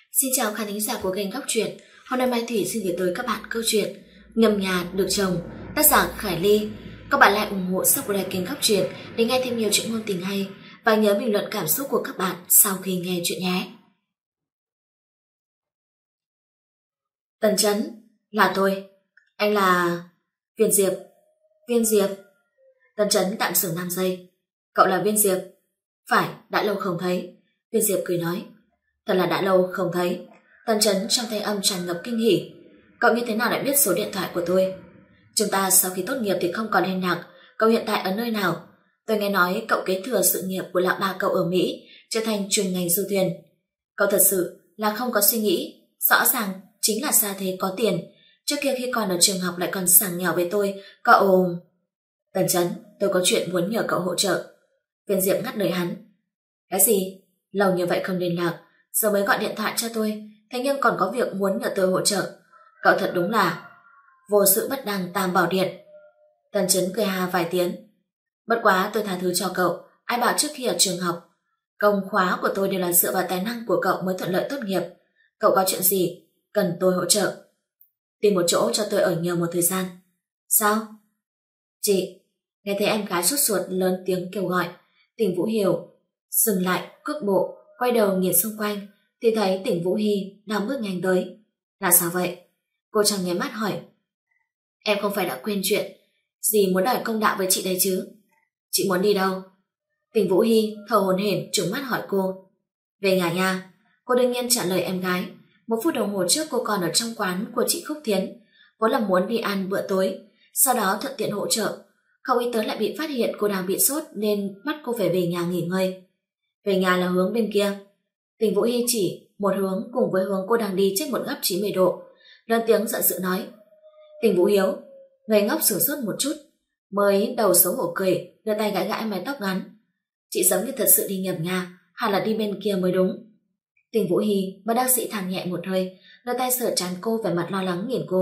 Xin chào khán thính giả của kênh Góc Truyện. Hôm nay Mai Thủy xin gửi tới các bạn câu chuyện Ngầm Nhà Được Chồng, tác giả Khải Ly. Các bạn lại ủng hộ subscribe kênh Góc Truyện để nghe thêm nhiều chuyện ngôn tình hay và nhớ bình luận cảm xúc của các bạn sau khi nghe chuyện nhé. Tần Chấn, là tôi. Anh là... Viên Diệp. Viên Diệp. Tần Chấn tạm dừng 5 giây. Cậu là Viên Diệp? Phải, đã lâu không thấy. Viên Diệp cười nói. Thật là đã lâu không thấy. Tần Chấn trong thanh âm tràn ngập kinh hỉ. Cậu như thế nào lại biết số điện thoại của tôi? Chúng ta sau khi tốt nghiệp thì không còn liên lạc. Cậu hiện tại ở nơi nào? Tôi nghe nói cậu kế thừa sự nghiệp của lão ba cậu ở Mỹ, trở thành chuyên ngành du thuyền. Cậu thật sự là không có suy nghĩ. Rõ ràng chính là xa thế có tiền. Trước kia khi còn ở trường học lại còn sảng nghèo với tôi. Cậu... Tần Chấn, tôi có chuyện muốn nhờ cậu hỗ trợ. Viên Diệp ngắt lời hắn. Cái gì? Lâu như vậy không liên lạc, giờ mới gọi điện thoại cho tôi, thế nhưng còn có việc muốn nhờ tôi hỗ trợ. Cậu thật đúng là vô sự bất đăng tam bảo điện. Tần Chấn cười hà vài tiếng. Bất quá tôi tha thứ cho cậu. Ai bảo trước khi ở trường học, công khóa của tôi đều là dựa vào tài năng của cậu mới thuận lợi tốt nghiệp. Cậu có chuyện gì cần tôi hỗ trợ? Tìm một chỗ cho tôi ở nhờ một thời gian. Sao? Chị. Nghe thấy em gái sốt ruột lớn tiếng kêu gọi, Tỉnh Vũ Hiểu dừng lại cước bộ, quay đầu nhìn xung quanh thì thấy Tỉnh Vũ Hy đang bước nhanh tới. Là sao vậy? Cô trong nháy mắt hỏi. Em không phải đã quên chuyện dì muốn đòi công đạo với chị đấy chứ? Chị muốn đi đâu? Tỉnh Vũ Hy thở hổn hển trừng mắt hỏi cô. Về nhà nha. Cô đương nhiên trả lời em gái. 1 phút đồng hồ trước cô còn ở trong quán của chị Khúc Thiến, vốn là muốn đi ăn bữa tối, sau đó thuận tiện hỗ trợ. Không nghĩ tới lại bị phát hiện cô đang bị sốt nên bắt cô phải về nhà nghỉ ngơi. Về nhà là hướng bên kia. Tỉnh Vũ Hy chỉ một hướng cùng với hướng cô đang đi trên một góc 90 độ, lớn tiếng giận dữ nói. Tỉnh Vũ Hiếu ngây ngốc sửng sốt một chút, mới đầu xấu hổ cười, đưa tay gãi gãi mái tóc ngắn. Chị giống như thật sự đi Ngầm Nhà, hay là đi bên kia mới đúng. Tỉnh Vũ Hy bất đắc dĩ than nhẹ một hơi, đưa tay sờ trán cô, vẻ mặt lo lắng nhìn cô.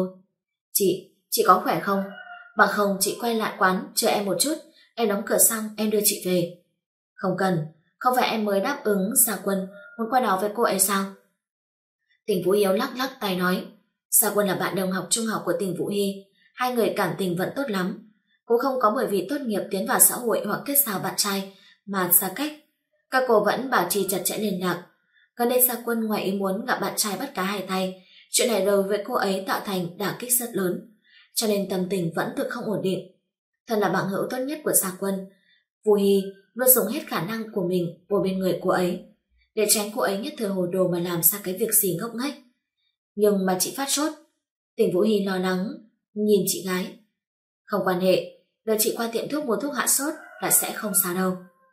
Chị có khỏe không? Bằng không chị quay lại quán chờ em một chút, em đóng cửa xong em đưa chị về. Không cần, không phải em mới đáp ứng Sa Quân muốn qua đó với cô ấy sao? Tỉnh Vũ Hiếu lắc lắc tay nói. Sa Quân là bạn đồng học trung học của Tỉnh Vũ Hy, hai người cảm tình vẫn tốt lắm. Cũng không có bởi vì tốt nghiệp tiến vào xã hội hoặc kết giao bạn trai mà xa cách. Các cô vẫn bảo trì chặt chẽ liên lạc. Gần đây Sa Quân ngoài ý muốn gặp bạn trai bắt cá hai tay, chuyện này đối với cô ấy tạo thành đả kích rất lớn, cho nên tâm tình vẫn thực không ổn định. Thân là bạn hữu tốt nhất của Sa Quân, Vũ Hy luôn dùng hết khả năng của mình ở bên người cô ấy, để tránh cô ấy nhất thời hồ đồ mà làm ra cái việc gì ngốc nghếch. Nhưng mà chị phát sốt. Tỉnh Vũ Hy lo lắng nhìn chị gái. Không quan hệ, đợi chị qua tiệm thuốc mua thuốc hạ sốt là sẽ không sao đâu.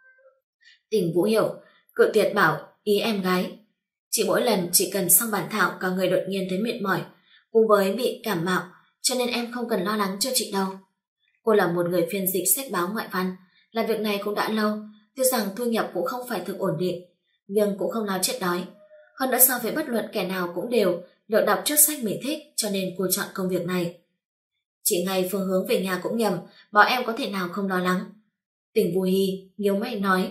Tỉnh Vũ Hiểu cự tuyệt bảo ý em gái. Chị mỗi lần chỉ cần xong bản thảo cả người đột nhiên thấy mệt mỏi, cùng với bị cảm mạo, cho nên em không cần lo lắng cho chị đâu. Cô là một người phiên dịch sách báo ngoại văn, làm việc này cũng đã lâu, tuy rằng thu nhập cũng không phải thực ổn định, nhưng cũng không nào chết đói. Hơn nữa so với bất luận kẻ nào cũng đều lựa đọc trước sách mình thích, cho nên cô chọn công việc này. Chị ngay phương hướng về nhà cũng nhầm, bảo em có thể nào không lo lắng. Tỉnh Vũ Hy nhíu mày nói.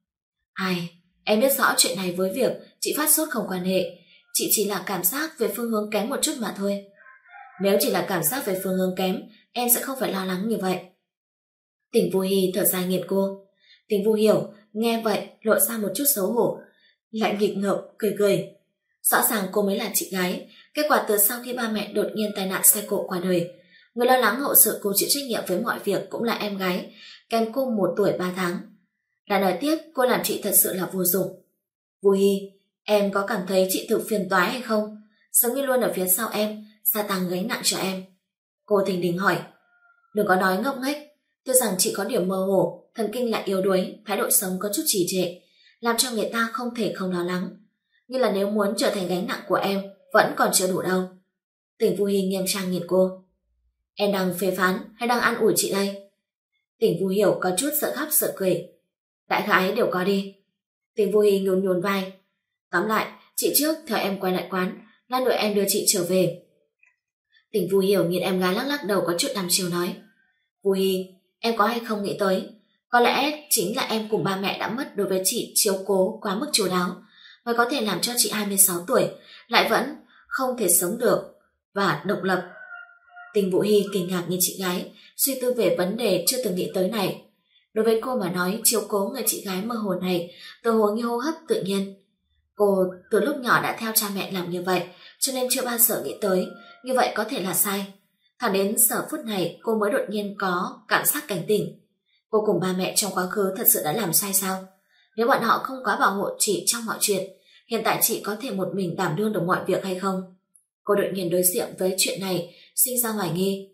Ai, em biết rõ chuyện này với việc chị phát sốt không quan hệ, chị chỉ là cảm giác về phương hướng kém một chút mà thôi. Nếu chỉ là cảm giác về phương hướng kém, em sẽ không phải lo lắng như vậy. Tỉnh Vũ Hy thở dài nghiệt cô. Tỉnh Vũ Hiểu nghe vậy lộ ra một chút xấu hổ, lại nghịch ngợm cười cười. Rõ ràng cô mới là chị gái, kết quả từ sau khi ba mẹ đột nhiên tai nạn xe cộ qua đời, người lo lắng hậu sự cô chịu trách nhiệm với mọi việc cũng là em gái, kèm cô 1 tuổi 3 tháng. Là nói tiếp cô làm chị thật sự là vô dụng. Vũ Hy, em có cảm thấy chị thực phiền toái hay không? Giống như luôn ở phía sau em, gia tăng gánh nặng cho em. Cô thình lình hỏi. Đừng có nói ngốc nghếch, tuy rằng chị có điểm mơ hồ, thần kinh lại yếu đuối, thái độ sống có chút trì trệ, làm cho người ta không thể không lo lắng. Nhưng là nếu muốn trở thành gánh nặng của em, vẫn còn chưa đủ đâu. Tỉnh Vũ Hy nghiêm trang nhìn cô. Em đang phê phán hay đang an ủi chị đây? Tỉnh Vũ Hiểu có chút sợ khóc sợ cười. Đại khái đều có đi. Tỉnh Vũ Hy nhún nhún vai. Tóm lại, chị trước theo em quay lại quán, lát nữa em đưa chị trở về. Tỉnh Vũ Hiểu nhìn em gái lắc lắc đầu có chút đăm chiêu nói. Vũ Hy, em có hay không nghĩ tới, có lẽ chính là em cùng ba mẹ đã mất đối với chị chiếu cố quá mức chu đáo, mới có thể làm cho chị 26 tuổi lại vẫn không thể sống được và độc lập. Tình Vũ Hy kinh ngạc nhìn chị gái, suy tư về vấn đề chưa từng nghĩ tới này. Đối với cô mà nói, chiếu cố người chị gái mơ hồ này tự hồ như hô hấp tự nhiên. Cô từ lúc nhỏ đã theo cha mẹ làm như vậy, cho nên chưa bao giờ nghĩ tới như vậy có thể là sai. Thẳng đến giờ phút này cô mới đột nhiên có cảm giác cảnh tỉnh. Cô cùng ba mẹ trong quá khứ thật sự đã làm sai sao? Nếu bọn họ không quá bảo hộ chị trong mọi chuyện, hiện tại chị có thể một mình đảm đương được mọi việc hay không? Cô đột nhiên đối diện với chuyện này, sinh ra hoài nghi.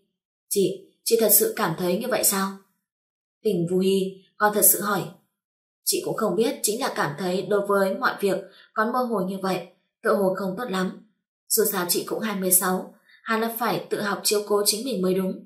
Chị thật sự cảm thấy như vậy sao? Tình Vũ Hy, con thật sự hỏi. Chị cũng không biết, chính là cảm thấy đối với mọi việc con mơ hồ như vậy, tự hồ không tốt lắm. Dù sao chị cũng 26, hẳn là phải tự học chiếu cố chính mình mới đúng.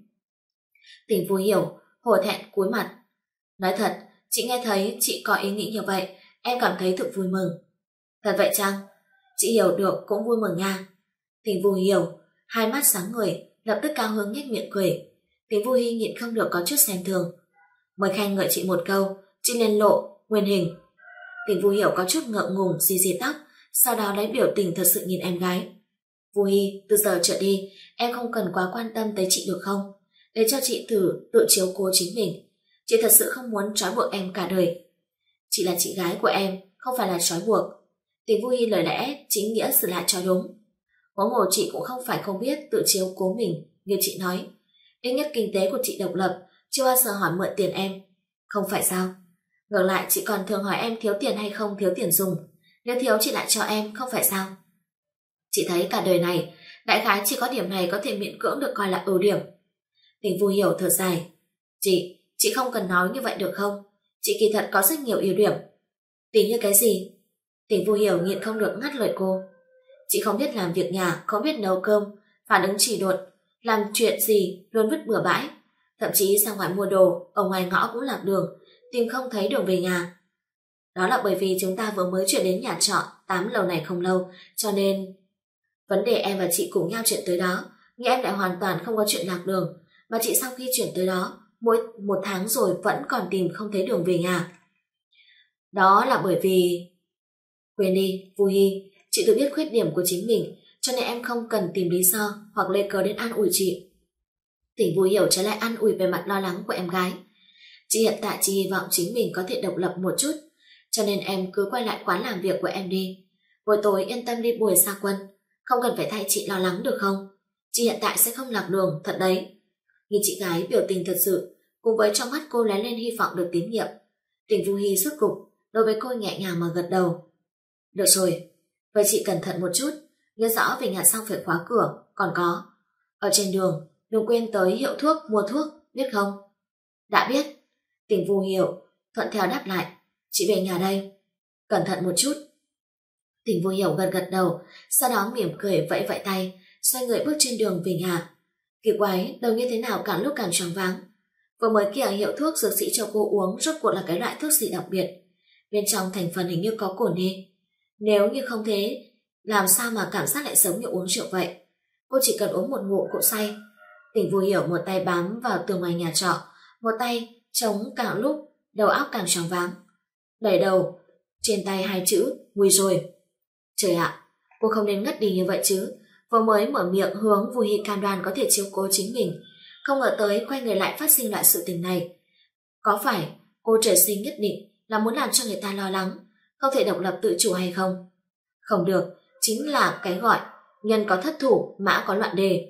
Tình Vũ hiểu, hổ thẹn cúi mặt. Nói thật, chị nghe thấy chị có ý nghĩ như vậy, em cảm thấy thực vui mừng. Thật vậy chăng? Chị hiểu được cũng vui mừng nha. Tình Vũ hiểu, hai mắt sáng ngời, lập tức cao hứng nhếch miệng cười. Tình Vũ Hy nhịn không được có chút xem thường. Mới khen ngợi chị một câu, chị nên lộ nguyên hình. Tình Vũ hiểu có chút ngượng ngùng xì tóc, sau đó lấy biểu tình thật sự nhìn em gái. Vũ Hy, từ giờ trở đi, em không cần quá quan tâm tới chị được không? Để cho chị thử tự chiếu cố chính mình. Chị thật sự không muốn trói buộc em cả đời. Chị là chị gái của em, không phải là trói buộc. Tình Vũ Hy lời lẽ chính nghĩa sửa lại cho đúng. Huống hồ chị cũng không phải không biết tự chiếu cố mình, như chị nói. Ít nhất kinh tế của chị độc lập, chưa bao giờ hỏi mượn tiền em. Không phải sao? Ngược lại chị còn thường hỏi em thiếu tiền hay không thiếu tiền dùng. Nếu thiếu chị lại cho em, không phải sao? Chị thấy cả đời này, đại khái chỉ có điểm này có thể miễn cưỡng được coi là ưu điểm. Tình Vũ hiểu thở dài. Chị không cần nói như vậy được không? Chị kỳ thật có rất nhiều ưu điểm. Tỉ như cái gì? Tình Vũ hiểu nhịn không được ngắt lời cô. Chị không biết làm việc nhà, không biết nấu cơm, phản ứng chỉ độn, làm chuyện gì luôn vứt bừa bãi. Thậm chí ra ngoài mua đồ, ở ngoài ngõ cũng lạc đường, tìm không thấy đường về nhà. Đó là bởi vì chúng ta vừa mới chuyển đến nhà trọ 8 lầu này không lâu, cho nên vấn đề em và chị cùng nhau chuyển tới đó, nhưng em lại hoàn toàn không có chuyện lạc đường, mà chị sau khi chuyển tới đó, mỗi 1 tháng rồi vẫn còn tìm không thấy đường về nhà. Đó là bởi vì... Quên đi, Vũ Hy, chị tự biết khuyết điểm của chính mình, cho nên em không cần tìm lý do hoặc lấy cớ đến an ủi chị. Tình Vũ hiểu trở lại an ủi về mặt lo lắng của em gái. Chị hiện tại chỉ hy vọng chính mình có thể độc lập một chút, cho nên em cứ quay lại quán làm việc của em đi. Buổi tối yên tâm đi buổi xa quân, không cần phải thay chị lo lắng được không? Chị hiện tại sẽ không lạc đường, thật đấy. Nhìn chị gái biểu tình thật sự, cùng với trong mắt cô lóe lên hy vọng được tín nhiệm. Tình Vũ Hy rốt cục đối với cô nhẹ nhàng mà gật đầu. Được rồi, vậy chị cẩn thận một chút, nhớ rõ về nhà xong phải khóa cửa, còn có. Ở trên đường, đừng quên tới hiệu thuốc mua thuốc, biết không? Đã biết. Tình Vũ hiểu, thuận theo đáp lại. Chị về nhà đây. Cẩn thận một chút. Tình Vũ hiểu gật gật đầu, sau đó mỉm cười vẫy vẫy tay, xoay người bước trên đường về nhà. Kỳ quái, đầu như thế nào càng lúc càng choáng váng. Vừa mới kia hiệu thuốc dược sĩ cho cô uống rốt cuộc là cái loại thuốc gì đặc biệt. Bên trong thành phần hình như có cồn đi. Nếu như không thế, làm sao mà cảm giác lại giống như uống rượu vậy? Cô chỉ cần uống một ngụm cũng say. Tình Vũ hiểu một tay bám vào tường ngoài nhà trọ, một tay chống càng lúc đầu óc càng choáng váng. Đẩy đầu, trên tay 2 chữ, nguy rồi. Trời ạ, cô không nên ngất đi như vậy chứ. Vừa mới mở miệng hướng Vũ Hy cam đoan có thể chiếu cố chính mình, không ngờ tới quay người lại phát sinh loại sự tình này. Có phải cô trời sinh nhất định là muốn làm cho người ta lo lắng, không thể độc lập tự chủ hay không? Không được, chính là cái gọi nhân có thất thủ, mã có loạn đề.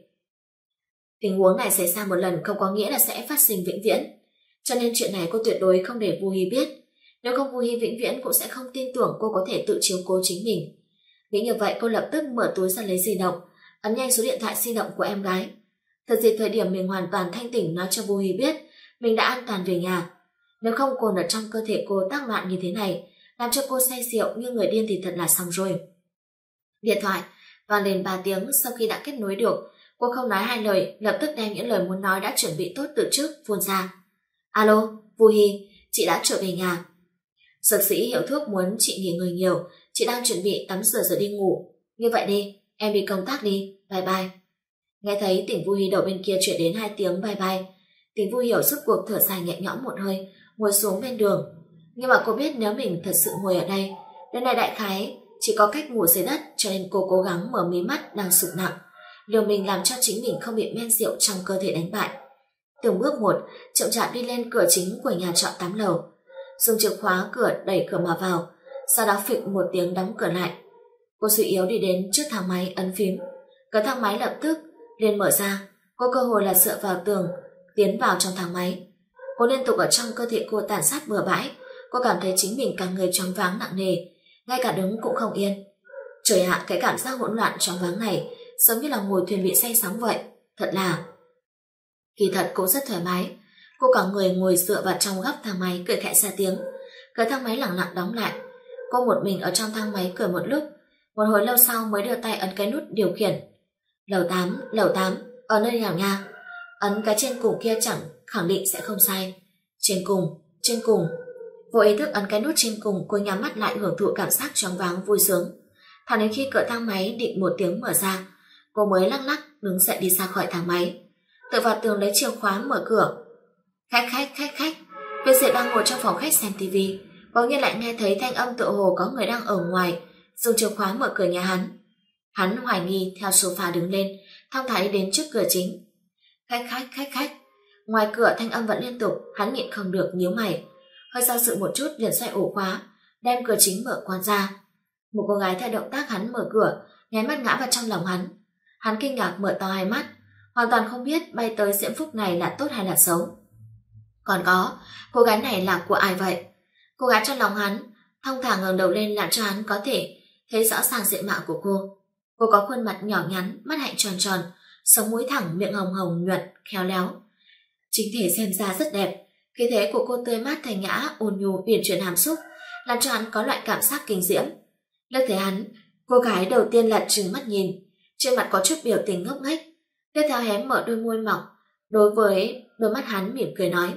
Tình huống này xảy ra một lần không có nghĩa là sẽ phát sinh vĩnh viễn, cho nên chuyện này cô tuyệt đối không để Vũ Hy biết. Nếu không Vũ Hy vĩnh viễn cũng sẽ không tin tưởng cô có thể tự chiếu cố chính mình. Nghĩ như vậy cô lập tức mở túi ra lấy di động, ấn nhanh số điện thoại di động của em gái. Thật dịp thời điểm mình hoàn toàn thanh tỉnh nói cho Vũ Hy biết mình đã an toàn về nhà. Nếu không cồn ở trong cơ thể cô tác loạn như thế này, làm cho cô say rượu như người điên thì thật là xong rồi. Điện thoại vang lên 3 tiếng sau khi đã kết nối được, cô không nói hai lời, lập tức đem những lời muốn nói đã chuẩn bị tốt từ trước phun ra. Alo, Vũ Hy, chị đã trở về nhà. Dược sĩ hiệu thuốc muốn chị nghỉ ngơi nhiều, chị đang chuẩn bị tắm rửa rồi đi ngủ. Như vậy đi, em đi công tác đi, bye bye. Nghe thấy Tình Vũ Hy đầu bên kia chuyển đến 2 tiếng bye bye, Tình Vũ hiểu rốt cuộc thở dài nhẹ nhõm một hơi, ngồi xuống bên đường. Nhưng mà cô biết nếu mình thật sự ngồi ở đây, đến này đại khái chỉ có cách ngủ dưới đất, cho nên cô cố gắng mở mí mắt đang sụp nặng, liều mình làm cho chính mình không bị men rượu trong cơ thể đánh bại. Từng bước một, chậm chạp đi lên cửa chính của nhà trọ 8 lầu, dùng chìa khóa cửa đẩy cửa mà vào, sau đó phịch một tiếng đóng cửa lại. Cô suy yếu đi đến trước thang máy, ấn phím. Cửa thang máy lập tức liền mở ra. Cô cơ hồ là dựa vào tường tiến vào trong thang máy. Cô liên tục ở trong cơ thể cô tàn sát bừa bãi. Cô cảm thấy chính mình cả người choáng váng nặng nề, ngay cả đứng cũng không yên. Trời ạ, cái cảm giác hỗn loạn choáng váng này giống như là ngồi thuyền bị say sóng vậy. Thật là... Kỳ thật cũng rất thoải mái. Cô cả người ngồi dựa vào trong góc thang máy, cười khẽ ra tiếng. Cửa thang máy lặng lặng đóng lại. Cô một mình ở trong thang máy cười một lúc. Một hồi lâu sau mới đưa tay ấn cái nút điều khiển. Lầu 8, ở nơi nào nha? Ấn cái trên cùng kia chẳng khẳng định sẽ không sai. Trên cùng. Vô ý thức ấn cái nút trên cùng, cô nhắm mắt lại hưởng thụ cảm giác choáng váng vui sướng. Thẳng đến khi cửa thang máy định một tiếng mở ra, cô mới lắc lắc đứng dậy đi ra khỏi thang máy, tựa vào tường lấy chìa khóa mở cửa. Khách. Viên Diệp đang ngồi trong phòng khách xem tivi, bỗng nhiên lại nghe thấy thanh âm tựa hồ có người đang ở ngoài dùng chìa khóa mở cửa nhà hắn. Hắn hoài nghi theo sofa đứng lên, thong thả đi đến trước cửa chính. Khách. Ngoài cửa thanh âm vẫn liên tục, hắn nhịn không được nhíu mày, hơi do dự một chút liền xoay ổ khóa, đem cửa chính mở quan ra. Một cô gái theo động tác hắn mở cửa, nháy mắt ngã vào trong lòng hắn. Hắn kinh ngạc mở to hai mắt, hoàn toàn không biết bay tới diễm phúc này là tốt hay là xấu. Còn có, cô gái này là của ai vậy? Cô gái trong lòng hắn thong thả ngẩng đầu lên làm cho hắn có thể thấy rõ ràng diện mạo của cô. Cô có khuôn mặt nhỏ nhắn, mắt hạnh tròn tròn, sống mũi thẳng, miệng hồng hồng nhuận, khéo léo. Chính thể xem ra rất đẹp. Khí thế của cô tươi mát thanh nhã, ôn nhu, uyển chuyển hàm xúc, làm cho hắn có loại cảm giác kinh diễm. Lúc thấy hắn, cô gái đầu tiên lật trừng mắt nhìn, trên mặt có chút biểu tình ngốc nghếch. Tiếp theo hé mở đôi môi mỏng, đối với đôi mắt hắn mỉm cười nói: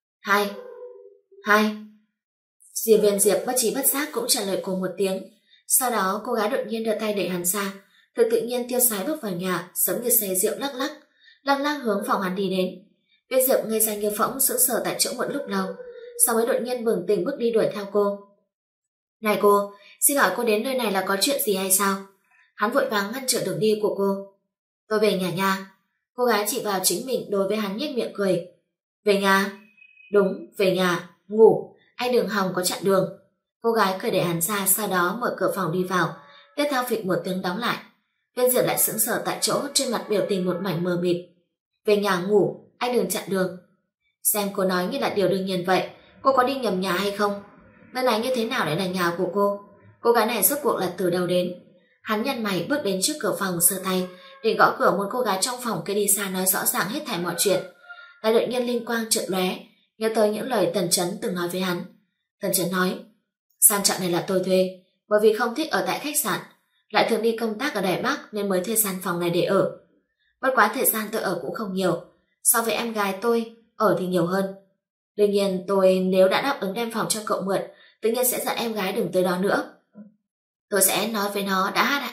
Hai. Viên Diệp bất trí bất giác cũng trả lời cô một tiếng. Sau đó cô gái đột nhiên đưa tay đẩy hắn ra, tự nhiên tiêu sái bước vào nhà, giống như say rượu lắc lắc hướng phòng hắn đi đến. Viên Diệp ngây ra như phỗng, sững sờ tại chỗ một lúc lâu, sau mới đột nhiên bừng tỉnh bước đi đuổi theo cô. Này cô, xin hỏi cô đến nơi này là có chuyện gì hay sao? Hắn vội vàng ngăn trở đường đi của cô. Tôi về nhà nha. Cô gái chỉ vào chính mình, đối với hắn nhếch miệng cười. Về nhà? Đúng, về nhà, ngủ, anh đừng hòng có chặn đường. Cô gái cười để hắn ra, sau đó mở cửa phòng đi vào, tiếp theo phịch một tiếng đóng lại. Viên Diệp lại sững sờ tại chỗ, trên mặt biểu tình một mảnh mờ mịt. Về nhà ngủ, anh đừng chặn đường. Xem cô nói như là điều đương nhiên vậy, cô có đi nhầm nhà hay không? Nơi này như thế nào lại là nhà của cô? Cô gái này rốt cuộc là từ đâu đến? Hắn nhăn mày bước đến trước cửa phòng, giơ tay định gõ cửa, một cô gái trong phòng kia đi xa nói rõ ràng hết thảy mọi chuyện. Lại đột nhiên linh quang chợt lóe, nhớ tới những lời Tần Chấn từng nói với hắn. Tần Chấn nói, sang trọng này là tôi thuê, bởi vì không thích ở tại khách sạn, lại thường đi công tác ở Đài Bắc nên mới thuê gian phòng này để ở. Bất quá thời gian tôi ở cũng không nhiều, so với em gái tôi ở thì nhiều hơn. Đương nhiên tôi nếu đã đáp ứng đem phòng cho cậu mượn, tự nhiên sẽ dặn em gái đừng tới đó nữa. Tôi sẽ nói với nó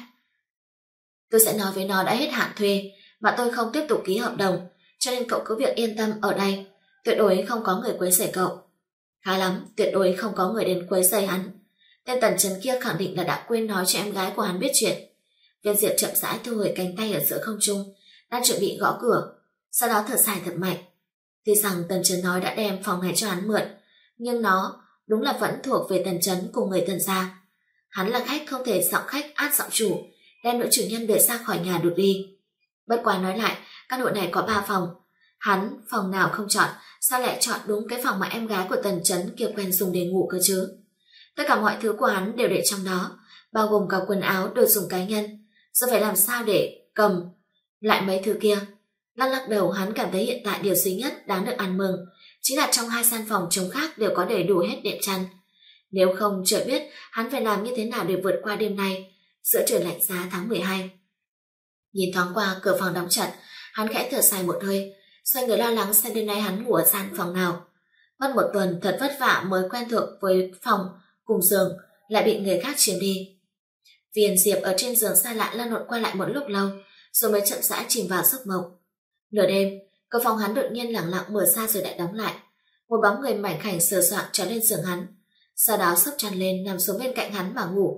đã hết hạn thuê, mà tôi không tiếp tục ký hợp đồng, cho nên cậu cứ việc yên tâm ở đây, tuyệt đối không có người quấy rầy cậu. Khá lắm, tuyệt đối không có người đến quấy rầy hắn. Tên Tần Chấn kia khẳng định là đã quên nói cho em gái của hắn biết chuyện. Viên Diệp chậm rãi thu hồi cánh tay ở giữa không trung, đang chuẩn bị gõ cửa, sau đó thở dài thật mạnh. Tuy rằng Tần Chấn nói đã đem phòng này cho hắn mượn, nhưng nó đúng là vẫn thuộc về Tần Chấn cùng người Tần gia. Hắn là khách, không thể giọng khách át giọng chủ, đem nữ chủ nhân đuổi ra khỏi nhà đuổi đi. Bất quá nói lại, căn hộ này có 3 phòng, hắn phòng nào không chọn, sao lại chọn đúng cái phòng mà em gái của Tần Chấn kia quen dùng để ngủ cơ chứ? Tất cả mọi thứ của hắn đều để trong đó, bao gồm cả quần áo, đồ dùng cá nhân, giờ phải làm sao để cầm lại mấy thứ kia? Lắc đầu, hắn cảm thấy hiện tại điều duy nhất đáng được ăn mừng chính là trong 2 gian phòng trống khác đều có đầy đủ hết đệm chăn. Nếu không trời biết hắn phải làm như thế nào để vượt qua đêm nay giữa trời lạnh giá tháng 12. Nhìn thoáng qua cửa phòng đóng chặt, hắn khẽ thở dài một hơi, xoay người lo lắng xem đêm nay hắn ngủ ở gian phòng nào. Mất một tuần thật vất vả mới quen thuộc với phòng cùng giường, lại bị người khác chiếm đi. Viên Diệp ở trên giường xa lạ lăn lộn qua lại một lúc lâu, rồi mới chậm rãi chìm vào giấc mộng. Nửa đêm, cửa phòng hắn đột nhiên lẳng lặng mở ra rồi lại đóng lại. Một bóng người mảnh khảnh sờ soạng trèo lên giường hắn, sau đó xốc chăn lên nằm xuống bên cạnh hắn mà ngủ.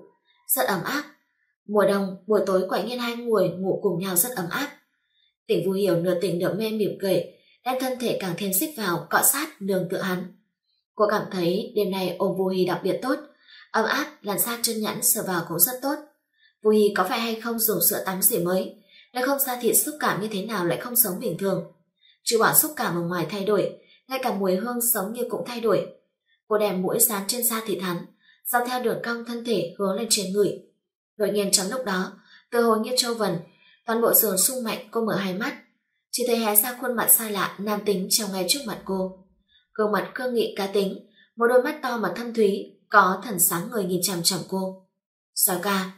rất ấm áp. Mùa đông, buổi tối quả nhiên hai người ngủ cùng nhau rất ấm áp. Tỉnh Vui Hiểu nửa tỉnh nửa mê mỉm cười, đem thân thể càng thêm xích vào, cọ sát nương tựa hắn. Cô cảm thấy đêm nay ôm Vu Hi đặc biệt tốt, ấm áp, làn da chân nhẵn sờ vào cũng rất tốt. Vu Hi có phải hay không dùng sữa tắm gì mới, nếu không da thịt xúc cảm như thế nào lại không sống bình thường. Trừ bỏ xúc cảm ở ngoài thay đổi, ngay cả mùi hương sống như cũng thay đổi. Cô đem mũi dán trên da thịt hắn, dọc theo đường cong thân thể hướng lên trên người. Đột nhiên trong lúc đó, từ hồ như châu vần, toàn bộ giường sung mạnh. Cô mở hai mắt, chỉ thấy hé ra khuôn mặt xa lạ nam tính trong ngay trước mặt cô. Gương mặt cương nghị cá tính, một đôi mắt to mà thâm thúy, có thần sáng người nhìn chằm chằm cô. Sói ca.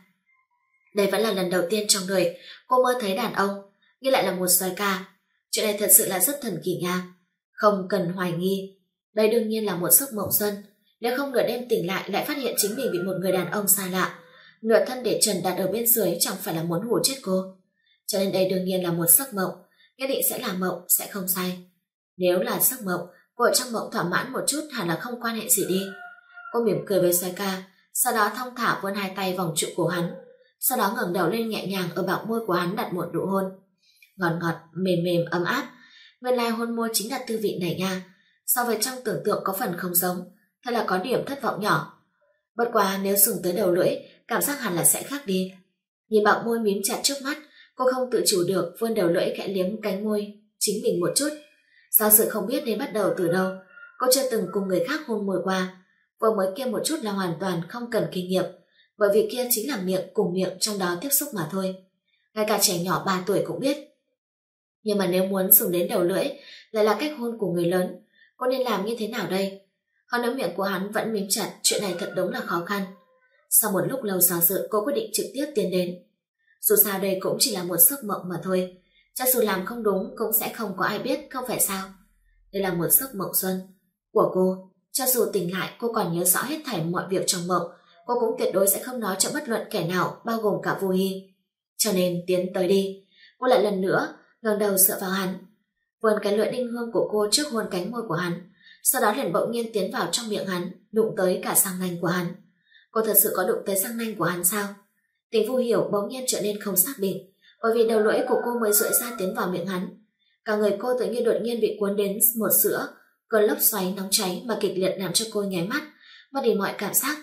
Đây vẫn là lần đầu tiên trong đời cô mơ thấy đàn ông, nhưng lại là một sói ca. Chuyện này thật sự là rất thần kỳ nha. Không cần hoài nghi, đây đương nhiên là một giấc mộng xuân. Nếu không nửa đêm tỉnh lại phát hiện chính mình bị một người đàn ông xa lạ, nửa thân để trần đặt ở bên dưới, chẳng phải là muốn hù chết cô. Cho nên đây đương nhiên là một giấc mộng, nhất định sẽ là mộng, sẽ không sai. Nếu là giấc mộng, cô ở trong mộng thỏa mãn một chút hẳn là không quan hệ gì đi. Cô mỉm cười với sói ca, sau đó thong thả vươn hai tay vòng trụ cổ hắn, sau đó ngẩng đầu lên nhẹ nhàng ở bạo môi của hắn đặt một nụ hôn. Ngọt ngọt, mềm mềm, ấm áp. Nguyên lai hôn môi chính là tư vị này nha. So với trong tưởng tượng có phần không giống, thật là có điểm thất vọng nhỏ. Bất quá nếu dùng tới đầu lưỡi, cảm giác hẳn là sẽ khác đi. Nhìn bạo môi mím chặt trước mắt, cô không tự chủ được vươn đầu lưỡi khẽ liếm cánh môi chính mình một chút. Sao sự không biết nên bắt đầu từ đâu. Cô chưa từng cùng người khác hôn môi qua, vừa mới kia một chút là hoàn toàn không cần kinh nghiệm, bởi vì kia chính là miệng cùng miệng trong đó tiếp xúc mà thôi. Ngay cả trẻ nhỏ 3 tuổi cũng biết. Nhưng mà nếu muốn dùng đến đầu lưỡi lại là cách hôn của người lớn, cô nên làm như thế nào đây? Hơn nữa miệng của hắn vẫn mím chặt, chuyện này thật đúng là khó khăn. Sau một lúc lâu do dự, cô quyết định trực tiếp tiến đến. Dù sao đây cũng chỉ là một giấc mộng mà thôi, cho dù làm không đúng cũng sẽ không có ai biết, không phải sao? Đây là một giấc mộng xuân của cô, cho dù tỉnh lại cô còn nhớ rõ hết thảy mọi việc trong mộng, cô cũng tuyệt đối sẽ không nói cho bất luận kẻ nào, bao gồm cả Vu Hi. Cho nên tiến tới đi. Cô lại lần nữa ngẩng đầu dựa vào hắn, vươn cái lưỡi đinh hương của cô trước hôn cánh môi của hắn, sau đó liền bỗng nhiên tiến vào trong miệng hắn, đụng tới cả răng nanh của hắn. Cô thật sự có đụng tới răng nanh của hắn sao? Tình Vu Hiểu bỗng nhiên trở nên không xác định, bởi vì đầu lưỡi của cô mới duỗi ra tiến vào miệng hắn. Cả người cô tự nhiên đột nhiên bị cuốn đến một giữa cơn lốc xoáy nóng cháy mà kịch liệt làm cho cô nháy mắt mất đi mọi cảm giác.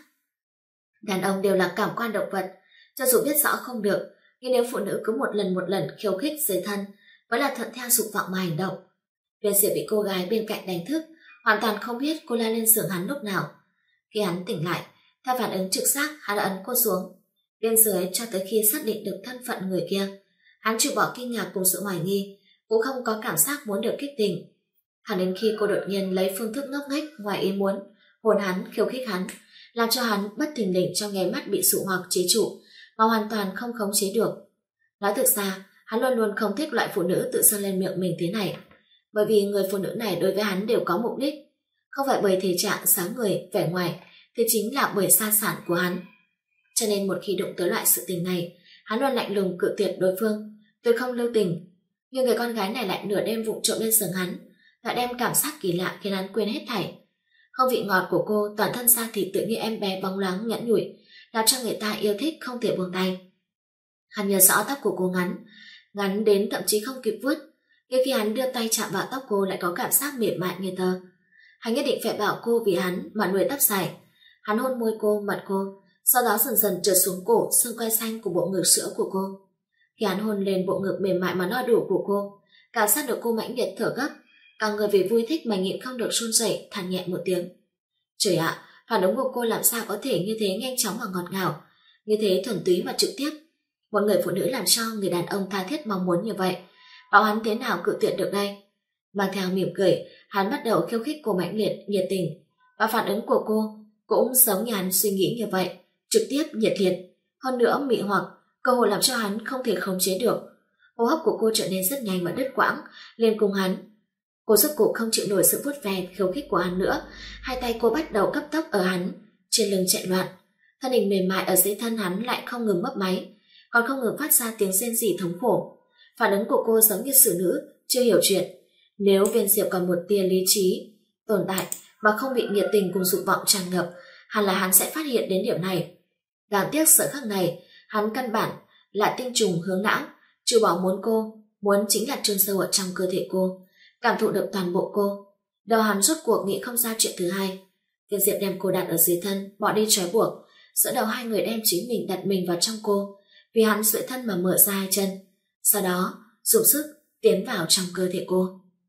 Đàn ông đều là cảm quan động vật, cho dù biết rõ không được, nhưng nếu phụ nữ cứ một lần khiêu khích dưới thân, vẫn là thuận theo dục vọng mà hành động. Viên Diệp bị cô gái bên cạnh đánh thức, hoàn toàn không biết cô la lên giường hắn lúc nào. Khi hắn tỉnh lại, theo phản ứng trực giác, hắn đã ấn cô xuống. Bên dưới cho tới khi xác định được thân phận người kia, hắn trừ bỏ kinh ngạc cùng sự hoài nghi, cũng không có cảm giác muốn được kích tình. Thẳng đến khi cô đột nhiên lấy phương thức ngốc nghếch ngoài ý muốn hôn hắn, khiêu khích hắn, làm cho hắn bất thình lình trong nháy mắt bị dụ hoặc chế trụ, mà hoàn toàn không khống chế được. Nói thực ra, hắn luôn luôn không thích loại phụ nữ tự sơn lên miệng mình thế này, bởi vì người phụ nữ này đối với hắn đều có mục đích, không phải bởi thể trạng sáng người, vẻ ngoài, thì chính là bởi gia sản của hắn. Cho nên một khi đụng tới loại sự tình này, hắn luôn lạnh lùng cự tuyệt đối phương, tuyệt không lưu tình. Nhưng người con gái này lại nửa đêm vụng trộm lên giường hắn, lại đem cảm giác kỳ lạ khiến hắn quên hết thảy. Không vị ngọt của cô, toàn thân da thịt tự như em bé bóng loáng nhẵn nhụi, làm cho người ta yêu thích không thể buông tay. Hắn nhớ rõ tóc của cô ngắn đến thậm chí không kịp vuốt, nhưng khi hắn đưa tay chạm vào tóc cô lại có cảm giác mềm mại như tơ. Hắn nhất định phải bảo cô vì hắn mà nuôi tóc dài. Hắn hôn môi cô, mặt cô, sau đó dần dần trượt xuống cổ, xương quai xanh của bộ ngực sữa của cô. Khi hắn hôn lên bộ ngực mềm mại mà no đủ của cô, cảm giác được cô mãnh liệt thở gấp, cả người vì vui thích mà nhịn không được run rẩy, than nhẹ một tiếng. Trời ạ, phản ứng của cô làm sao có thể như thế nhanh chóng và ngọt ngào, như thế thuần túy và trực tiếp. Một người phụ nữ làm cho người đàn ông tha thiết mong muốn như vậy, bảo hắn thế nào cự tuyệt được đây? Mang theo mỉm cười, hắn bắt đầu khiêu khích cô mãnh liệt, nhiệt tình, và phản ứng của cô cũng giống như hắn suy nghĩ như vậy, trực tiếp, nhiệt liệt, hơn nữa mị hoặc, cơ hội làm cho hắn không thể khống chế được. Hô hấp của cô trở nên rất nhanh và đứt quãng, liền cùng hắn. Cô rốt cuộc không chịu nổi sự vuốt ve khiêu khích của hắn nữa, hai tay cô bắt đầu cấp tốc ở hắn trên lưng chạy loạn, thân hình mềm mại ở dưới thân hắn lại không ngừng mấp máy, còn không ngừng phát ra tiếng rên rỉ thống khổ. Phản ứng của cô giống như xử nữ chưa hiểu chuyện. Nếu Viên Diệp còn một tia lý trí tồn tại mà không bị nhiệt tình cùng dục vọng tràn ngập, hẳn là hắn sẽ phát hiện đến điểm này. Đáng tiếc giờ khắc này, hắn căn bản là tinh trùng hướng não, trừ bỏ muốn cô, muốn chính là chôn sâu ở trong cơ thể cô, cảm thụ được toàn bộ cô. Đầu hắn rốt cuộc nghĩ không ra chuyện thứ hai. Viên Diệp đem cô đặt ở dưới thân, bỏ đi trói buộc, giữa đầu hai người đem chính mình đặt mình vào trong cô, vì hắn duỗi thân mà mở ra hai chân, sau đó dùng sức tiến vào trong cơ thể cô.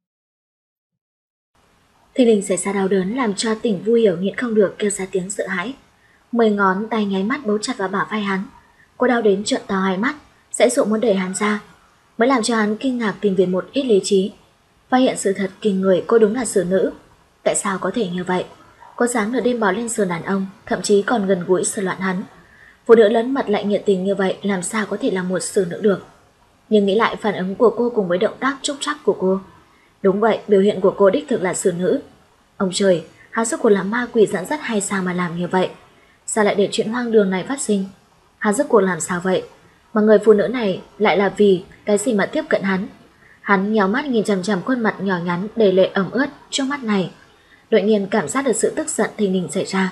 Thình lình xảy ra đau đớn làm cho Tỉnh Vu Hiểu nhịn không được kêu ra tiếng sợ hãi. 10 ngón tay nháy mắt bấu chặt vào bả vai hắn. Cô đau đến trợn to hai mắt, dãy dụ muốn đẩy hắn ra, mới làm cho hắn kinh ngạc tìm về một ít lý trí, phát hiện sự thật kinh người cô đúng là xử nữ. Tại sao có thể như vậy? Cô dám nửa đêm bò lên sườn đàn ông, thậm chí còn gần gũi sờ loạn hắn. Phụ nữ lớn mật lại nhiệt tình như vậy làm sao có thể là một xử nữ được? Nhưng nghĩ lại phản ứng của cô cùng với động tác trúc trắc của cô, đúng vậy, biểu hiện của cô đích thực là xử nữ. Ông trời, hắn rốt cuộc là ma quỷ dẫn dắt hay sao mà làm như vậy? Sao lại để chuyện hoang đường này phát sinh? Hắn rốt cuộc làm sao vậy? Mà người phụ nữ này lại là vì cái gì mà tiếp cận hắn? Hắn nhéo mắt nhìn chằm chằm khuôn mặt nhỏ nhắn đầy lệ ẩm ướt trước mắt này, đột nhiên cảm giác được sự tức giận thình lình xảy ra.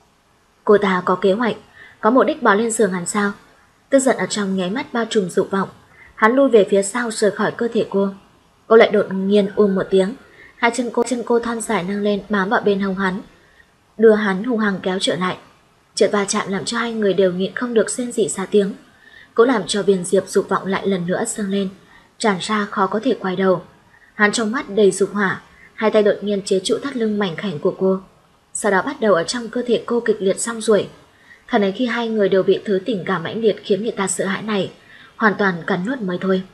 Cô ta có kế hoạch, có mục đích bò lên giường hắn sao? Tức giận ở trong nháy mắt bao trùm dục vọng, hắn lui về phía sau rời khỏi cơ thể cô. Cô lại đột nhiên một tiếng, hai chân cô thon dài nâng lên bám vào bên hông hắn, đưa hắn hung hăng kéo trở lại. Chợt va chạm làm cho hai người đều nhịn không được rên rỉ ra tiếng, cũng làm cho Viên Diệp dục vọng lại lần nữa dâng lên, tràn ra khó có thể quay đầu. Hắn trong mắt đầy dục hỏa, hai tay đột nhiên chế trụ thắt lưng mảnh khảnh của cô, sau đó bắt đầu ở trong cơ thể cô kịch liệt song ruổi. Thật này khi hai người đều bị thứ tình cảm mãnh liệt khiến người ta sợ hãi này hoàn toàn cắn nuốt mới thôi.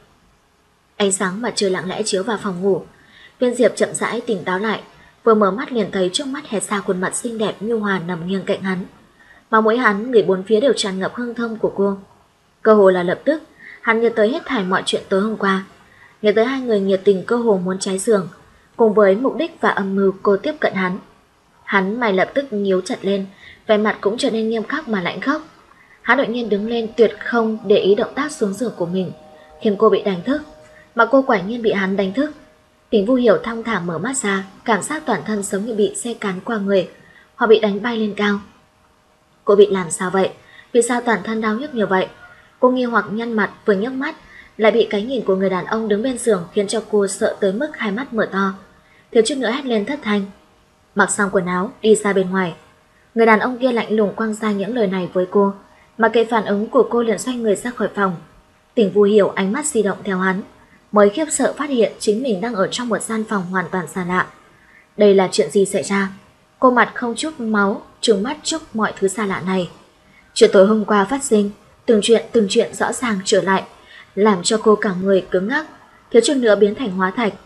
Ánh sáng mặt trời lặng lẽ chiếu vào phòng ngủ. Viên Diệp chậm rãi tỉnh táo lại, vừa mở mắt liền thấy trước mắt hệt ra khuôn mặt xinh đẹp nhu hòa nằm nghiêng cạnh hắn, mà mỗi hắn người bốn phía đều tràn ngập hương thơm của cô. Cơ hồ là lập tức, hắn nhớ tới hết thảy mọi chuyện tối hôm qua, nhớ tới hai người nhiệt tình cơ hồ muốn cháy giường, cùng với mục đích và âm mưu cô tiếp cận hắn. Hắn mày lập tức nhíu chặt lên, vẻ mặt cũng trở nên nghiêm khắc mà lạnh khốc. Hắn đột nhiên đứng lên, tuyệt không để ý động tác xuống giường của mình, khiến cô bị đánh thức, mà cô quả nhiên bị hắn đánh thức. Tỉnh Vu Hiểu thong thả mở mắt ra, cảm giác toàn thân giống như bị xe cán qua người, hoặc bị đánh bay lên cao. Cô bị làm sao vậy? Vì sao toàn thân đau nhức như vậy? Cô nghi hoặc nhăn mặt, vừa nhấc mắt lại bị cái nhìn của người đàn ông đứng bên giường khiến cho cô sợ tới mức hai mắt mở to, thiếu chút nữa hét lên thất thanh. Mặc xong quần áo đi ra bên ngoài, người đàn ông kia lạnh lùng quăng ra những lời này với cô, mà kệ phản ứng của cô liền xoay người ra khỏi phòng. Tỉnh Vu Hiểu ánh mắt di động theo hắn, mới khiếp sợ phát hiện chính mình đang ở trong một gian phòng hoàn toàn xa lạ. Đây là chuyện gì xảy ra? Cô mặt không chút máu, trừng mắt trước mọi thứ xa lạ này. Chuyện tối hôm qua phát sinh, từng chuyện rõ ràng trở lại, làm cho cô cả người cứng ngắc, thiếu chút nữa biến thành hóa thạch.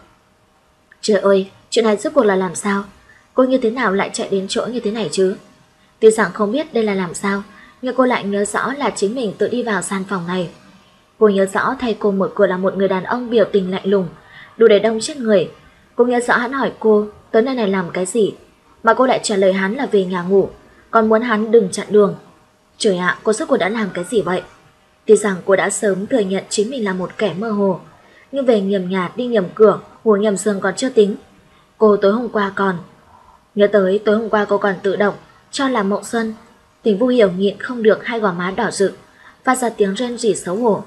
Trời ơi, chuyện này rốt cuộc là làm sao? Cô như thế nào lại chạy đến chỗ như thế này chứ? Tuy rằng không biết đây là làm sao, nhưng cô lại nhớ rõ là chính mình tự đi vào gian phòng này. Cô nhớ rõ thay cô mở cửa là một người đàn ông biểu tình lạnh lùng, đủ để đông chết người. Cô nhớ rõ hắn hỏi cô tới nơi này làm cái gì, mà cô lại trả lời hắn là về nhà ngủ, còn muốn hắn đừng chặn đường. Trời ạ, cô rốt cuộc đã làm cái gì vậy? Tuy rằng cô đã sớm thừa nhận chính mình là một kẻ mơ hồ, nhưng về nhầm nhà đi nhầm cửa, ngủ nhầm giường còn chưa tính. Cô tối hôm qua còn nhớ tới tối hôm qua cô còn tự động cho là mộng xuân. Tỉnh Vu Hiểu nhịn không được hai gò má đỏ rực, phát ra tiếng rên rỉ xấu hổ.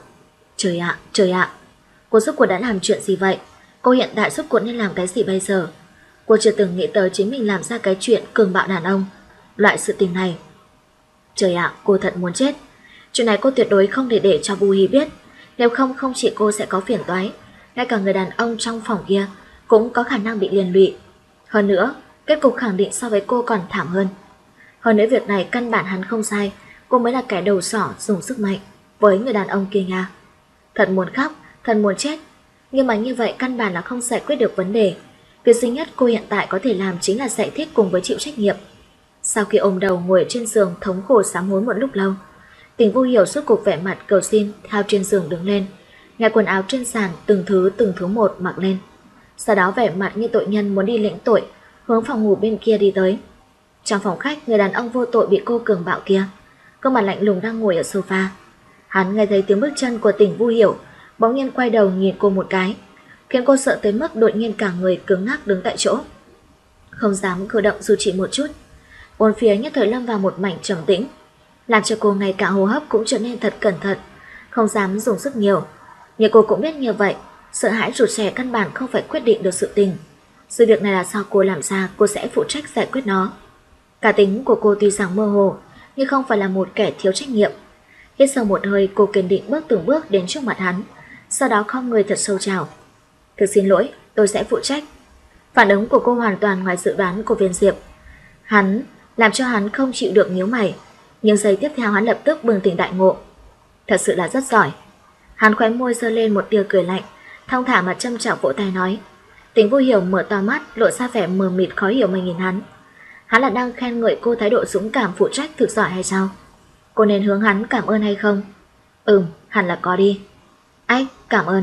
Trời ạ, cô rốt cuộc đã làm chuyện gì vậy? Cô hiện tại rốt cuộc nên làm cái gì bây giờ? Cô chưa từng nghĩ tới chính mình làm ra cái chuyện cường bạo đàn ông, loại sự tình này. Trời ạ, cô thật muốn chết. Chuyện này cô tuyệt đối không thể để cho Bu Hi biết, nếu không không chỉ cô sẽ có phiền toái, ngay cả người đàn ông trong phòng kia cũng có khả năng bị liên lụy. Hơn nữa, kết cục khẳng định so với cô còn thảm hơn. Hơn nữa việc này căn bản hắn không sai, cô mới là kẻ đầu sỏ dùng sức mạnh với người đàn ông kia nha. Thật muốn khóc, thật muốn chết, nhưng mà như vậy căn bản là không giải quyết được vấn đề. Việc duy nhất cô hiện tại có thể làm chính là giải thích cùng với chịu trách nhiệm. Sau khi ôm đầu ngồi trên giường thống khổ sám hối một lúc lâu, Tỉnh Vu Hiểu suốt cuộc vẻ mặt cầu xin theo trên giường đứng lên, nhặt quần áo trên sàn từng thứ một mặc lên. Sau đó vẻ mặt như tội nhân muốn đi lĩnh tội, hướng phòng ngủ bên kia đi tới. Trong phòng khách, người đàn ông vô tội bị cô cường bạo kia, gương mặt lạnh lùng đang ngồi ở sofa. Hắn nghe thấy tiếng bước chân của Tỉnh Vu Hiểu, bỗng nhiên quay đầu nhìn cô một cái, khiến cô sợ tới mức đột nhiên cả người cứng ngắc đứng tại chỗ, không dám cử động dù chỉ một chút. Bốn phía nhất thời lâm vào một mảnh trầm tĩnh. làm cho cô ngay cả hô hấp cũng trở nên thật cẩn thận, không dám dùng sức nhiều. Nhưng cô cũng biết như vậy, sợ hãi rụt rè căn bản không phải quyết định được sự tình. Sự việc này là do cô làm ra, cô sẽ phụ trách giải quyết nó. Cá tính của cô tuy rằng mơ hồ, nhưng không phải là một kẻ thiếu trách nhiệm. Hít sâu một hơi, cô kiên định bước từng bước đến trước mặt hắn, sau đó khom người thật sâu chào. Thực xin lỗi, tôi sẽ phụ trách. Phản ứng của cô hoàn toàn ngoài dự đoán của Viên Diệp. Hắn làm cho hắn không chịu được nhíu mày, nhưng giây tiếp theo hắn lập tức bừng tỉnh đại ngộ. Thật sự là rất giỏi. Hắn khóe môi giơ lên một tia cười lạnh, thong thả mà châm chọc vỗ tay nói. Tính Vui Hiểu mở to mắt, lộ ra vẻ mờ mịt khó hiểu mà nhìn hắn. Hắn là đang khen ngợi cô thái độ dũng cảm phụ trách thực giỏi hay sao? Cô nên hướng hắn cảm ơn hay không? Hẳn là có đi. Ách, cảm ơn.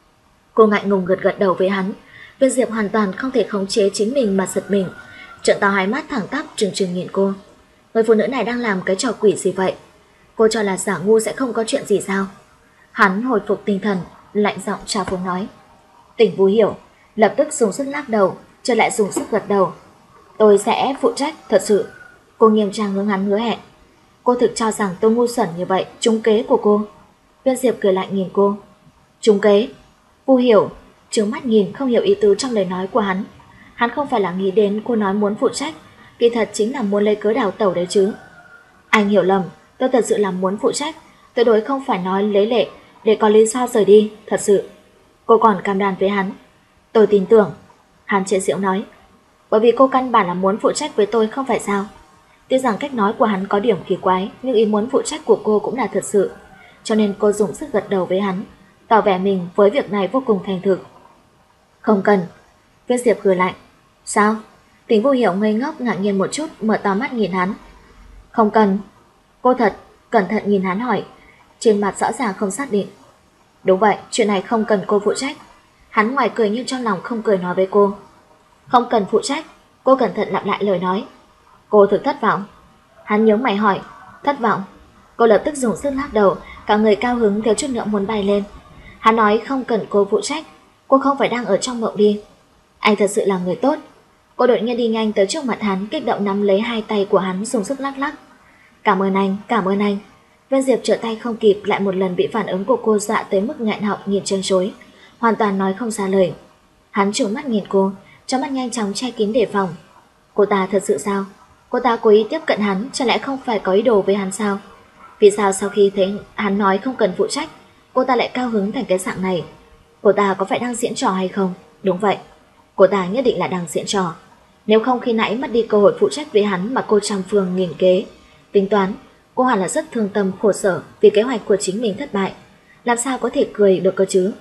Cô ngại ngùng gật gật đầu với hắn. Viên Diệp hoàn toàn không thể khống chế chính mình mà giật mình, trợn to hai mắt thẳng tắp trừng trừng nhìn cô. Người phụ nữ này đang làm cái trò quỷ gì vậy? Cô cho là giả ngu sẽ không có chuyện gì sao? Hắn hồi phục tinh thần, lạnh giọng trà phúng nói. Tỉnh Vui Hiểu lập tức dùng sức lắc đầu, trở lại dùng sức gật đầu. Tôi sẽ phụ trách, thật sự. Cô nghiêm trang hướng hắn hứa hẹn. Cô thực cho rằng tôi ngu xuẩn như vậy, trúng kế của cô. Viên Diệp cười lạnh nhìn cô. Trúng kế? Vui Hiểu trừng mắt nhìn, không hiểu ý tứ trong lời nói của hắn. Hắn không phải là nghĩ đến cô nói muốn phụ trách, kỳ thật chính là muốn lấy cớ đào tẩu đấy chứ. Anh hiểu lầm, tôi thật sự là muốn phụ trách, tuyệt đối không phải nói lấy lệ để có lý do rời đi, thật sự. Cô còn cam đoan với hắn. Tôi tin tưởng. Hắn chế giễu nói. Bởi vì cô căn bản là muốn phụ trách với tôi không phải sao? Tuy rằng cách nói của hắn có điểm kỳ quái, nhưng ý muốn phụ trách của cô cũng là thật sự, cho nên cô dùng sức gật đầu với hắn, tỏ vẻ mình với việc này vô cùng thành thực. Không cần. Viên Diệp cười lạnh. Sao? Tính Vui Hiểu ngây ngốc ngạc nhiên một chút, mở to mắt nhìn hắn. Không cần. Cô thật cẩn thận nhìn hắn hỏi, trên mặt rõ ràng không xác định. Đúng vậy, chuyện này không cần cô phụ trách. Hắn ngoài cười nhưng trong lòng không cười nói với cô. Không cần phụ trách. Cô cẩn thận lặp lại lời nói. Cô thực thất vọng. Hắn nhướng mày hỏi. Thất vọng? Cô lập tức dùng sức lắc đầu, cả người cao hứng thiếu chút nữa muốn bay lên. Hắn nói không cần cô phụ trách. Cô không phải đang ở trong mộng đi. Anh thật sự là người tốt. Cô đột nhiên đi nhanh tới trước mặt hắn, kích động nắm lấy hai tay của hắn dùng sức lắc lắc. Cảm ơn anh, cảm ơn anh. Viên Diệp trở tay không kịp, lại một lần bị phản ứng của cô dọa tới mức nghẹn họng nhìn chân chối, hoàn toàn nói không ra lời. Hắn trừng mắt nhìn cô, trong mắt nhanh chóng che kín đề phòng. Cô ta thật sự sao? Cô ta cố ý tiếp cận hắn, chẳng lẽ không phải có ý đồ với hắn sao? Vì sao sau khi thấy hắn nói không cần phụ trách, cô ta lại cao hứng thành cái dạng này? Cô ta có phải đang diễn trò hay không? Đúng vậy, cô ta nhất định là đang diễn trò. Nếu không khi nãy mất đi cơ hội phụ trách với hắn mà cô trăm phương nghìn kế tính toán, cô hẳn là rất thương tâm khổ sở vì kế hoạch của chính mình thất bại. Làm sao có thể cười được cơ chứ?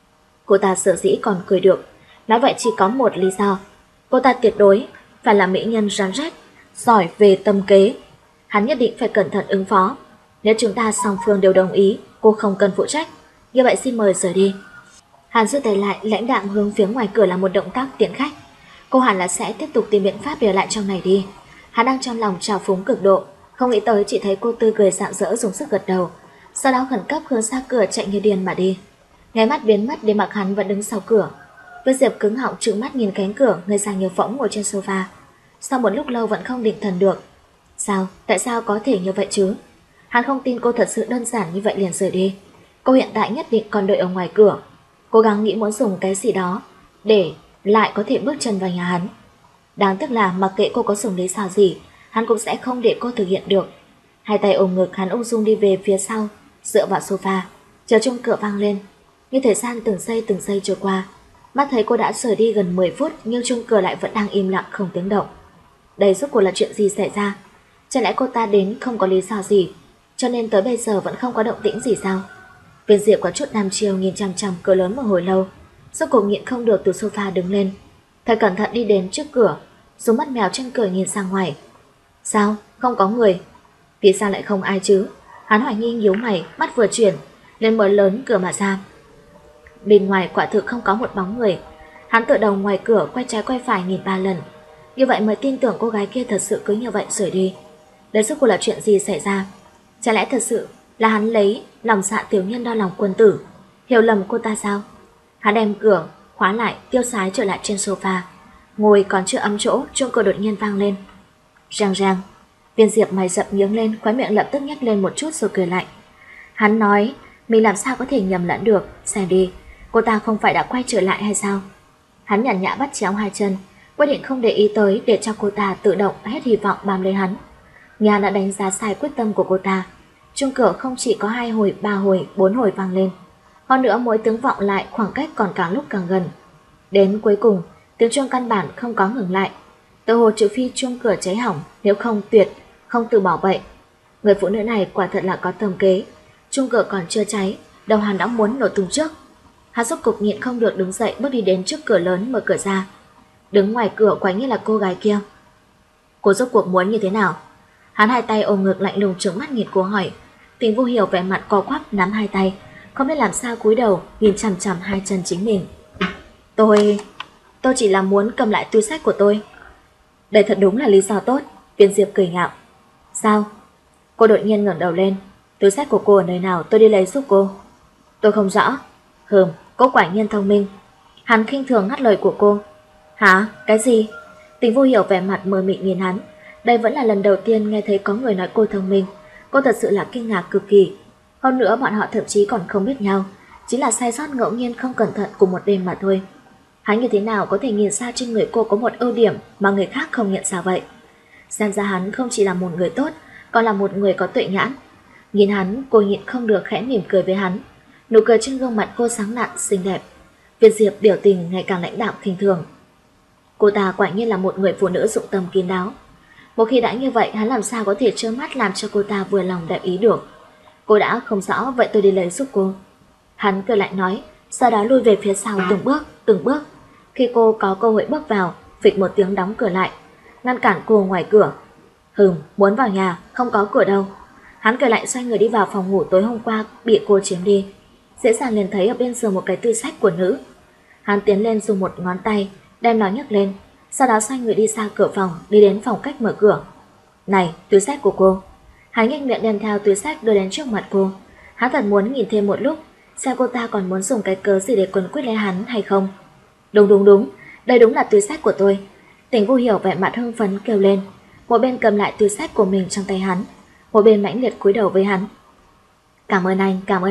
Cô ta sở dĩ còn cười được, nói vậy chỉ có một lý do. Cô ta tuyệt đối phải là mỹ nhân rắn rết, giỏi về tâm kế. Hắn nhất định phải cẩn thận ứng phó. Nếu chúng ta song phương đều đồng ý cô không cần phụ trách, như vậy xin mời rời đi. Hắn rút tay lại, lãnh đạm hướng phía ngoài cửa là một động tác tiễn khách. Cô hẳn là sẽ tiếp tục tìm biện pháp để ở lại trong này đi. Hắn đang trong lòng trào phúng cực độ, không nghĩ tới chỉ thấy cô tươi cười rạng rỡ dùng sức gật đầu, sau đó khẩn cấp hướng ra cửa chạy như điên mà đi. Nháy mắt biến mất để mặc hắn vẫn đứng sau cửa. Viên Diệp cứng họng trừng mắt nhìn cánh cửa, người già như phỗng ngồi trên sofa. Sau một lúc lâu vẫn không định thần được. Sao? Tại sao có thể như vậy chứ? Hắn không tin cô thật sự đơn giản như vậy liền rời đi. Cô hiện tại nhất định còn đợi ở ngoài cửa, cố gắng nghĩ muốn dùng cái gì đó để lại có thể bước chân vào nhà hắn. Đáng tiếc là mặc kệ cô có dùng lý do gì, hắn cũng sẽ không để cô thực hiện được. Hai tay ôm ngực, hắn ung dung đi về phía sau, dựa vào sofa, chờ chuông cửa vang lên. Như thời gian từng giây trôi qua, mắt thấy cô đã rời đi gần 10 phút nhưng chuông cửa lại vẫn đang im lặng không tiếng động. Đây rốt cuộc là chuyện gì xảy ra? Chẳng lẽ cô ta đến không có lý do gì, cho nên tới bây giờ vẫn không có động tĩnh gì sao? Viên Diệp có chút nam chiều nhìn chằm chằm cửa lớn một hồi lâu, rốt cuộc nhịn không được từ sofa đứng lên, thật cẩn thận đi đến trước cửa, dùng mắt mèo trên cửa nhìn sang ngoài. Sao? Không có người? Vì sao lại không ai chứ? Hắn hoài nghi nhíu mày, mắt vừa chuyển lên mở lớn cửa mà ra. Bên ngoài quả thực không có một bóng người. Hắn tựa đầu ngoài cửa quay trái quay phải nhìn 3 lần, như vậy mới tin tưởng cô gái kia thật sự cứ như vậy rời đi. Đây rốt cuộc là chuyện gì xảy ra? Chả lẽ thật sự là hắn lấy lòng dạ tiểu nhân đo lòng quân tử, hiểu lầm cô ta sao? Hắn đem cửa khóa lại, tiêu sái trở lại trên sofa, ngồi còn chưa ấm chỗ, chuông cửa đột nhiên vang lên. Rang rang. Viên Diệp mày rậm nhướng lên, khóe miệng lập tức nhếch lên một chút rồi cười lạnh. Hắn nói, mình làm sao có thể nhầm lẫn được, xem đi, cô ta không phải đã quay trở lại hay sao? Hắn nhàn nhã bắt chéo hai chân, quyết định không để ý tới để cho cô ta tự động hết hy vọng bám lấy hắn. Nga đã đánh giá sai quyết tâm của cô ta. Chuông cửa không chỉ có 2 hồi, 3 hồi, 4 hồi vang lên. Hơn nữa mỗi tiếng vọng lại khoảng cách còn càng lúc càng gần. Đến cuối cùng, tiếng chuông căn bản không có ngừng lại. Tự hồ trừ phi chuông cửa cháy hỏng, nếu không tuyệt, không từ bỏ vậy. Người phụ nữ này quả thật là có tầm kế. Chuông cửa còn chưa cháy, đầu hắn đã muốn nổ tung trước. Hắn rốt cục nhịn không được đứng dậy bước đi đến trước cửa lớn mở cửa ra. Đứng ngoài cửa quả nhiên là cô gái kia. Cô rốt cuộc muốn như thế nào? Hắn hai tay ôm ngực lạnh lùng trừng mắt nhìn cô hỏi. Tình Vô Hiểu vẻ mặt co quắp nắm hai tay, không biết làm sao cúi đầu nhìn chằm chằm hai chân chính mình. Tôi chỉ là muốn cầm lại túi xách của tôi. Đây thật đúng là lý do tốt. Viên Diệp cười nhạo. Sao? Cô đột nhiên ngẩng đầu lên. Túi xách của cô ở nơi nào, tôi đi lấy giúp cô. Tôi không rõ. Cô quả nhiên thông minh. Hắn khinh thường ngắt lời của cô. Hả? Cái gì? Tình Vô Hiểu vẻ mặt mờ mịt nhìn hắn. Đây vẫn là lần đầu tiên nghe thấy có người nói cô thông minh. Cô thật sự là kinh ngạc cực kỳ. Hơn nữa bọn họ thậm chí còn không biết nhau, chỉ là sai sót ngẫu nhiên không cẩn thận của một đêm mà thôi. Hắn như thế nào có thể nhìn ra trên người cô có một ưu điểm mà người khác không nhận ra vậy? Xem ra hắn không chỉ là một người tốt, còn là một người có tuệ nhãn. Nhìn hắn, cô nhịn không được khẽ mỉm cười với hắn. Nụ cười trên gương mặt cô sáng lạn, xinh đẹp. Viên Diệp biểu tình ngày càng lãnh đạm khinh thường. Cô ta quả nhiên là một người phụ nữ dụng tâm kín đáo. Một khi đã như vậy, hắn làm sao có thể trơ mắt làm cho cô ta vừa lòng đẹp ý được? Cô đã không rõ, vậy tôi đi lấy giúp cô. Hắn cười lại nói, sau đó lui về phía sau từng bước. Khi cô có cơ hội bước vào, phịch một tiếng đóng cửa lại, ngăn cản cô ngoài cửa. Muốn vào nhà, không có cửa đâu. Hắn cười lại xoay người đi vào phòng ngủ tối hôm qua bị cô chiếm đi. Dễ dàng liền thấy ở bên giường một cái túi xách của nữ. Hắn tiến lên dùng một ngón tay đem nó nhấc lên, sau đó xoay người đi xa cửa phòng, đi đến phòng cách mở cửa. Này, túi xách của cô. Hắn nhếch miệng đem theo túi xách đưa đến trước mặt cô. Hắn thật muốn nhìn thêm một lúc, xem cô ta còn muốn dùng cái cớ gì để quấn quýt lấy hắn hay không. Đúng, đây đúng là túi xách của tôi. Tình Vô Hiểu vẻ mặt hưng phấn kêu lên, một bên cầm lại túi xách của mình trong tay hắn, một bên mãnh liệt cúi đầu với hắn. Cảm ơn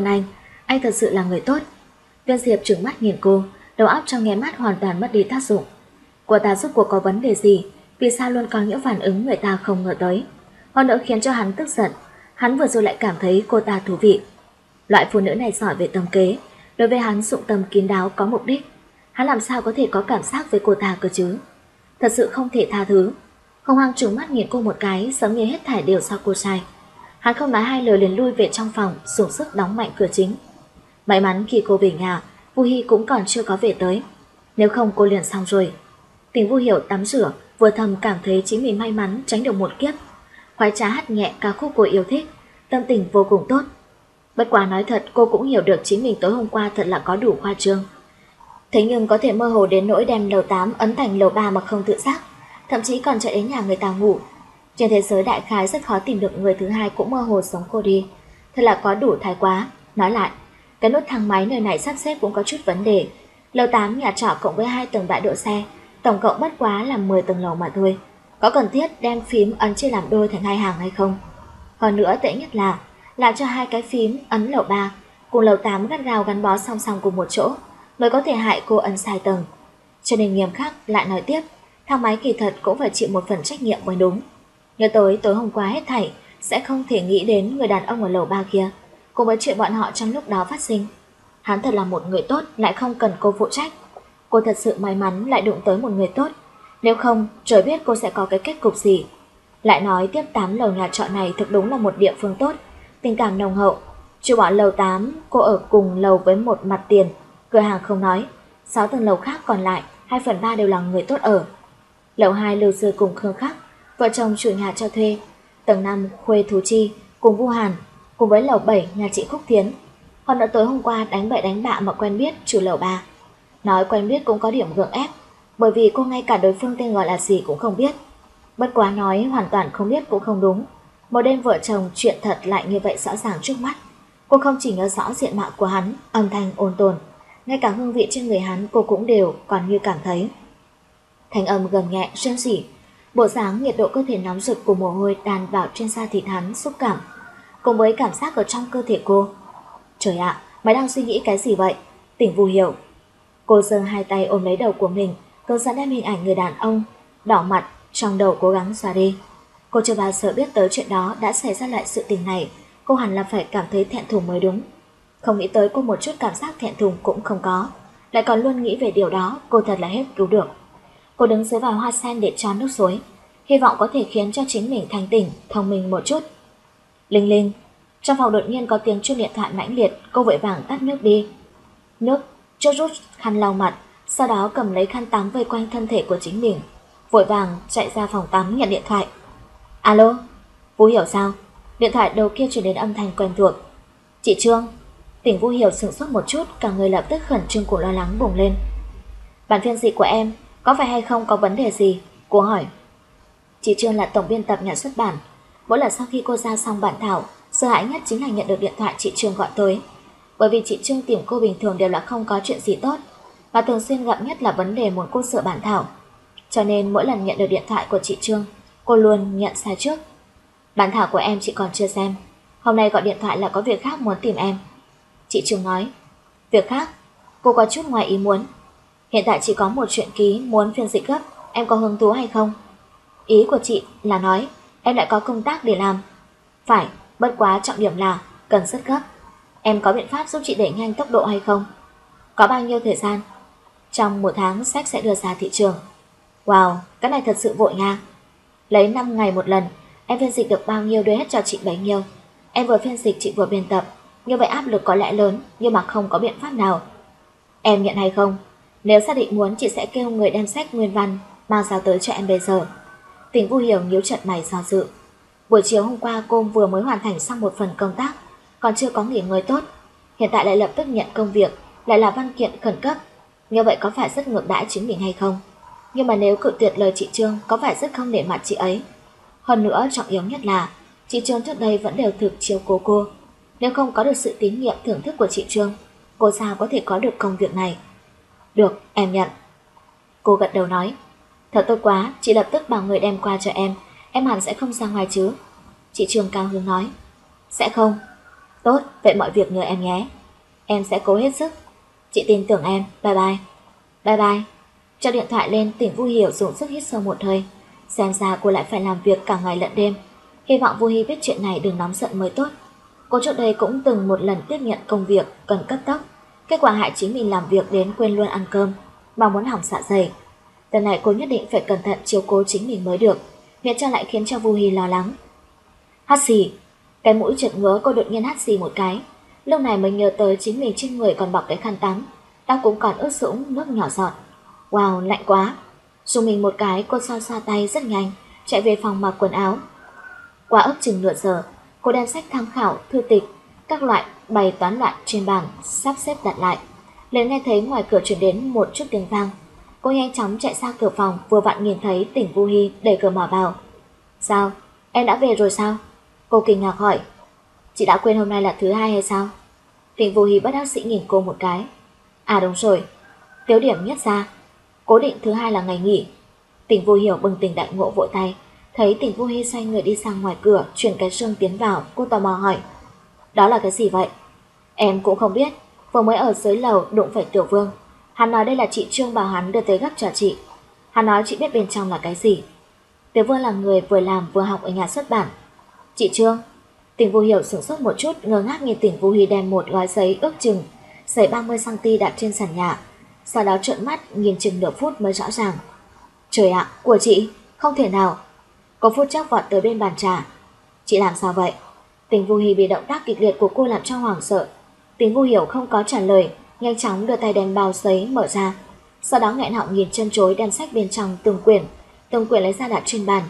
anh thật sự là người tốt. Viên Diệp trừng mắt nhìn cô, đầu óc trong nháy mắt hoàn toàn mất đi tác dụng. Cô ta rốt cuộc có vấn đề gì? Vì sao luôn có những phản ứng người ta không ngờ tới? Hơn nữa khiến cho hắn tức giận. Hắn vừa rồi lại cảm thấy cô ta thú vị. Loại phụ nữ này giỏi về tâm kế, đối với hắn dụng tâm kín đáo có mục đích. Hắn làm sao có thể có cảm giác với cô ta cơ chứ? Thật sự không thể tha thứ. Hồng Hoàng trừng mắt nhìn cô một cái, giống như hết thảy đều do cô sai. Hắn không nói hai lời liền lui về trong phòng, dùng sức đóng mạnh cửa chính. May mắn khi cô về nhà, Vu Hi cũng còn chưa có về tới. Nếu không cô liền xong rồi. Tình Vô Hiểu tắm rửa, vừa thầm cảm thấy chính mình may mắn tránh được một kiếp. Khoái trá hát nhẹ ca khúc cô yêu thích, tâm tình vô cùng tốt. Bất quá nói thật, cô cũng hiểu được chính mình tối hôm qua thật là có đủ khoa trương. Thế nhưng có thể mơ hồ đến nỗi đem lầu 8 ấn thành lầu 3 mà không tự giác, thậm chí còn chạy đến nhà người ta ngủ. Trên thế giới đại khái rất khó tìm được người thứ hai cũng mơ hồ giống cô đi. Thật là có đủ thái quá. Nói lại, cái nút thang máy nơi này sắp xếp cũng có chút vấn đề. Lầu 8 nhà trọ cộng với 2 tầng bãi đỗ xe, tổng cộng bất quá là 10 tầng lầu mà thôi. Có cần thiết đem phím ấn chia làm đôi thành 2 hàng hay không? Hơn nữa tệ nhất là làm cho 2 cái phím ấn lầu 3 cùng lầu 8 gắt gao gắn bó song song cùng một chỗ mới có thể hại cô ấn sai tầng. Cho nên nghiêm khắc lại nói tiếp, thang máy kỳ thật cũng phải chịu một phần trách nhiệm mới đúng. Nhớ tới tối hôm qua hết thảy, sẽ không thể nghĩ đến người đàn ông ở lầu 3 kia, cùng với chuyện bọn họ trong lúc đó phát sinh. Hắn thật là một người tốt, lại không cần cô phụ trách. Cô thật sự may mắn lại đụng tới một người tốt. Nếu không, trời biết cô sẽ có cái kết cục gì. Lại nói tiếp 8 lầu nhà trọ này thực đúng là một địa phương tốt, tình cảm nồng hậu. Trừ bỏ lầu 8, cô ở cùng lầu với một mặt tiền, cửa hàng không nói. 6 tầng lầu khác còn lại, 2/3 đều là người tốt ở. Lầu 2 Lưu Sư cùng Khương Khắc, vợ chồng chủ nhà cho thuê. Tầng 5 Khuê Thú Chi cùng Vu Hàn, cùng với lầu 7 nhà chị Khúc Thiến. Còn nữa tối hôm qua đánh bậy đánh bạ mà quen biết chủ lầu 3. Nói quen biết cũng có điểm gượng ép, bởi vì cô ngay cả đối phương tên gọi là gì cũng không biết. Bất quá nói hoàn toàn không biết cũng không đúng. Một đêm vợ chồng chuyện thật lại như vậy rõ ràng trước mắt. Cô không chỉ nhớ rõ diện mạo của hắn, âm thanh ôn tồn, ngay cả hương vị trên người hắn cô cũng đều còn như cảm thấy. Thanh âm gầm nhẹ, rên rỉ. Bộ dáng nhiệt độ cơ thể nóng rực của mồ hôi tràn vào trên da thịt hắn xúc cảm, cùng với cảm giác ở trong cơ thể cô. Trời ạ, mày đang suy nghĩ cái gì vậy? Tỉnh Vu Hiểu. Cô giơ hai tay ôm lấy đầu của mình, cơn giận đem hình ảnh người đàn ông đỏ mặt trong đầu cố gắng xóa đi. Cô chưa bao giờ biết tới chuyện đó đã xảy ra lại sự tình này, cô hẳn là phải cảm thấy thẹn thùng mới đúng. Không nghĩ tới cô một chút cảm giác thẹn thùng cũng không có, lại còn luôn nghĩ về điều đó, cô thật là hết cứu được. Cô đứng dưới vòi hoa sen để cho nước suối, hy vọng có thể khiến cho chính mình thanh tỉnh, thông minh một chút. Linh linh, trong phòng đột nhiên có tiếng chuông điện thoại mãnh liệt, cô vội vàng tắt nước đi. Nước, chốt rút khăn lau mặt, sau đó cầm lấy khăn tắm vây quanh thân thể của chính mình, vội vàng chạy ra phòng tắm nhận điện thoại. Alo, Vu Hiểu sao? Điện thoại đầu kia truyền đến âm thanh quen thuộc. Chị Trương. Tỉnh Vu Hiểu sửng sốt một chút, cả người lập tức khẩn trương cùng lo lắng bùng lên. Bản phiên dịch của em có phải hay không có vấn đề gì? Cô hỏi. Chị Trương là tổng biên tập nhà xuất bản. Mỗi lần sau khi cô ra xong bản thảo, sợ hãi nhất chính là nhận được điện thoại chị Trương gọi tới. Bởi vì chị Trương tìm cô bình thường đều là không có chuyện gì tốt, và thường xuyên gặp nhất là vấn đề muốn cô sửa bản thảo. Cho nên mỗi lần nhận được điện thoại của chị Trương, cô luôn nhận sai trước. Bản thảo của em chị còn chưa xem, hôm nay gọi điện thoại là có việc khác muốn tìm em. Chị Trương nói. Việc khác? Cô có chút ngoài ý muốn. Hiện tại chỉ có một chuyện ký muốn phiên dịch gấp, em có hứng thú hay không? Ý của chị là nói em lại có công tác để làm. Phải, bất quá trọng điểm là cần rất gấp. Em có biện pháp giúp chị đẩy nhanh tốc độ hay không? Có bao nhiêu thời gian? Trong 1 tháng sách sẽ đưa ra thị trường. Wow, cái này thật sự vội nha. Lấy 5 ngày một lần, em phiên dịch được bao nhiêu đưa hết cho chị bấy nhiêu. Em vừa phiên dịch chị vừa biên tập, như vậy áp lực có lẽ lớn, nhưng mà không có biện pháp nào. Em nhận hay không? Nếu xác định muốn, chị sẽ kêu người đem sách nguyên văn mang giao tới cho em bây giờ. Tỉnh Vu Hiểu nhíu chặt mày do dự. Buổi chiều hôm qua cô vừa mới hoàn thành xong một phần công tác, còn chưa có nghỉ ngơi tốt. Hiện tại lại lập tức nhận công việc, lại là văn kiện khẩn cấp. Như vậy có phải rất ngược đãi chính mình hay không? Nhưng mà nếu cự tuyệt lời chị Trương, có phải rất không để mặt chị ấy? Hơn nữa trọng yếu nhất là chị Trương trước đây vẫn đều thực chiếu cố cô. Nếu không có được sự tín nhiệm thưởng thức của chị Trương, cô sao có thể có được công việc này? Được, em nhận. Cô gật đầu nói. Thật tốt quá, chị lập tức bảo người đem qua cho em hẳn sẽ không ra ngoài chứ? Chị Trương cao hứng nói. Sẽ không. Tốt, vậy mọi việc nhờ em nhé. Em sẽ cố hết sức. Chị tin tưởng em, bye bye. Bye bye. Cho điện thoại lên, Tỉnh Vu Hiểu dùng sức hít sâu một hơi. Xem ra cô lại phải làm việc cả ngày lẫn đêm. Hy vọng Vu Hi biết chuyện này đừng nóng giận mới tốt. Cô trước đây cũng từng một lần tiếp nhận công việc cần cấp tốc, kết quả hại chính mình làm việc đến quên luôn ăn cơm, mà muốn hỏng dạ dày. Lần này cô nhất định phải cẩn thận chiếu cố chính mình mới được, miễn cho lại khiến cho Vu Hi lo lắng. Hắt xì. Cái mũi chợt ngứa, cô đột nhiên hắt xì một cái. Lúc này mới nhớ tới chính mình trên người còn bọc cái khăn tắm, tóc cũng còn ướt sũng nước nhỏ giọt. Wow, lạnh quá. Dùng mình một cái, cô xoa xoa tay rất nhanh, chạy về phòng mặc quần áo. Qua ước chừng nửa giờ, cô đem sách tham khảo, thư tịch, các loại bày toán loạn trên bàn, sắp xếp đặt lại. Liền nghe thấy ngoài cửa truyền đến một chút tiếng vang. Cô nhanh chóng chạy ra cửa phòng, vừa vặn nhìn thấy Tỉnh Vu Hi đẩy cửa mở vào. Sao? Em đã về rồi sao? Cô kinh ngạc hỏi. Chị đã quên hôm nay là thứ hai hay sao? Tỉnh Vu Hi bất đắc dĩ nhìn cô một cái. À đúng rồi. Tiếu điểm nhất ra. Cố định thứ hai là ngày nghỉ. Tỉnh Vu Hiểu bừng tỉnh đại ngộ vội tay. Thấy Tỉnh Vu Hi xoay người đi sang ngoài cửa, chuyển cái rương tiến vào, cô tò mò hỏi. Đó là cái gì vậy? Em cũng không biết, vừa mới ở dưới lầu đụng phải Tiểu Vương. Hắn nói đây là chị Trương bảo hắn đưa tới gấp cho chị. Hắn nói chị biết bên trong là cái gì. Tiểu Vương là người vừa làm vừa học ở nhà xuất bản. Chị Trương. Tỉnh Vu Hiểu sửng sốt một chút, ngơ ngác nhìn Tỉnh Vu Hi đem một gói giấy ước chừng giấy 30cm đặt trên sàn nhà, sau đó trợn mắt nhìn chừng nửa phút mới rõ ràng. Trời ạ, của chị, không thể nào. Cô phút chốc vọt tới bên bàn trà. Chị làm sao vậy? Tỉnh Vu Hi bị động tác kịch liệt của cô làm cho hoảng sợ. Tỉnh Vu Hiểu không có trả lời, nhanh chóng đưa tay đem bao giấy mở ra, sau đó nghẹn họng nhìn chân chối đem sách bên trong từng quyển lấy ra đặt trên bàn.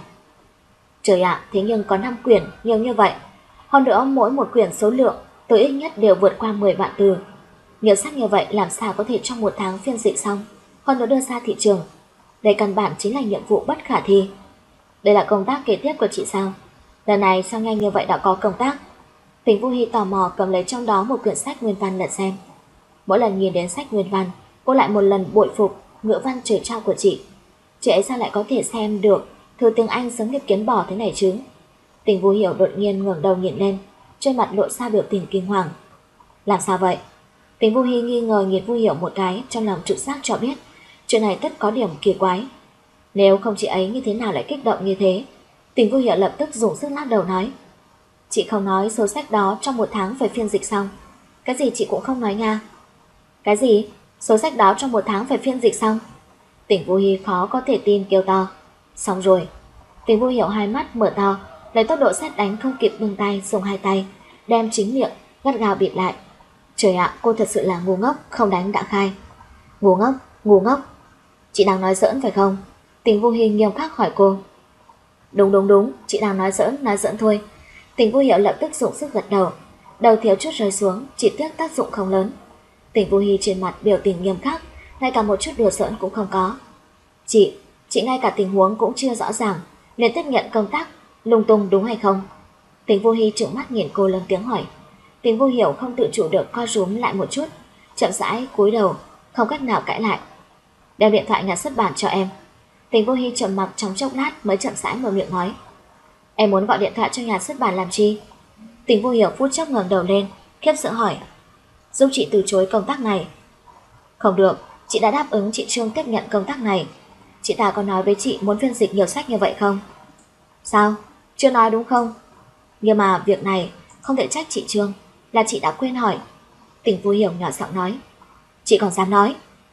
Trời ạ, thế nhưng có 5 quyển, nhiều như vậy. Hơn nữa mỗi một quyển số lượng tối ít nhất đều vượt qua 10 vạn từ. Nhiều sách như vậy làm sao có thể trong 1 tháng phiên dịch xong, hơn nữa đưa ra thị trường. Đây căn bản chính là nhiệm vụ bất khả thi. Đây là công tác kế tiếp của chị sao? Lần này sao nhanh như vậy đã có công tác? Tỉnh Vu Hi tò mò cầm lấy trong đó một quyển sách nguyên văn lật xem. Mỗi lần nhìn đến sách nguyên văn, cô lại một lần bội phục ngữ văn trời trao của chị. Chị ấy sao lại có thể xem được Thứ tiếng Anh giống như kiến bò thế này chứ? Tình Vu Hiểu đột nhiên ngẩng đầu nhìn lên, trên mặt lộ ra biểu tình kinh hoàng. Làm sao vậy? Tình Vu Hi nghi ngờ nhìn Vu Hiểu một cái, trong lòng trực giác cho biết chuyện này tất có điểm kỳ quái. Nếu không chị ấy như thế nào lại kích động như thế? Tình Vu Hiểu lập tức dùng sức lắc đầu nói. Chị không nói số sách đó trong 1 tháng phải phiên dịch xong. Cái gì chị cũng không nói nha. Cái gì? Số sách đó trong 1 tháng phải phiên dịch xong? Tình Vu Hi khó có thể tin kêu to. Xong rồi. Tình Vu Hiểu hai mắt mở to, lấy tốc độ sét đánh không kịp bưng tay, dùng hai tay đem chính miệng gắt gao bịt lại. Trời ạ, cô thật sự là ngu ngốc, không đánh đã khai. Ngu ngốc, ngu ngốc. Chị đang nói giỡn phải không? Tình Vu Hi nghiêm khắc hỏi cô. Đúng, chị đang nói giỡn thôi. Tình Vu Hiểu lập tức dùng sức gật đầu, đầu thiếu chút rơi xuống, chỉ tiếc tác dụng không lớn. Tình Vu Hi trên mặt biểu tình nghiêm khắc, ngay cả một chút đùa giỡn cũng không có. Chị ngay cả tình huống cũng chưa rõ ràng, liền tiếp nhận công tác lung tung đúng hay không? Tình Vu Hi trợn mắt nhìn cô lớn tiếng hỏi. Tình Vu Hiểu không tự chủ được co rúm lại một chút, chậm rãi cúi đầu, không cách nào cãi lại. Đem điện thoại nhà xuất bản cho em. Tình Vu Hi trầm mặc trong chốc lát mới chậm rãi mở miệng nói. Em muốn gọi điện thoại cho nhà xuất bản làm chi? Tình Vu Hiểu phút chốc ngẩng đầu lên, khiếp sợ hỏi. Giúp chị từ chối công tác này. Không được, chị đã đáp ứng chị Trương tiếp nhận công tác này. Chị ta có nói với chị muốn phiên dịch nhiều sách như vậy không? Sao? Chưa nói đúng không? Nhưng mà việc này không thể trách chị Trương, là chị đã quên hỏi. Tình Vu Hiểu nhỏ giọng nói. Chị còn dám nói?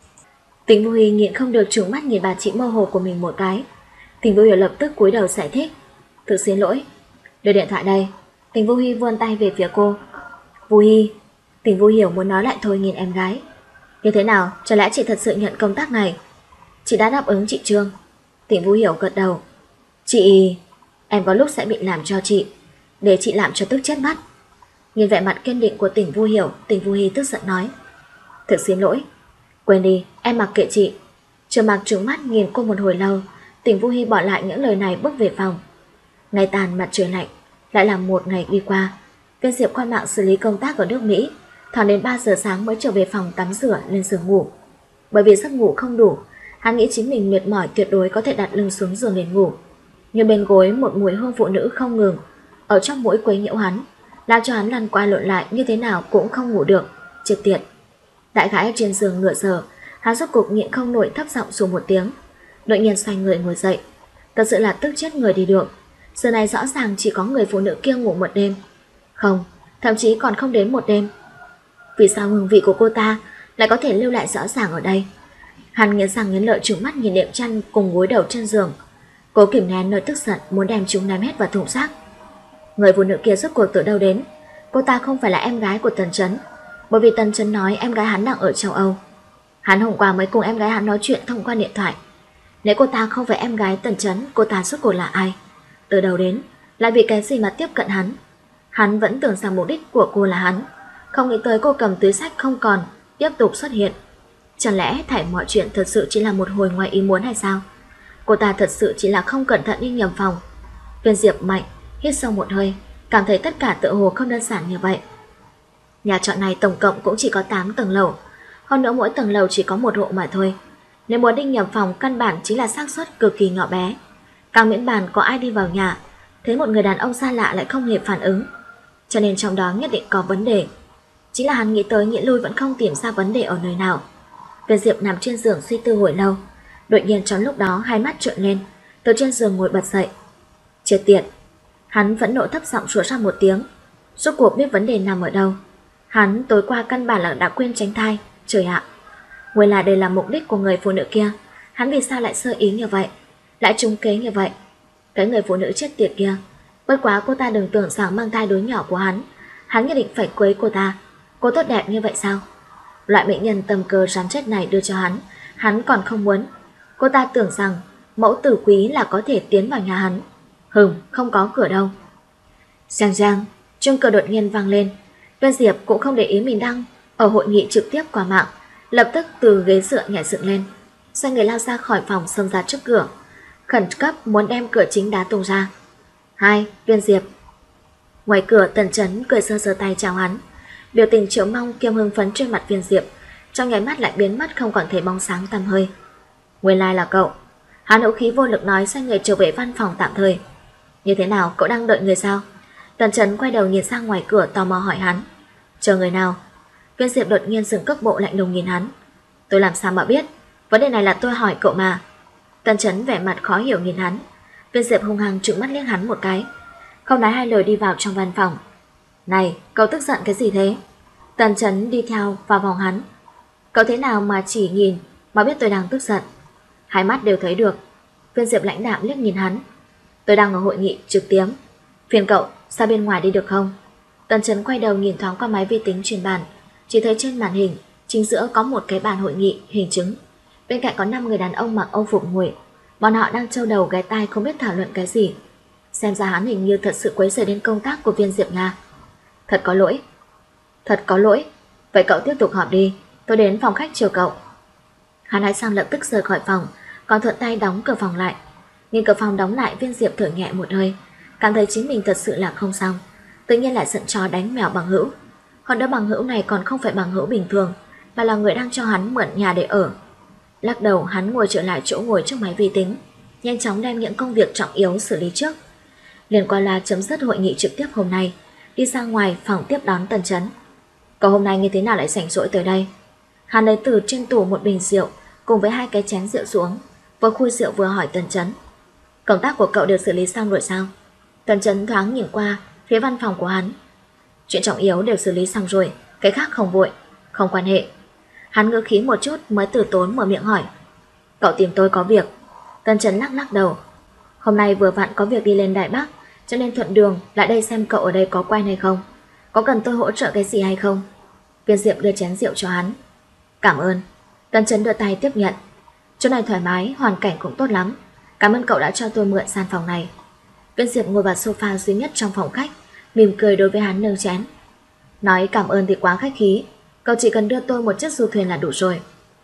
Tình Vu Hi nhịn không được trừng mắt nhìn bà chị mơ hồ của mình một cái. Tình Vu Hiểu lập tức cúi đầu giải thích. Thực xin lỗi. Đưa điện thoại đây. Tình Vu Hi vươn tay về phía cô. Vu Hi. Tình Vu Hiểu muốn nói lại thôi nhìn em gái. Như thế nào, cho lẽ chị thật sự nhận công tác này? Chị đã đáp ứng chị Trương. Tình Vu Hiểu gật đầu. Chị... Em có lúc sẽ bị làm cho chị, để chị làm cho tức chết mắt. Nhìn vẻ mặt kiên định của Tình Vu Hiểu, Tình Vu Hi tức giận nói. Thực xin lỗi. Quên đi, em mặc kệ chị. Trầm mặc trừng mắt nhìn cô một hồi lâu, Tình Vu Hi bỏ lại những lời này bước về phòng. Ngày tàn mặt trời lạnh, lại là một ngày đi qua. Viên Diệp qua mạng xử lý công tác ở nước Mỹ, thẳng đến 3 giờ sáng mới trở về phòng tắm rửa lên giường ngủ. Bởi vì giấc ngủ không đủ, hắn nghĩ chính mình mệt mỏi tuyệt đối có thể đặt lưng xuống giường lên ngủ. Nhưng bên gối một mùi hương phụ nữ không ngừng ở trong mũi quấy nhiễu hắn, làm cho hắn lăn qua lộn lại như thế nào cũng không ngủ được. Chết tiệt. Đại khái trên giường nửa giờ, hắn rốt cục nhịn không nổi thấp giọng xuống một tiếng, đột nhiên xoay người ngồi dậy. Thật sự là tức chết người đi được. Giờ này rõ ràng chỉ có người phụ nữ kia ngủ một đêm. Không, thậm chí còn không đến một đêm. Vì sao hương vị của cô ta lại có thể lưu lại rõ ràng ở đây? Hắn nghiến răng nghiến lợi trừng mắt nhìn đệm chăn cùng gối đầu trên giường, cố kìm nén nỗi tức giận muốn đem chúng ném hết vào thùng rác. Người phụ nữ kia rốt cuộc từ đâu đến? Cô ta không phải là em gái của Tần Chấn, bởi vì Tần Chấn nói em gái hắn đang ở châu Âu. Hắn hôm qua mới cùng em gái hắn nói chuyện thông qua điện thoại. Nếu cô ta không phải em gái Tần Chấn, cô ta rốt cuộc là ai? Từ đầu đến, lại vì cái gì mà tiếp cận hắn? Hắn vẫn tưởng rằng mục đích của cô là hắn, không nghĩ tới cô cầm túi sách không còn tiếp tục xuất hiện. Chẳng lẽ thảy mọi chuyện thật sự chỉ là một hồi ngoài ý muốn hay sao? Cô ta thật sự chỉ là không cẩn thận đi nhầm phòng. Viên Diệp mạnh hít sâu một hơi, cảm thấy tất cả tựa hồ không đơn giản như vậy. Nhà trọ này tổng cộng cũng chỉ có 8 tầng lầu, hơn nữa mỗi tầng lầu chỉ có một hộ mà thôi. Nếu muốn đi nhầm phòng căn bản chính là xác suất cực kỳ nhỏ bé. Càng miễn bàn có ai đi vào nhà, thấy một người đàn ông xa lạ lại không hề phản ứng, cho nên trong đó nhất định có vấn đề. Chỉ là hắn nghĩ tới nghĩ lui vẫn không tìm ra vấn đề ở nơi nào. Viên Diệp nằm trên giường suy tư hồi lâu, đột nhiên trong lúc đó hai mắt trợn lên, từ trên giường ngồi bật dậy. Chết tiệt. Hắn vẫn nộ thấp giọng sủa ra một tiếng. Rốt cuộc biết vấn đề nằm ở đâu. Hắn tối qua căn bản là đã quên tránh thai. Trời ạ. Nguyên là đây là mục đích của người phụ nữ kia. Hắn vì sao lại sơ ý như vậy, lại trúng kế như vậy? Cái người phụ nữ chết tiệt kia, bất quá cô ta đừng tưởng rằng mang thai đứa nhỏ của hắn nhất định phải quấy cô ta. Cô tốt đẹp như vậy sao? Loại bệnh nhân tâm cơ rắn chết này đưa cho hắn còn không muốn. Cô ta tưởng rằng mẫu tử quý là có thể tiến vào nhà hắn. Không có cửa đâu. Giang giang, chuông cửa đột nhiên vang lên. Viên Diệp cũng không để ý mình đang ở hội nghị trực tiếp qua mạng, lập tức từ ghế dựa nhảy dựng lên, xoay người lao ra khỏi phòng, xông ra trước cửa, khẩn cấp muốn đem cửa chính đá tung ra. Hai, Viên Diệp. Ngoài cửa Tần Chấn cười sơ sơ tay chào hắn, biểu tình chờ mong kiêm hưng phấn trên mặt Viên Diệp trong nháy mắt lại biến mất, không còn thấy bóng sáng tăm hơi. Nguyên lai là cậu. Hắn hữu khí vô lực nói xoay người trở về văn phòng tạm thời. Như thế nào, cậu đang đợi người sao? Tần Chấn quay đầu nhìn sang ngoài cửa tò mò hỏi hắn. Chờ người nào? Viên Diệp đột nhiên dừng cước bộ lạnh lùng nhìn hắn. Tôi làm sao mà biết? Vấn đề này là tôi hỏi cậu mà. Tần Chấn vẻ mặt khó hiểu nhìn hắn. Viên Diệp hung hăng trừng mắt liếc hắn một cái, không nói hai lời đi vào trong văn phòng. Này, cậu tức giận cái gì thế? Tần Chấn đi theo vào vòng hắn. Cậu thế nào mà chỉ nhìn mà biết tôi đang tức giận? Hai mắt đều thấy được. Viên Diệp lãnh đạm liếc nhìn hắn. Tôi đang ở hội nghị trực tiếp. Phiền cậu ra bên ngoài đi được không? Tần Chấn quay đầu nhìn thoáng qua máy vi tính truyền bàn, chỉ thấy trên màn hình chính giữa có một cái bàn hội nghị hình trứng. Bên cạnh có 5 người đàn ông mặc âu phục ngồi. Bọn họ đang trâu đầu ghé tai không biết thảo luận cái gì. Xem ra hắn hình như thật sự quấy rầy đến công tác của Viên Diệp Nga. Thật có lỗi. Thật có lỗi. Vậy cậu tiếp tục họp đi, tôi đến phòng khách chờ cậu. Hắn nói xong lập tức rời khỏi phòng, còn thuận tay đóng cửa phòng lại. Nhìn cửa phòng đóng lại, Viên Diệp thở nhẹ một hơi, cảm thấy chính mình thật sự là không xong. Tự nhiên lại giận chó đánh mèo bằng hữu. Hơn nữa bằng hữu này còn không phải bằng hữu bình thường, mà là người đang cho hắn mượn nhà để ở. Lắc đầu, hắn ngồi trở lại chỗ ngồi trước máy vi tính, nhanh chóng đem những công việc trọng yếu xử lý trước. Liền qua loa chấm dứt hội nghị trực tiếp hôm nay, đi ra ngoài phòng tiếp đón Tần Chấn. Cậu hôm nay như thế nào lại rảnh rỗi tới đây? Hắn lấy từ trên tủ một bình rượu cùng với 2 cái chén rượu xuống, vừa khui rượu vừa hỏi Tần Chấn. Công tác của cậu được xử lý xong rồi sao? Tần Chấn thoáng nhìn qua phía văn phòng của hắn. Chuyện trọng yếu đều xử lý xong rồi, cái khác không vội, không quan hệ. Hắn ngữ khí một chút mới từ tốn mở miệng hỏi. Cậu tìm tôi có việc? Tần Chấn lắc đầu. Hôm nay vừa vặn có việc đi lên Đại Bắc, cho nên thuận đường lại đây xem cậu ở đây có quen hay không, có cần tôi hỗ trợ cái gì hay không. Viên Diệp đưa chén rượu cho hắn. Cảm ơn. Tần Chấn đưa tay tiếp nhận. Chỗ này thoải mái, hoàn cảnh cũng tốt lắm. Cảm ơn cậu đã cho tôi mượn gian phòng này. Viên Diệp ngồi vào sofa duy nhất trong phòng khách, mỉm cười đối với hắn nâng chén. Nói cảm ơn thì quá khách khí, cậu chỉ cần đưa tôi một chiếc du thuyền là đủ rồi.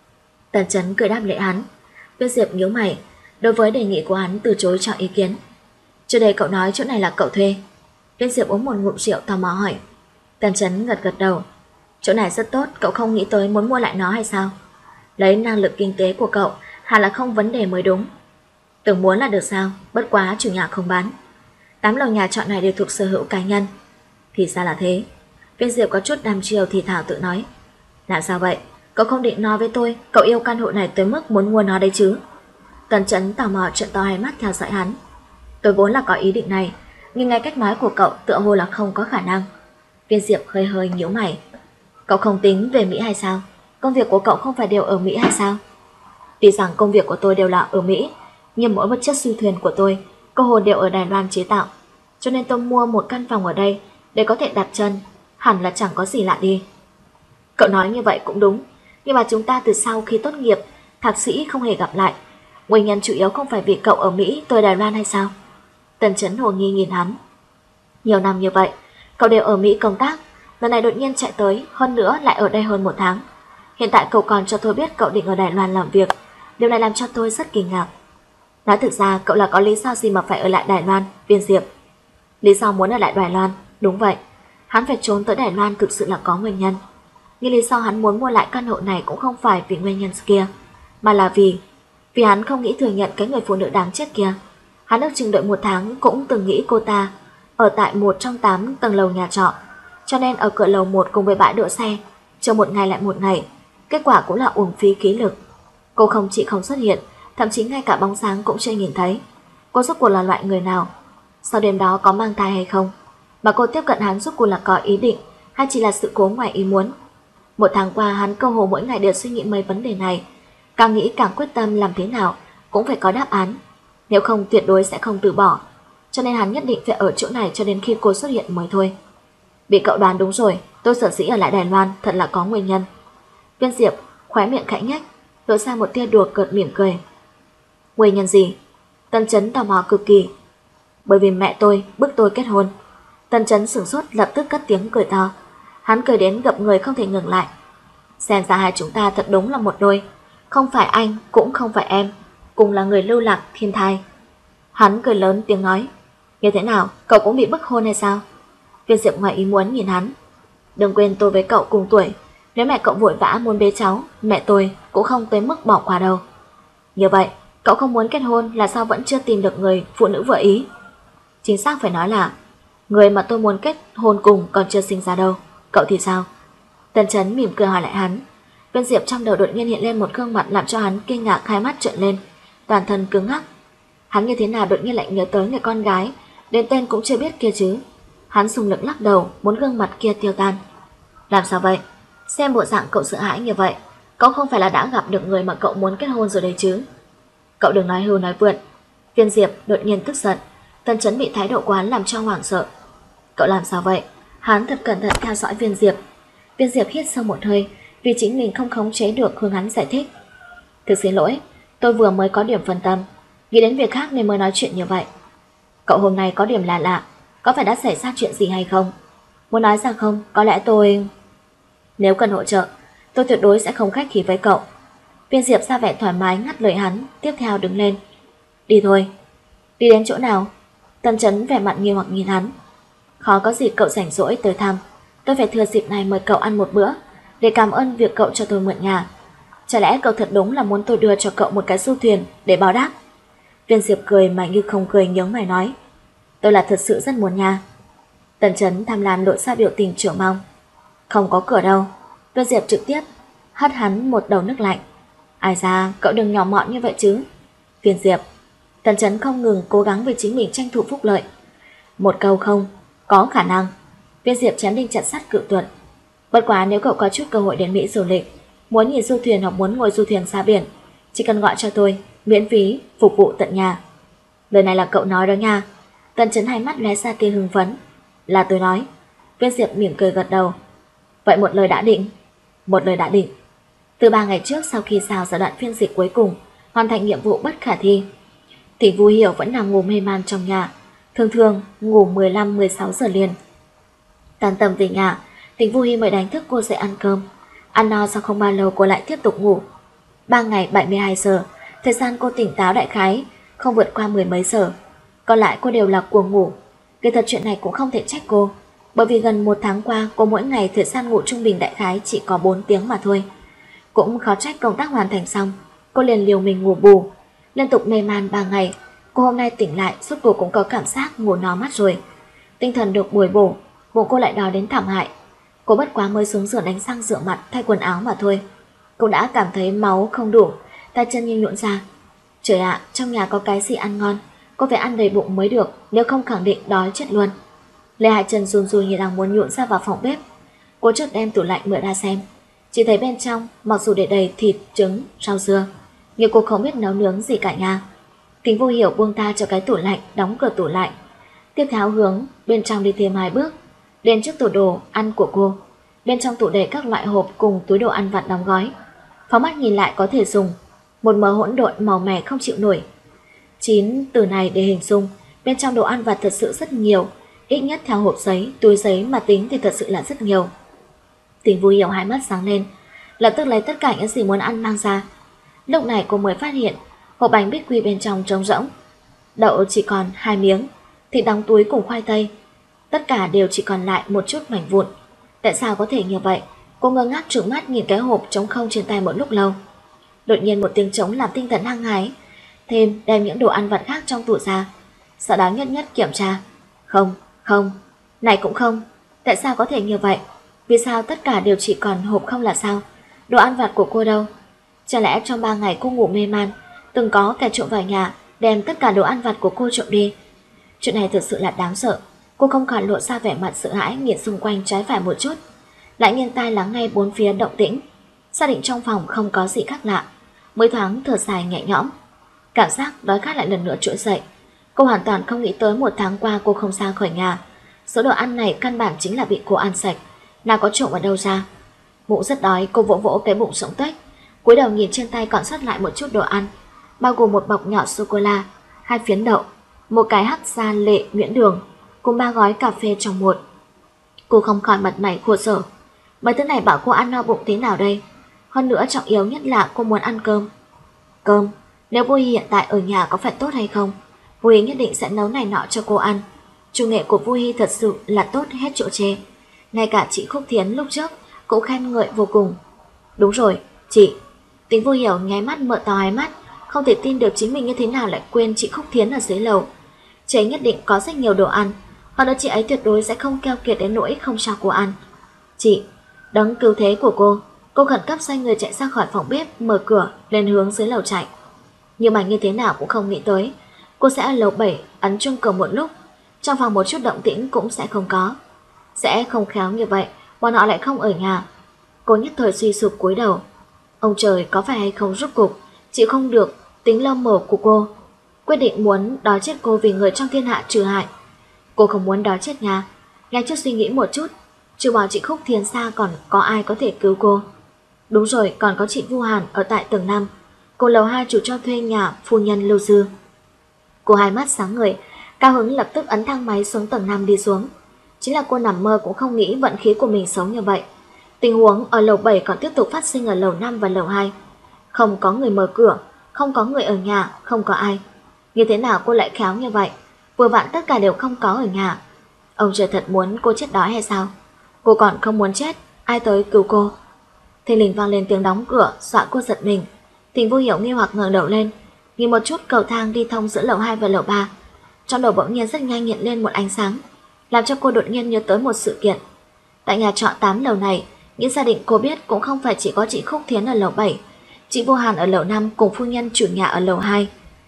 Tần Chấn cười đáp lễ hắn. Viên Diệp nhíu mày, đối với đề nghị của hắn từ chối cho ý kiến. Trước đây cậu nói chỗ này là cậu thuê. Viên Diệp uống một ngụm rượu tò mò hỏi. Tần Chấn gật đầu. Chỗ này rất tốt, cậu không nghĩ tới muốn mua lại nó hay sao? Lấy năng lực kinh tế của cậu hẳn là không vấn đề mới đúng. Tưởng muốn là được sao, bất quá chủ nhà không bán. 8 lầu nhà trọ này đều thuộc sở hữu cá nhân. Thì ra là thế. Viên Diệp có chút đăm chiêu thì thảo tự nói. Làm sao vậy? Cậu không định nói với tôi cậu yêu căn hộ này tới mức muốn mua nó đấy chứ? Tần Chấn tò mò trợn to hai mắt theo dõi hắn. Tôi vốn là có ý định này, nhưng nghe cách nói của cậu tựa hồ là không có khả năng. Viên Diệp hơi nhíu mày. Cậu không tính về Mỹ hay sao? Công việc của cậu không phải đều ở Mỹ hay sao? Tuy rằng công việc của tôi đều là ở Mỹ, nhưng mỗi một chiếc du thuyền của tôi cơ hồ đều ở Đài Loan chế tạo, cho nên tôi mua một căn phòng ở đây để có thể đặt chân, hẳn là chẳng có gì lạ đi. Cậu nói như vậy cũng đúng, nhưng mà chúng ta từ sau khi tốt nghiệp thạc sĩ không hề gặp lại. Nguyên nhân chủ yếu không phải vì cậu ở Mỹ, tôi Đài Loan hay sao? Tần Chấn hồ nghi nhìn hắn. Nhiều năm như vậy, cậu đều ở Mỹ công tác, lần này đột nhiên chạy tới, hơn nữa lại ở đây hơn 1 tháng. Hiện tại cậu còn cho tôi biết cậu định ở Đài Loan làm việc, điều này làm cho tôi rất kinh ngạc. Nói thực ra cậu là có lý do gì mà phải ở lại Đài Loan, Viên Diệp? Lý do muốn ở lại Đài Loan? Đúng vậy, hắn phải trốn tới Đài Loan thực sự là có nguyên nhân. Nhưng lý do hắn muốn mua lại căn hộ này cũng không phải vì nguyên nhân kia, mà là vì hắn không nghĩ thừa nhận cái người phụ nữ đáng chết kia. Hắn ước chừng đợi 1 tháng cũng từng nghĩ cô ta ở tại một trong 8 tầng lầu nhà trọ, cho nên ở cửa lầu 1 cùng với bãi đỗ xe chờ một ngày lại một ngày. Kết quả cũng là uổng phí khí lực. Cô không chỉ không xuất hiện, thậm chí ngay cả bóng sáng cũng chưa nhìn thấy. Cô rốt cuộc là loại người nào? Sau đêm đó có mang thai hay không? Mà cô tiếp cận hắn rốt cuộc là có ý định hay chỉ là sự cố ngoài ý muốn? 1 tháng qua hắn cơ hồ mỗi ngày đều suy nghĩ mấy vấn đề này, càng nghĩ càng quyết tâm làm thế nào cũng phải có đáp án, nếu không tuyệt đối sẽ không từ bỏ. Cho nên hắn nhất định phải ở chỗ này cho đến khi cô xuất hiện mới thôi. Bị cậu đoán đúng rồi, tôi sở dĩ ở lại Đài Loan thật là có nguyên nhân. Viên Diệp khóe miệng khẽ nhếch, lộ ra một tia đùa cợt mỉm cười. Nguyên nhân gì? Tần Chấn tò mò cực kỳ. Bởi vì mẹ tôi bức tôi kết hôn. Tần Chấn sửng sốt lập tức cất tiếng cười to. Hắn cười đến gặp người không thể ngừng lại. Xem ra hai chúng ta thật đúng là một đôi, không phải anh cũng không phải em, cùng là người lưu lạc thiên thai. Hắn cười lớn tiếng nói. Như thế nào, cậu cũng bị bức hôn hay sao? Viên Diệp ngoài ý muốn nhìn hắn. Đừng quên tôi với cậu cùng tuổi, nếu mẹ cậu vội vã muốn bế cháu, mẹ tôi cũng không tới mức bỏ qua đâu. Như vậy Cậu không muốn kết hôn là sao vẫn chưa tìm được người phụ nữ vừa ý? Chính xác phải nói là người mà tôi muốn kết hôn cùng còn chưa sinh ra đâu. Cậu thì sao? Tần Chấn mỉm cười hỏi lại hắn. Viên Diệp trong đầu đột nhiên hiện lên một gương mặt làm cho hắn kinh ngạc, hai mắt trợn lên, toàn thân cứng ngắc. Hắn như thế nào đột nhiên lại nhớ tới người con gái đến tên cũng chưa biết kia chứ? Hắn sùng lực lắc đầu, muốn gương mặt kia tiêu tan. Làm sao vậy? Xem bộ dạng cậu sợ hãi như vậy, cậu không phải là đã gặp được người mà cậu muốn kết hôn rồi đấy chứ? Cậu đừng nói hưu nói vượn. Viên Diệp đột nhiên tức giận. Tần Chấn bị thái độ của hắn làm cho hoảng sợ. Cậu làm sao vậy? Hắn thật cẩn thận theo dõi Viên Diệp. Viên Diệp hít sâu một hơi, vì chính mình không khống chế được hướng hắn giải thích. Thực xin lỗi, tôi vừa mới có điểm phân tâm, nghĩ đến việc khác nên mới nói chuyện như vậy. Cậu hôm nay có điểm lạ lạ, có phải đã xảy ra chuyện gì hay không? Muốn nói ra không? Có lẽ tôi... Nếu cần hỗ trợ, tôi tuyệt đối sẽ không khách khí với cậu. Viên Diệp ra vẻ thoải mái ngắt lời hắn, tiếp theo đứng lên. Đi thôi. Đi đến chỗ nào? Tần Chấn vẻ mặt nghi hoặc nhìn hắn. Khó có gì cậu rảnh rỗi tới thăm, tôi phải thừa dịp này mời cậu ăn một bữa, để cảm ơn việc cậu cho tôi mượn nhà. Chả lẽ cậu thật đúng là muốn tôi đưa cho cậu một cái du thuyền để báo đáp? Viên Diệp cười mà như không cười, nhớ mày nói. Tôi là thật sự rất muốn nha. Tần Chấn tham lam lộ ra biểu tình trửa mong. Không có cửa đâu. Viên Diệp trực tiếp hất hắn một đầu nước lạnh. Ai ra, cậu đừng nhỏ mọn như vậy chứ. Viên Diệp. Tần Chấn không ngừng cố gắng vì chính mình tranh thủ phúc lợi. Một câu không có khả năng. Viên Diệp chém đinh chặt sắt cự tuyệt. Bất quá nếu cậu có chút cơ hội đến Mỹ du lịch, muốn nhìn du thuyền hoặc muốn ngồi du thuyền xa biển, chỉ cần gọi cho tôi, miễn phí, phục vụ tận nhà. Lời này là cậu nói đó nha. Tần Chấn hai mắt lóe ra tia hưng phấn. Là tôi nói. Viên Diệp mỉm cười gật đầu. Vậy một lời đã định. Một lời đã định. Từ 3 ngày trước, sau khi sao giai đoạn phiên dịch cuối cùng hoàn thành nhiệm vụ bất khả thi, thì Vui Hiểu vẫn nằm ngủ mê man trong nhà, thường ngủ 15-16 giờ liền. Tan tầm về nhà, Tình Vui mới đánh thức cô dậy ăn cơm. Ăn no sau không bao lâu cô lại tiếp tục ngủ. 3 ngày 72 giờ, thời gian cô tỉnh táo đại khái không vượt qua 10 mấy giờ. Còn lại cô đều là cuồng ngủ. Kỳ thật chuyện này cũng không thể trách cô, bởi vì gần 1 tháng qua cô mỗi ngày thời gian ngủ trung bình đại khái chỉ có 4 tiếng mà thôi. Cũng khó trách công tác hoàn thành xong, cô liền liều mình ngủ bù. Liên tục mê man 3 ngày, cô hôm nay tỉnh lại suốt cuộc cũng có cảm giác ngủ no mắt rồi. Tinh thần được bồi bổ, bụng cô lại đói đến thảm hại. Cô bất quá mới xuống giường đánh răng rửa mặt thay quần áo mà thôi, cô đã cảm thấy máu không đủ, tay chân như nhũn ra. Trời ạ, trong nhà có cái gì ăn ngon, cô phải ăn đầy bụng mới được, nếu không khẳng định đói chết luôn. Lê Hải Trần run run như đang muốn nhũn ra vào phòng bếp. Cô chợt đem tủ lạnh mở ra xem, chỉ thấy bên trong mặc dù để đầy thịt, trứng, rau dưa, nhưng cô không biết nấu nướng gì cả nha. Kính Vô Hiểu buông ta cho cái tủ lạnh, đóng cửa tủ lạnh, tiếp theo hướng bên trong đi thêm 2 bước, đến trước tủ đồ ăn của cô. Bên trong tủ đầy các loại hộp cùng túi đồ ăn vặt đóng gói, phóng mắt nhìn lại có thể dùng, một mớ hỗn độn màu mè không chịu nổi. 9 từ này để hình dung, bên trong đồ ăn vặt thật sự rất nhiều, ít nhất theo hộp giấy, túi giấy mà tính thì thật sự là rất nhiều. Tình Vui Hiểu hai mắt sáng lên, lập tức lấy tất cả những gì muốn ăn mang ra. Lúc này cô mới phát hiện hộp bánh bích quy bên trong trống rỗng, đậu chỉ còn 2 miếng, thịt đóng túi cùng khoai tây, tất cả đều chỉ còn lại một chút mảnh vụn. Tại sao có thể như vậy? Cô ngơ ngác trừng mắt nhìn cái hộp trống không trên tay một lúc lâu. Đột nhiên một tiếng trống làm tinh thần hăng hái, thêm đem những đồ ăn vặt khác trong tủ ra, sau đó nhất nhất kiểm tra. Không, này cũng không. Tại sao có thể như vậy? Vì sao tất cả đều chỉ còn hộp không là sao? Đồ ăn vặt của cô đâu? Chẳng lẽ trong 3 ngày cô ngủ mê man, từng có kẻ trộm vào nhà đem tất cả đồ ăn vặt của cô trộm đi? Chuyện này thực sự là đáng sợ. Cô không khỏi lộ ra vẻ mặt sợ hãi, nhìn xung quanh trái phải một chút, lại nghiêng tai lắng nghe bốn phía động tĩnh, xác định trong phòng không có gì khác lạ, mới thoáng thở dài nhẹ nhõm. Cảm giác đói khát lại lần nữa trỗi dậy. Cô hoàn toàn không nghĩ tới 1 tháng qua cô không ra khỏi nhà, số đồ ăn này căn bản chính là bị cô ăn sạch, nào có trộm ở đâu ra. Bụng rất đói, cô vỗ vỗ cái bụng sống tuếch, cúi đầu nhìn trên tay còn sót lại một chút đồ ăn, bao gồm một bọc nhỏ sô cô la, 2 phiến đậu, một cái hắc gia lệ nhuyễn đường, cùng 3 gói cà phê trong một. Cô không khỏi mặt mày khổ sở. Mấy thứ này bảo cô ăn no bụng thế nào đây? Hơn nữa trọng yếu nhất là cô muốn ăn cơm. Cơm? Nếu Vui hiện tại ở nhà có phải tốt hay không? Vui nhất định sẽ nấu này nọ cho cô ăn. Chủ nghệ của Vui thật sự là tốt hết chỗ chê. Ngay cả chị Khúc Thiến lúc trước cũng khen ngợi vô cùng. Đúng rồi, chị. Tính Vui Hiểu nháy mắt mở to hai mắt, không thể tin được chính mình như thế nào lại quên chị Khúc Thiến ở dưới lầu. Chị ấy nhất định có rất nhiều đồ ăn, hơn nữa chị ấy tuyệt đối sẽ không keo kiệt đến nỗi không cho cô ăn. Chị, đấng cứu thế của cô khẩn cấp xoay người chạy ra khỏi phòng bếp, mở cửa lên hướng dưới lầu chạy. Nhưng mà như thế nào cũng không nghĩ tới, cô sẽ ở lầu 7 ấn chuông cửa một lúc, trong phòng một chút động tĩnh cũng sẽ không có. Sẽ không khéo như vậy, bọn họ lại không ở nhà. Cô nhất thời suy sụp cúi đầu. Ông trời, có phải hay không rốt cục chịu không được tính lông mổ của cô, quyết định muốn đói chết cô vì người trong thiên hạ trừ hại. Cô không muốn đói chết nhà. Ngay trước suy nghĩ một chút, trừ bỏ chị Khúc Thiến ra còn có ai có thể cứu cô? Đúng rồi, còn có chị Vu Hàn ở tại tầng 5, cô lầu 2 chủ cho thuê nhà phu nhân Lưu Dư. Cô hai mắt sáng ngời, cao hứng lập tức ấn thang máy xuống tầng 5 đi xuống. Chính là cô nằm mơ cũng không nghĩ vận khí của mình xấu như vậy. Tình huống ở lầu 7 còn tiếp tục phát sinh ở lầu 5 và lầu 2. Không có người mở cửa, không có người ở nhà, không có ai. Như thế nào cô lại khéo như vậy? Vừa vặn tất cả đều không có ở nhà. Ông trời thật muốn cô chết đói hay sao? Cô còn không muốn chết, ai tới cứu cô? Thình lình vang lên tiếng đóng cửa, dọa cô giật mình. Tình Vô Hiểu nghi hoặc ngẩng đầu lên, nhìn một chút cầu thang đi thông giữa lầu 2 và lầu 3. Trong đầu bỗng nhiên rất nhanh hiện lên một ánh sáng, làm cho cô đột nhiên nhớ tới một sự kiện. Tại nhà trọ 8 lầu này, những gia đình cô biết cũng không phải chỉ có chị Khúc Thiến ở lầu 7, chị Vô Hàn ở lầu 5 cùng phu nhân chủ nhà ở lầu 2.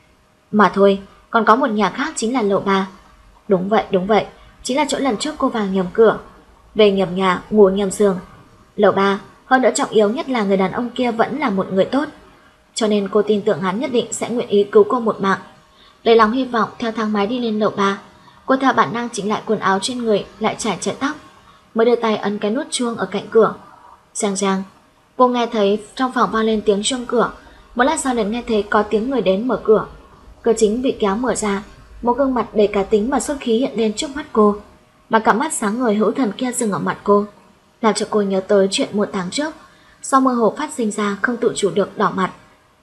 Mà thôi, còn có một nhà khác chính là lầu 3. Đúng vậy, chính là chỗ lần trước cô vào nhầm cửa, về nhầm nhà, ngủ nhầm giường. Lầu 3, hơn nữa trọng yếu nhất là người đàn ông kia vẫn là một người tốt, cho nên cô tin tưởng hắn nhất định sẽ nguyện ý cứu cô một mạng. Lấy lòng hy vọng theo thang máy đi lên lầu 3, cô theo bản năng chỉnh lại quần áo trên người, lại chải tóc, mới đưa tay ấn cái nút chuông ở cạnh cửa. Rang rang, cô nghe thấy trong phòng vang lên tiếng chuông cửa. Một lát sau liền nghe thấy có tiếng người đến mở cửa. Cửa chính bị kéo mở ra, một gương mặt đầy cá tính mà xuất khí hiện lên trước mắt cô, mà cặp mắt sáng ngời hữu thần kia dừng ở mặt cô, làm cho cô nhớ tới chuyện một tháng trước, sau mơ hồ phát sinh ra không tự chủ được đỏ mặt.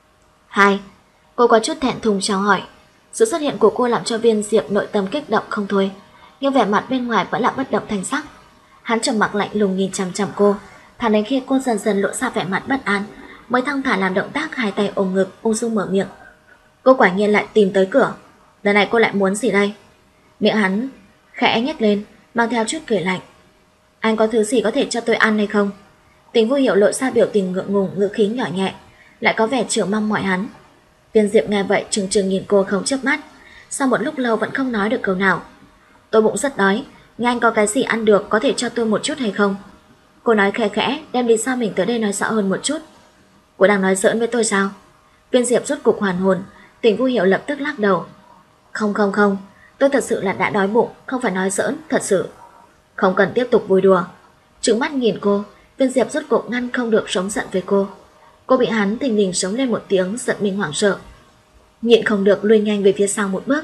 Hai, cô có chút thẹn thùng chào hỏi. Sự xuất hiện của cô làm cho Viên Diệp nội tâm kích động không thôi, nhưng vẻ mặt bên ngoài vẫn là bất động thanh sắc. Hắn trầm mặc lạnh lùng nhìn chằm chằm cô, thẳng đến khi cô dần dần lộ ra vẻ mặt bất an, mới thong thả làm động tác hai tay ôm ngực, ung dung mở miệng. Cô quả nhiên lại tìm tới cửa. Lần này cô lại muốn gì đây? Miệng hắn khẽ nhếch lên, mang theo chút cười lạnh. Anh có thứ gì có thể cho tôi ăn hay không? Tình Vô Hiểu lộ ra biểu tình ngượng ngùng, ngữ khí nhỏ nhẹ, lại có vẻ chờ mong mỏi hắn. Viên Diệp nghe vậy trừng trừng nhìn cô không chớp mắt, sau một lúc lâu vẫn không nói được câu nào. Tôi bụng rất đói, nghe anh có cái gì ăn được có thể cho tôi một chút hay không? Cô nói khẽ khẽ, đem lý do mình tới đây nói rõ hơn một chút. Cô đang nói giỡn với tôi sao? Viên Diệp rốt cục hoàn hồn. Tình Vô Hiểu lập tức lắc đầu. Không, tôi thật sự là đã đói bụng, không phải nói giỡn, thật sự. Không cần tiếp tục vui đùa. Trừng mắt nhìn cô, Viên Diệp rốt cục ngăn không được sống giận với cô. Cô bị hắn thình lình sống lên một tiếng giận mình hoảng sợ, nhịn không được lùi nhanh về phía sau một bước.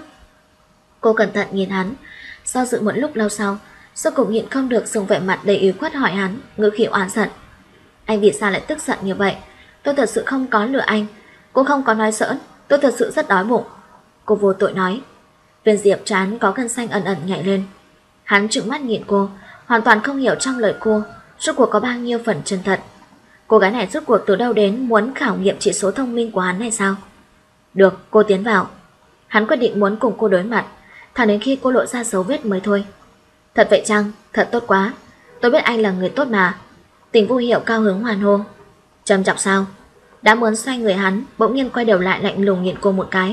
Cô cẩn thận nhìn hắn, do dự một lúc lâu sau, rốt cục nhịn không được dùng vẻ mặt đầy ủy khuất hỏi hắn, ngữ khí oán giận. Anh vì sao lại tức giận như vậy? Tôi thật sự không có lừa anh, cũng không có nói giỡn, tôi thật sự rất đói bụng. Cô vô tội nói. Viên Diệp trán có gân xanh ẩn ẩn nhảy lên. Hắn trừng mắt nhìn cô, hoàn toàn không hiểu trong lời cô rốt cuộc có bao nhiêu phần chân thật. Cô gái này rốt cuộc từ đâu đến muốn khảo nghiệm chỉ số thông minh của hắn hay sao? Được, cô tiến vào. Hắn quyết định muốn cùng cô đối mặt, thẳng đến khi cô lộ ra dấu vết mới thôi. Thật vậy chăng? Thật tốt quá. Tôi biết anh là người tốt mà. Tình Vô Hiểu cao hứng hoàn hô. Trầm trọng sao? Đã muốn xoay người hắn, bỗng nhiên quay đầu lại lạnh lùng nhìn cô một cái.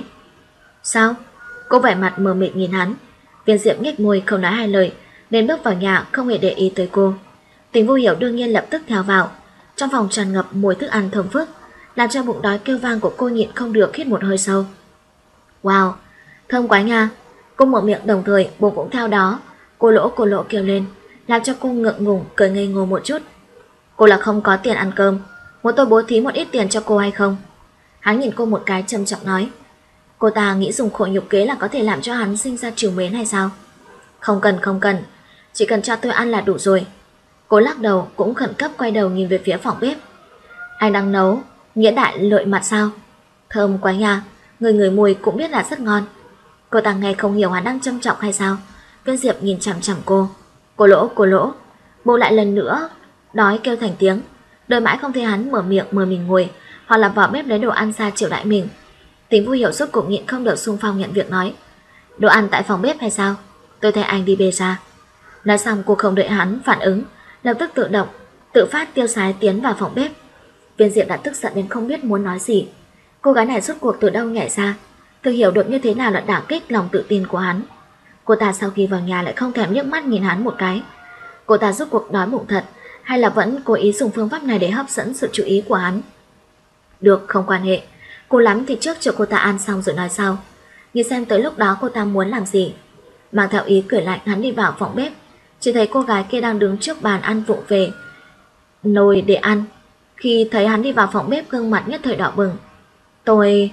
Sao? Cô vẻ mặt mờ mịt nhìn hắn. Viên Diệp nhếch môi không nói hai lời, nên bước vào nhà không hề để ý tới cô. Tình Vô Hiểu đương nhiên lập tức theo vào. Trong phòng tràn ngập mùi thức ăn thơm phức, làm cho bụng đói kêu vang của cô nhịn không được hít một hơi sâu. Wow, thơm quá nha. Cô mở miệng đồng thời bụng cũng theo đó. Cô lỗ kêu lên, làm cho cô ngượng ngùng cười ngây ngô một chút. Cô là không có tiền ăn cơm, muốn tôi bố thí một ít tiền cho cô hay không? Hắn nhìn cô một cái trầm trọng nói. Cô ta nghĩ dùng khổ nhục kế là có thể làm cho hắn sinh ra trìu mến hay sao? Không cần, chỉ cần cho tôi ăn là đủ rồi. Cô lắc đầu, cũng khẩn cấp quay đầu nhìn về phía phòng bếp. Anh đang nấu nghĩa đại lợi mặt sao? Thơm quá nha, người mùi cũng biết là rất ngon. Cô ta nghe không hiểu hắn đang trân trọng hay sao? Viên Diệp nhìn chằm chằm cô. Cô lỗ. Bố lại lần nữa đói kêu thành tiếng. Đợi mãi không thấy hắn mở miệng, mở mình ngồi, hoặc là vào bếp lấy đồ ăn ra chiều đãi mình. Tình Vui Hiểu rốt cuộc nhịn không được xung phong nhận việc nói: Đồ ăn tại phòng bếp hay sao? Tôi thấy anh đi bê ra. Nói xong cô không đợi hắn phản ứng, lập tức tự động, tự phát tiêu sái tiến vào phòng bếp. Viên Diệp đã tức giận đến không biết muốn nói gì. Cô gái này rốt cuộc từ đâu nhảy ra, tự hiểu được như thế nào là đả kích lòng tự tin của hắn. Cô ta sau khi vào nhà lại không thèm liếc mắt nhìn hắn một cái. Cô ta rốt cuộc đói bụng thật, hay là vẫn cố ý dùng phương pháp này để hấp dẫn sự chú ý của hắn? Được, không quan hệ. Cô lắm thì trước cho cô ta ăn xong rồi nói sau. Nghĩ xem tới lúc đó cô ta muốn làm gì. Mang theo ý cười lạnh, hắn đi vào phòng bếp. Chỉ thấy cô gái kia đang đứng trước bàn ăn vụng về nồi để ăn. Khi thấy hắn đi vào phòng bếp, gương mặt nhất thời đỏ bừng. Tôi...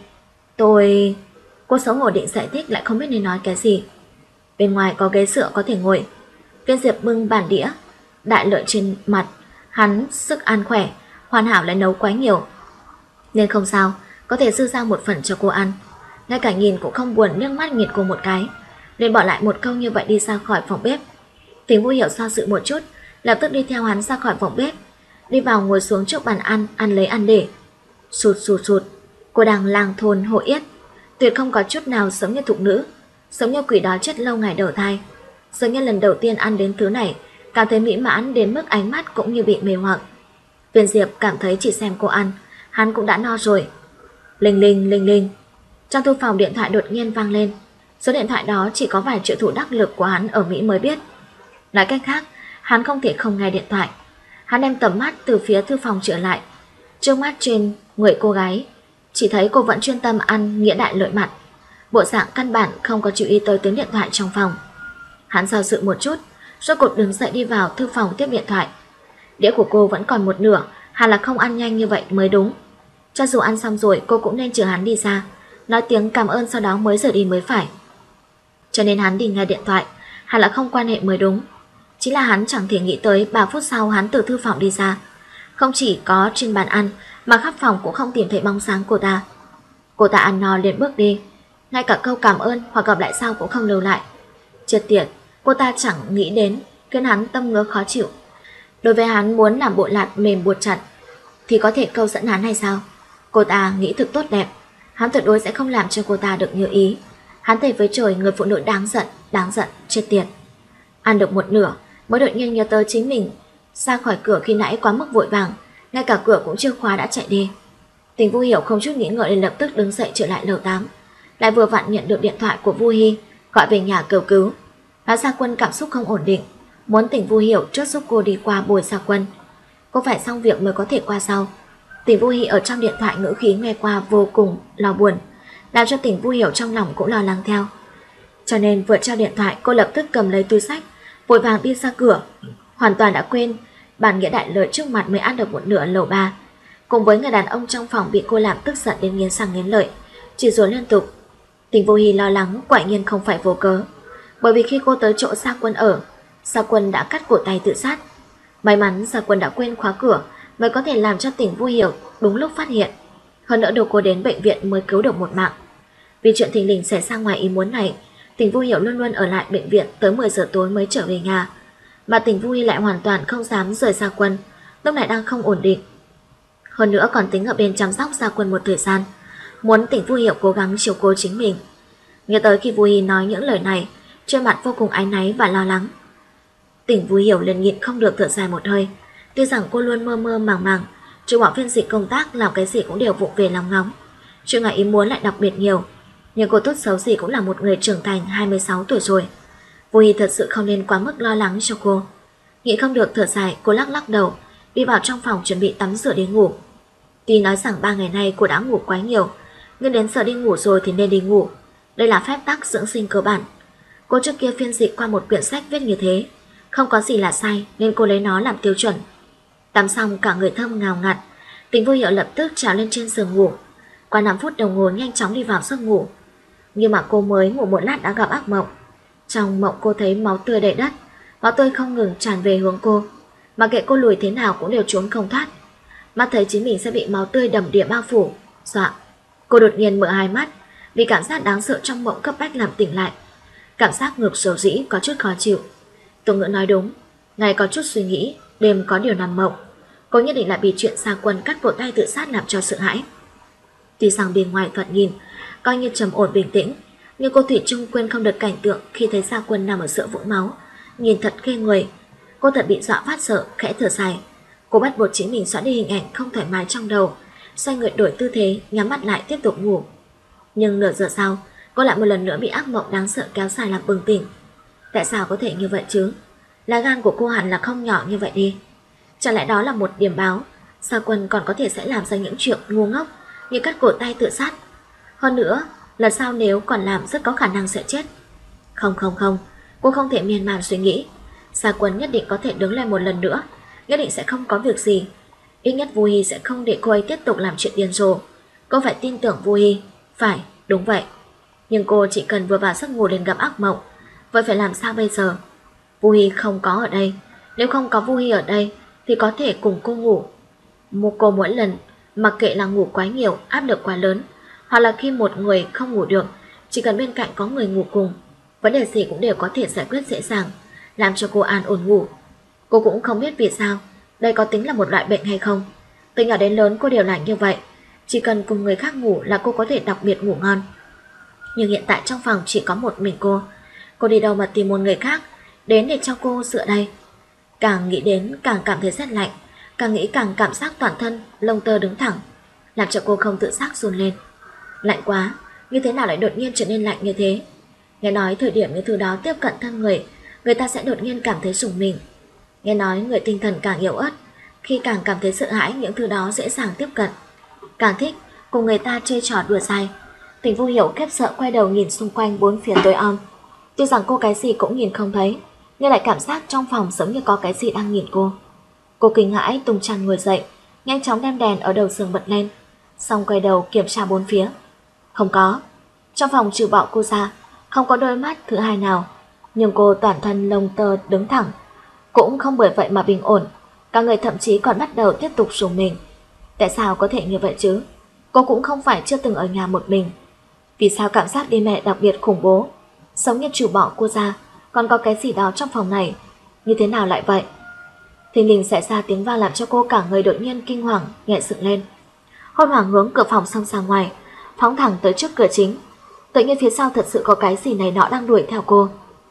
Cô xấu hổ định giải thích lại không biết nên nói cái gì. Bên ngoài có ghế dựa có thể ngồi. Viên Diệp bưng bàn đĩa đại lợi trên mặt. Hắn sức ăn khỏe, hoàn hảo lại nấu quá nhiều nên không sao, có thể dư ra một phần cho cô ăn. Ngay cả nhìn cũng không buồn liếc mắt nhìn cô một cái, liền bỏ lại một câu như vậy đi ra khỏi phòng bếp. Tình Vui Hiểu do dự một chút, lập tức đi theo hắn ra khỏi phòng bếp, đi vào ngồi xuống trước bàn ăn lấy ăn để. Sụt. Cô đang lang thôn hộ yết, tuyệt không có chút nào giống như thục nữ, giống như quỷ đói chết lâu ngày đầu thai. Giống như lần đầu tiên ăn đến thứ này, cảm thấy mỹ mãn đến mức ánh mắt cũng như bị mê hoặc. Viên Diệp cảm thấy chỉ xem cô ăn, hắn cũng đã no rồi. Linh linh. Trong thư phòng điện thoại đột nhiên vang lên. Số điện thoại đó chỉ có vài trợ thủ đắc lực của hắn ở Mỹ mới biết. Nói cách khác, hắn không thể không nghe điện thoại. Hắn đem tầm mắt từ phía thư phòng trở lại. Trước mắt trên người cô gái, chỉ thấy cô vẫn chuyên tâm ăn nghĩa đại lợi mặt, bộ dạng căn bản không có chú ý tới tiếng điện thoại trong phòng. Hắn do dự một chút, rốt cuộc đứng dậy đi vào thư phòng tiếp điện thoại. Đĩa của cô vẫn còn một nửa, hẳn là không ăn nhanh như vậy mới đúng. Cho dù ăn xong rồi, cô cũng nên chờ hắn đi ra, nói tiếng cảm ơn sau đó mới rời đi mới phải. Cho nên hắn đi nghe điện thoại, hẳn là không quan hệ mới đúng. Chính là hắn chẳng thể nghĩ tới 3 phút sau hắn từ thư phòng đi ra. Không chỉ có trên bàn ăn, mà khắp phòng cũng không tìm thấy bóng sáng cô ta. Cô ta ăn no liền bước đi, ngay cả câu cảm ơn hoặc gặp lại sau cũng không lưu lại. Triệt tiệt, cô ta chẳng nghĩ đến, khiến hắn tâm ngứa khó chịu. Đối với hắn muốn làm bộ lạt mềm buộc chặt thì có thể câu dẫn hắn hay sao? Cô ta nghĩ thực tốt đẹp, hắn tuyệt đối sẽ không làm cho cô ta được như ý. Hắn thề với trời, người phụ nữ đáng giận, chết tiệt. Ăn được một nửa mới đột nhiên nhớ tới chính mình ra khỏi cửa khi nãy quá mức vội vàng, ngay cả cửa cũng chưa khóa đã chạy đi. Tình Vui Hiểu không chút nghĩ ngợi nên lập tức đứng dậy trở lại lầu 8. Lại vừa vặn nhận được điện thoại của Vu Hy gọi về nhà cầu cứu. Nói Gia Quân cảm xúc không ổn định, muốn Tình Vui Hiểu trước giúp cô đi qua bồi Gia Quân. Cô phải xong việc mới có thể qua sau. Tình Vui Hy ở trong điện thoại ngữ khí nghe qua vô cùng lo buồn, làm cho Tình Vui Hiểu trong lòng cũng lo lắng theo. Cho nên vừa trao điện thoại, cô lập tức cầm lấy túi sách, vội vàng đi ra cửa, hoàn toàn đã quên bản nghĩa đại lợi trước mặt mới ăn được một nửa lầu 3. Cùng với người đàn ông trong phòng bị cô làm tức giận đến nghiến răng nghiến lợi, chỉ rủa liên tục. Tình Vô Hy lo lắng quả nhiên không phải vô cớ, bởi vì khi cô tới chỗ Gia Quân ở, Gia Quân đã cắt cổ tay tự sát. May mắn Gia Quân đã quên khóa cửa mới có thể làm cho Tình Vô Hiểu đúng lúc phát hiện. Hơn nữa đưa cô đến bệnh viện mới cứu được một mạng. Vì chuyện thình lình xảy ra ngoài ý muốn này, Tình Vô Hiểu luôn luôn ở lại bệnh viện tới 10 giờ tối mới trở về nhà, mà Tình Vô Hy lại hoàn toàn không dám rời Gia Quân, lúc này đang không ổn định. Hơn nữa còn tính ở bên chăm sóc Gia Quân một thời gian, muốn Tình Vô Hiểu cố gắng chiều cố chính mình. Nhớ tới khi Vô Hy nói những lời này, trên mặt vô cùng áy náy và lo lắng. Tình Vô Hiểu liền nhịn không được thở dài một hơi. Tuy rằng cô luôn mơ mơ màng màng, trừ bỏ phiên dịch công tác làm cái gì cũng đều vụng về lòng ngóng, chuyện ngoài ý muốn lại đặc biệt nhiều, nhưng cô tốt xấu gì cũng là một người trưởng thành 26 tuổi rồi. Vô Hy thật sự không nên quá mức lo lắng cho cô. Nghĩ không được thở dài, cô lắc lắc đầu, đi vào trong phòng chuẩn bị tắm rửa để ngủ. Tuy nói rằng 3 ngày nay cô đã ngủ quá nhiều, nhưng đến giờ đi ngủ rồi thì nên đi ngủ. Đây là phép tắc dưỡng sinh cơ bản. Cô trước kia phiên dịch qua một quyển sách viết như thế, không có gì là sai nên cô lấy nó làm tiêu chuẩn. Tắm xong cả người thơm ngào ngạt, Tình Vô Hiểu lập tức trèo lên trên giường ngủ. Qua 5 phút đồng hồ nhanh chóng đi vào giấc ngủ. Nhưng mà cô mới ngủ một lát đã gặp ác mộng. Trong mộng cô thấy máu tươi đầy đất, máu tươi không ngừng tràn về hướng cô, mà kệ cô lùi thế nào cũng đều trốn không thoát. Mắt thấy chính mình sẽ bị máu tươi đầm đìa bao phủ, dọa. Cô đột nhiên mở hai mắt, vì cảm giác đáng sợ trong mộng cấp bách làm tỉnh lại. Cảm giác ngược dầu dĩ có chút khó chịu. Tục ngữ nói đúng, ngày có chút suy nghĩ, đêm có điều nằm mộng. Cô nhất định là bị chuyện Gia Quân cắt cổ tay tự sát làm cho sợ hãi. Tuy rằng bên ngoài thoạt nhìn coi như trầm ổn bình tĩnh, nhưng cô thủy chung quên không được cảnh tượng khi thấy Gia Quân nằm ở giữa vũng máu, nhìn thật ghê người. Cô thật bị dọa phát sợ, khẽ thở dài. Cô bắt buộc chính mình xóa đi hình ảnh không thoải mái trong đầu, xoay người đổi tư thế, nhắm mắt lại tiếp tục ngủ. Nhưng nửa giờ sau, cô lại một lần nữa bị ác mộng đáng sợ kéo dài làm bừng tỉnh. Tại sao có thể như vậy chứ? Lá gan của cô hẳn là không nhỏ như vậy đi. Chẳng lẽ đó là một điểm báo Gia Quân còn có thể sẽ làm ra những chuyện ngu ngốc như cắt cổ tay tự sát? Hơn nữa, lần sau nếu còn làm rất có khả năng sẽ chết. Không, cô không thể miên man suy nghĩ. Gia Quân nhất định có thể đứng lên một lần nữa, nhất định sẽ không có việc gì. Ít nhất Vu Hi sẽ không để cô ấy tiếp tục làm chuyện điên rồ. Cô phải tin tưởng Vu Hi. Phải, đúng vậy. Nhưng cô chỉ cần vừa vào giấc ngủ liền gặp ác mộng. Vậy phải làm sao bây giờ? Vu Hi không có ở đây. Nếu không có Vu Hi ở đây thì có thể cùng cô ngủ. Cô mỗi lần, mặc kệ là ngủ quá nhiều, áp lực quá lớn, hoặc là khi một người không ngủ được, chỉ cần bên cạnh có người ngủ cùng, vấn đề gì cũng đều có thể giải quyết dễ dàng, làm cho cô an ổn ngủ. Cô cũng không biết vì sao đây có tính là một loại bệnh hay không. Từ nhỏ đến lớn cô đều là như vậy, chỉ cần cùng người khác ngủ là cô có thể đặc biệt ngủ ngon. Nhưng hiện tại trong phòng chỉ có một mình cô đi đâu mà tìm một người khác đến để cho cô dựa đây? Càng nghĩ đến càng cảm thấy rét lạnh, càng nghĩ càng cảm giác toàn thân lông tơ đứng thẳng, làm cho cô không tự giác run lên. Lạnh quá, như thế nào lại đột nhiên trở nên lạnh như thế? Nghe nói thời điểm những thứ đó tiếp cận thân người ta sẽ đột nhiên cảm thấy rùng mình. Nghe nói người tinh thần càng yếu ớt, khi càng cảm thấy sợ hãi những thứ đó dễ dàng tiếp cận, càng thích cùng người ta chơi trò đùa dai. Tình Vu Hiểu khiếp sợ quay đầu nhìn xung quanh bốn phía tối om. Tuy rằng cô cái gì cũng nhìn không thấy, nhưng lại cảm giác trong phòng giống như có cái gì đang nhìn cô. Cô kinh hãi tung chăn ngồi dậy, nhanh chóng đem đèn ở đầu giường bật lên, xong quay đầu kiểm tra bốn phía. Không có. Trong phòng trừ bỏ cô ra, không có đôi mắt thứ hai nào. Nhưng cô toàn thân lông tơ đứng thẳng, cũng không bởi vậy mà bình ổn. Cả người thậm chí còn bắt đầu tiếp tục rùng mình. Tại sao có thể như vậy chứ? Cô cũng không phải chưa từng ở nhà một mình. Vì sao cảm giác đi mẹ đặc biệt khủng bố? Giống như trừ bỏ cô ra, còn có cái gì đó trong phòng này. Như thế nào lại vậy? Thình lình xảy ra tiếng vang làm cho cô cả người đột nhiên kinh hoàng, nhẹ dựng lên. Hốt hoảng hướng cửa phòng xông ra ngoài, phóng thẳng tới trước cửa chính. Tự nhiên phía sau thật sự có cái gì này nọ đang đuổi theo cô.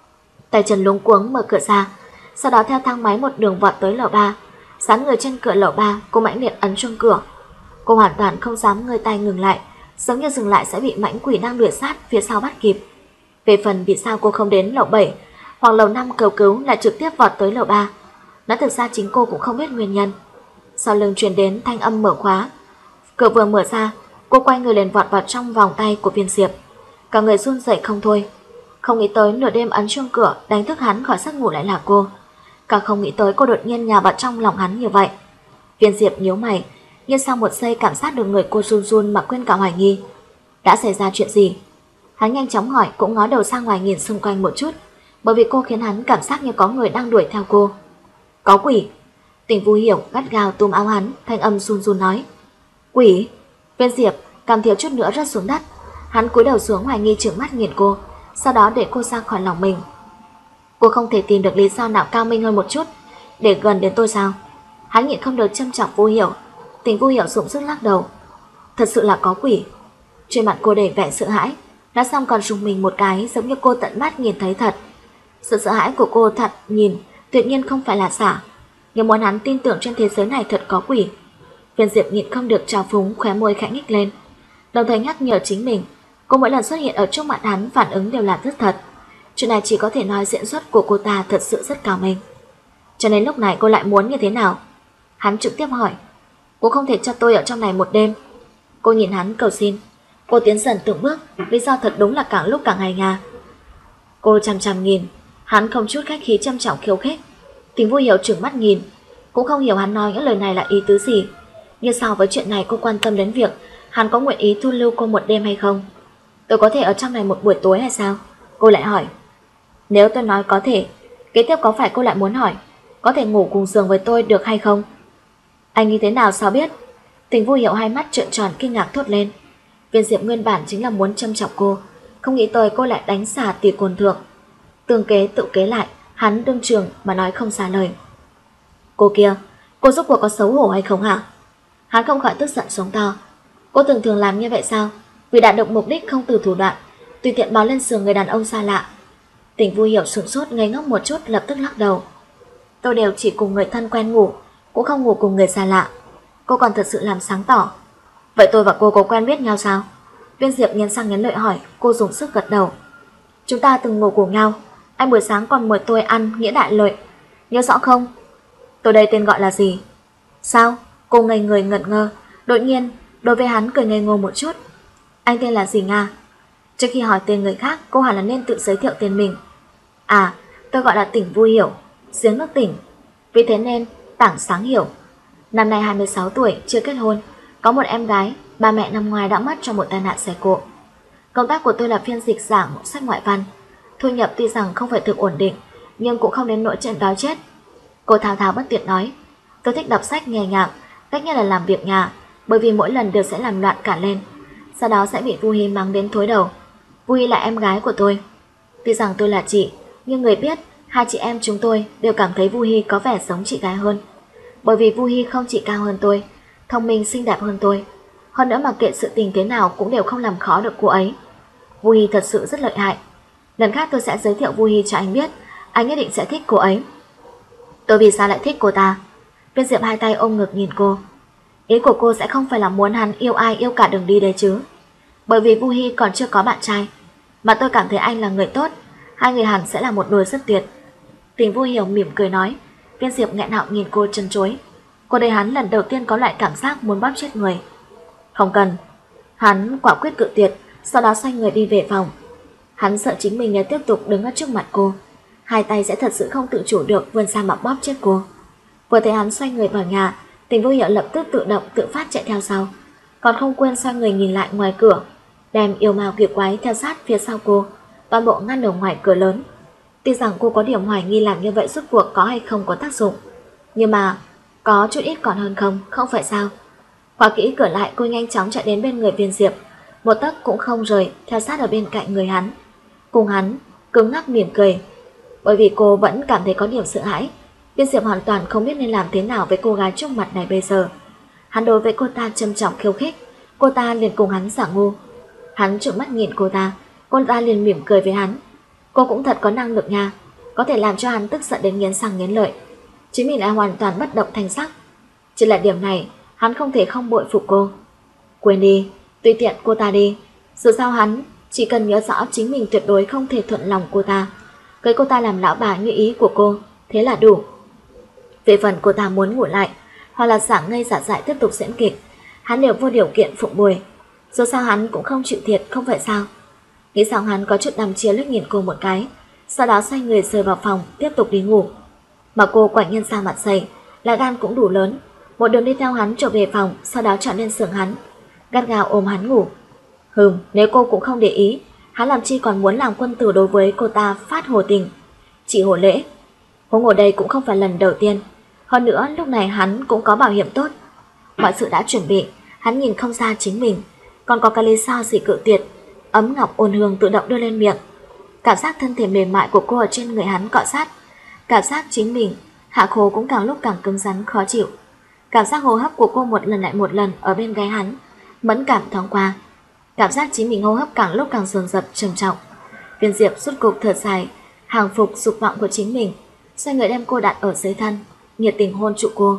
Tay chân luống cuống mở cửa ra, sau đó theo thang máy một đường vọt tới lầu 3. Dán người trên cửa lầu 3, cô mãnh liệt ấn chuông cửa. Cô hoàn toàn không dám ngơi tay ngừng lại, giống như dừng lại sẽ bị mãnh quỷ đang đuổi sát phía sau bắt kịp. Về phần vì sao cô không đến lầu 7 hoặc lầu 5 cầu cứu lại trực tiếp vọt tới lầu 3, nói thực ra chính cô cũng không biết nguyên nhân. Sau lưng truyền đến thanh âm mở khóa. Cửa vừa mở ra, cô quay người liền vọt vào trong vòng tay của Viên Diệp. Cả người run rẩy không thôi. Không nghĩ tới nửa đêm ấn chuông cửa đánh thức hắn khỏi giấc ngủ lại là cô. Càng không nghĩ tới cô đột nhiên nhào vào trong lòng hắn như vậy. Viên Diệp nhíu mày, nhưng sau một giây cảm giác được người cô run run mà quên cả hoài nghi. Đã xảy ra chuyện gì? Hắn nhanh chóng hỏi, cũng ngó đầu sang ngoài nhìn xung quanh một chút, bởi vì cô khiến hắn cảm giác như có người đang đuổi theo cô. Có quỷ. Tình Vu Hiểu gắt gao túm áo hắn, thanh âm run run nói. Quỷ? Viên Diệp cảm thiếu chút nữa rớt xuống đất. Hắn cúi đầu xuống hoài nghi trừng mắt nhìn cô, sau đó để cô ra khỏi lòng mình. Cô không thể tìm được lý do nào cao minh hơn một chút để gần đến tôi sao? Hắn nhịn không được châm chọc Vu Hiểu. Tình Vu Hiểu dùng sức lắc đầu. Thật sự là có quỷ. Trên mặt cô đầy vẻ sợ hãi, nói xong còn rùng mình một cái, giống như cô tận mắt nhìn thấy thật. Sự sợ hãi của cô thật nhìn tuyệt nhiên không phải là giả, nhưng muốn hắn tin tưởng trên thế giới này thật có quỷ. Viên Diệp nhịn không được trào phúng, khóe môi khẽ nhếch lên, đồng thời nhắc nhở chính mình cô mỗi lần xuất hiện ở trước mặt hắn phản ứng đều là rất thật. Chuyện này chỉ có thể nói diễn xuất của cô ta thật sự rất cao minh. Cho nên lúc này cô lại muốn như thế nào? Hắn trực tiếp hỏi. Cô không thể cho tôi ở trong này một đêm. Cô nhìn hắn cầu xin. Cô tiến dần từng bước, lý do thật đúng là càng lúc càng ngày nga. Cô chằm chằm nhìn hắn, không chút khách khí châm trọng khiêu khích. Tình Vu Hiểu trừng mắt nhìn, cũng không hiểu hắn nói những lời này là ý tứ gì. Nhưng so với chuyện này cô quan tâm đến việc hắn có nguyện ý thu lưu cô một đêm hay không. Tôi có thể ở trong này một buổi tối hay sao? Cô lại hỏi. Nếu tôi nói có thể, kế tiếp có phải cô lại muốn hỏi có thể ngủ cùng giường với tôi được hay không? Anh như thế nào sao biết? Tình Vu Hiểu hai mắt trợn tròn kinh ngạc thốt lên. Viên Diệp nguyên bản chính là muốn châm chọc cô, không nghĩ tới cô lại đánh xả tỷ cồn thượng. Tương kế tự kế lại, hắn đương trường mà nói không xa lời. Cô kia, cô rốt cuộc có xấu hổ hay không hả? Hắn không khỏi tức giận xuống to. Cô thường thường làm như vậy sao? Vì đạt được mục đích không từ thủ đoạn, tùy tiện bò lên giường người đàn ông xa lạ. Tỉnh Vui Hiểu sửng sốt ngây ngốc một chút, lập tức lắc đầu. Tôi đều chỉ cùng người thân quen ngủ, cũng không ngủ cùng người xa lạ. Cô còn thật sự làm sáng tỏ. Vậy tôi và cô có quen biết nhau sao? Viên Diệp nghiến răng nghiến lợi hỏi. Cô dùng sức gật đầu. Chúng ta từng ngủ cùng nhau. Anh buổi sáng còn mời tôi ăn nghĩa đại lợi, nhớ rõ không? Tôi đây tên gọi là gì? Sao? Cô ngây người ngẩn ngơ. Đột nhiên đối với hắn cười ngây ngô một chút. Anh tên là gì Nga? Trước khi hỏi tên người khác, cô hẳn là nên tự giới thiệu tên mình. À, tôi gọi là Tỉnh Vui Hiểu, giếng nước tỉnh. Vì thế nên Tảng Sáng Hiểu. Năm nay 26 tuổi, chưa kết hôn, có một em gái. Ba mẹ năm ngoái đã mất trong một tai nạn xe cộ. Công tác của tôi là phiên dịch giảng một sách ngoại văn. Thu nhập tuy rằng không phải thực ổn định, nhưng cũng không đến nỗi trận đói chết. Cô thao thao bất tuyệt nói. Tôi thích đọc sách nghe nhạc, cách nhất là làm việc nhà, bởi vì mỗi lần đều sẽ làm loạn cả lên. Sau đó sẽ bị Vu Hi mắng đến thối đầu. Vu Hi là em gái của tôi. Tuy rằng tôi là chị, nhưng người biết hai chị em chúng tôi đều cảm thấy Vu Hi có vẻ giống chị gái hơn. Bởi vì Vu Hi không chỉ cao hơn tôi, thông minh xinh đẹp hơn tôi. Hơn nữa mặc kệ sự tình thế nào cũng đều không làm khó được cô ấy. Vu Hi thật sự rất lợi hại. Lần khác tôi sẽ giới thiệu Vu Hi cho anh biết, anh nhất định sẽ thích cô ấy. Tôi vì sao lại thích cô ta? Viên Diệp hai tay ôm ngực nhìn cô. Ý của cô sẽ không phải là muốn hắn yêu ai yêu cả đường đi đấy chứ? Bởi vì Vu Hi còn chưa có bạn trai, mà tôi cảm thấy anh là người tốt, hai người hẳn sẽ là một đôi rất tuyệt. Tình Vui Hiểu mỉm cười nói. Viên Diệp nghẹn họng nhìn cô chân chối. Cô thấy hắn lần đầu tiên có loại cảm giác muốn bóp chết người. Không cần. Hắn quả quyết cự tuyệt, sau đó xoay người đi về phòng. Hắn sợ chính mình nếu tiếp tục đứng ở trước mặt cô, hai tay sẽ thật sự không tự chủ được vươn ra mà bóp chết cô. Vừa thấy hắn xoay người vào nhà, Tình Vui Hiểu lập tức tự động tự phát chạy theo sau, còn không quên xoay người nhìn lại ngoài cửa, đem yêu mao kiệt quái theo sát phía sau cô, toàn bộ ngăn ở ngoài cửa lớn. Tuy rằng cô có điểm hoài nghi làm như vậy rốt cuộc có hay không có tác dụng, nhưng mà có chút ít còn hơn không phải sao? Khóa kỹ cửa lại, cô nhanh chóng chạy đến bên người Viên Diệp, một tấc cũng không rời, theo sát ở bên cạnh người hắn. Cùng hắn cứng ngắc mỉm cười, bởi vì cô vẫn cảm thấy có điểm sợ hãi. Viên Diệp hoàn toàn không biết nên làm thế nào với cô gái trước mặt này bây giờ. Hắn đối với cô ta trân trọng khiêu khích, cô ta liền cùng hắn giả ngu. Hắn trợn mắt nhìn cô ta liền mỉm cười với hắn. Cô cũng thật có năng lực nha, có thể làm cho hắn tức giận đến nghiến răng nghiến lợi. Chính mình lại hoàn toàn bất động thanh sắc. Chỉ là điểm này hắn không thể không bội phục cô. Quên đi, tùy tiện cô ta đi. Dù sao hắn chỉ cần nhớ rõ chính mình tuyệt đối không thể thuận lòng cô ta, cưới cô ta làm lão bà như ý của cô, thế là đủ. Về phần cô ta muốn ngủ lại hoặc là giả ngây giả dại tiếp tục diễn kịch, hắn đều vô điều kiện phụng bồi. Dù sao hắn cũng không chịu thiệt, không phải sao? Nghĩ xong hắn có chút đăm chiêu liếc nhìn cô một cái, sau đó xoay người rời vào phòng tiếp tục đi ngủ. Mà cô quả nhiên ra mặt dày, là gan cũng đủ lớn, một đường đi theo hắn trở về phòng, sau đó chọn lên giường hắn, gắt gao ôm hắn ngủ. Nếu cô cũng không để ý, hắn làm chi còn muốn làm quân tử đối với cô ta phát hồ tình. Chỉ hồ lễ. Huống hồ đây cũng không phải lần đầu tiên. Hơn nữa lúc này hắn cũng có bảo hiểm tốt. Mọi sự đã chuẩn bị, hắn nhìn không ra chính mình còn có cái lý do gì cự tuyệt. Ấm ngọc ôn hương tự động đưa lên miệng. Cảm giác thân thể mềm mại của cô ở trên người hắn cọ sát, cảm giác chính mình hạ khố cũng càng lúc càng cứng rắn khó chịu. Cảm giác hô hấp của cô một lần lại một lần ở bên gáy hắn mẫn cảm thoáng qua. Cảm giác chính mình hô hấp càng lúc càng dồn dập trầm trọng. Viên Diệp rút cục thở dài, hàng phục dục vọng của chính mình, xoay người đem cô đặt ở dưới thân, nhiệt tình hôn trụ cô,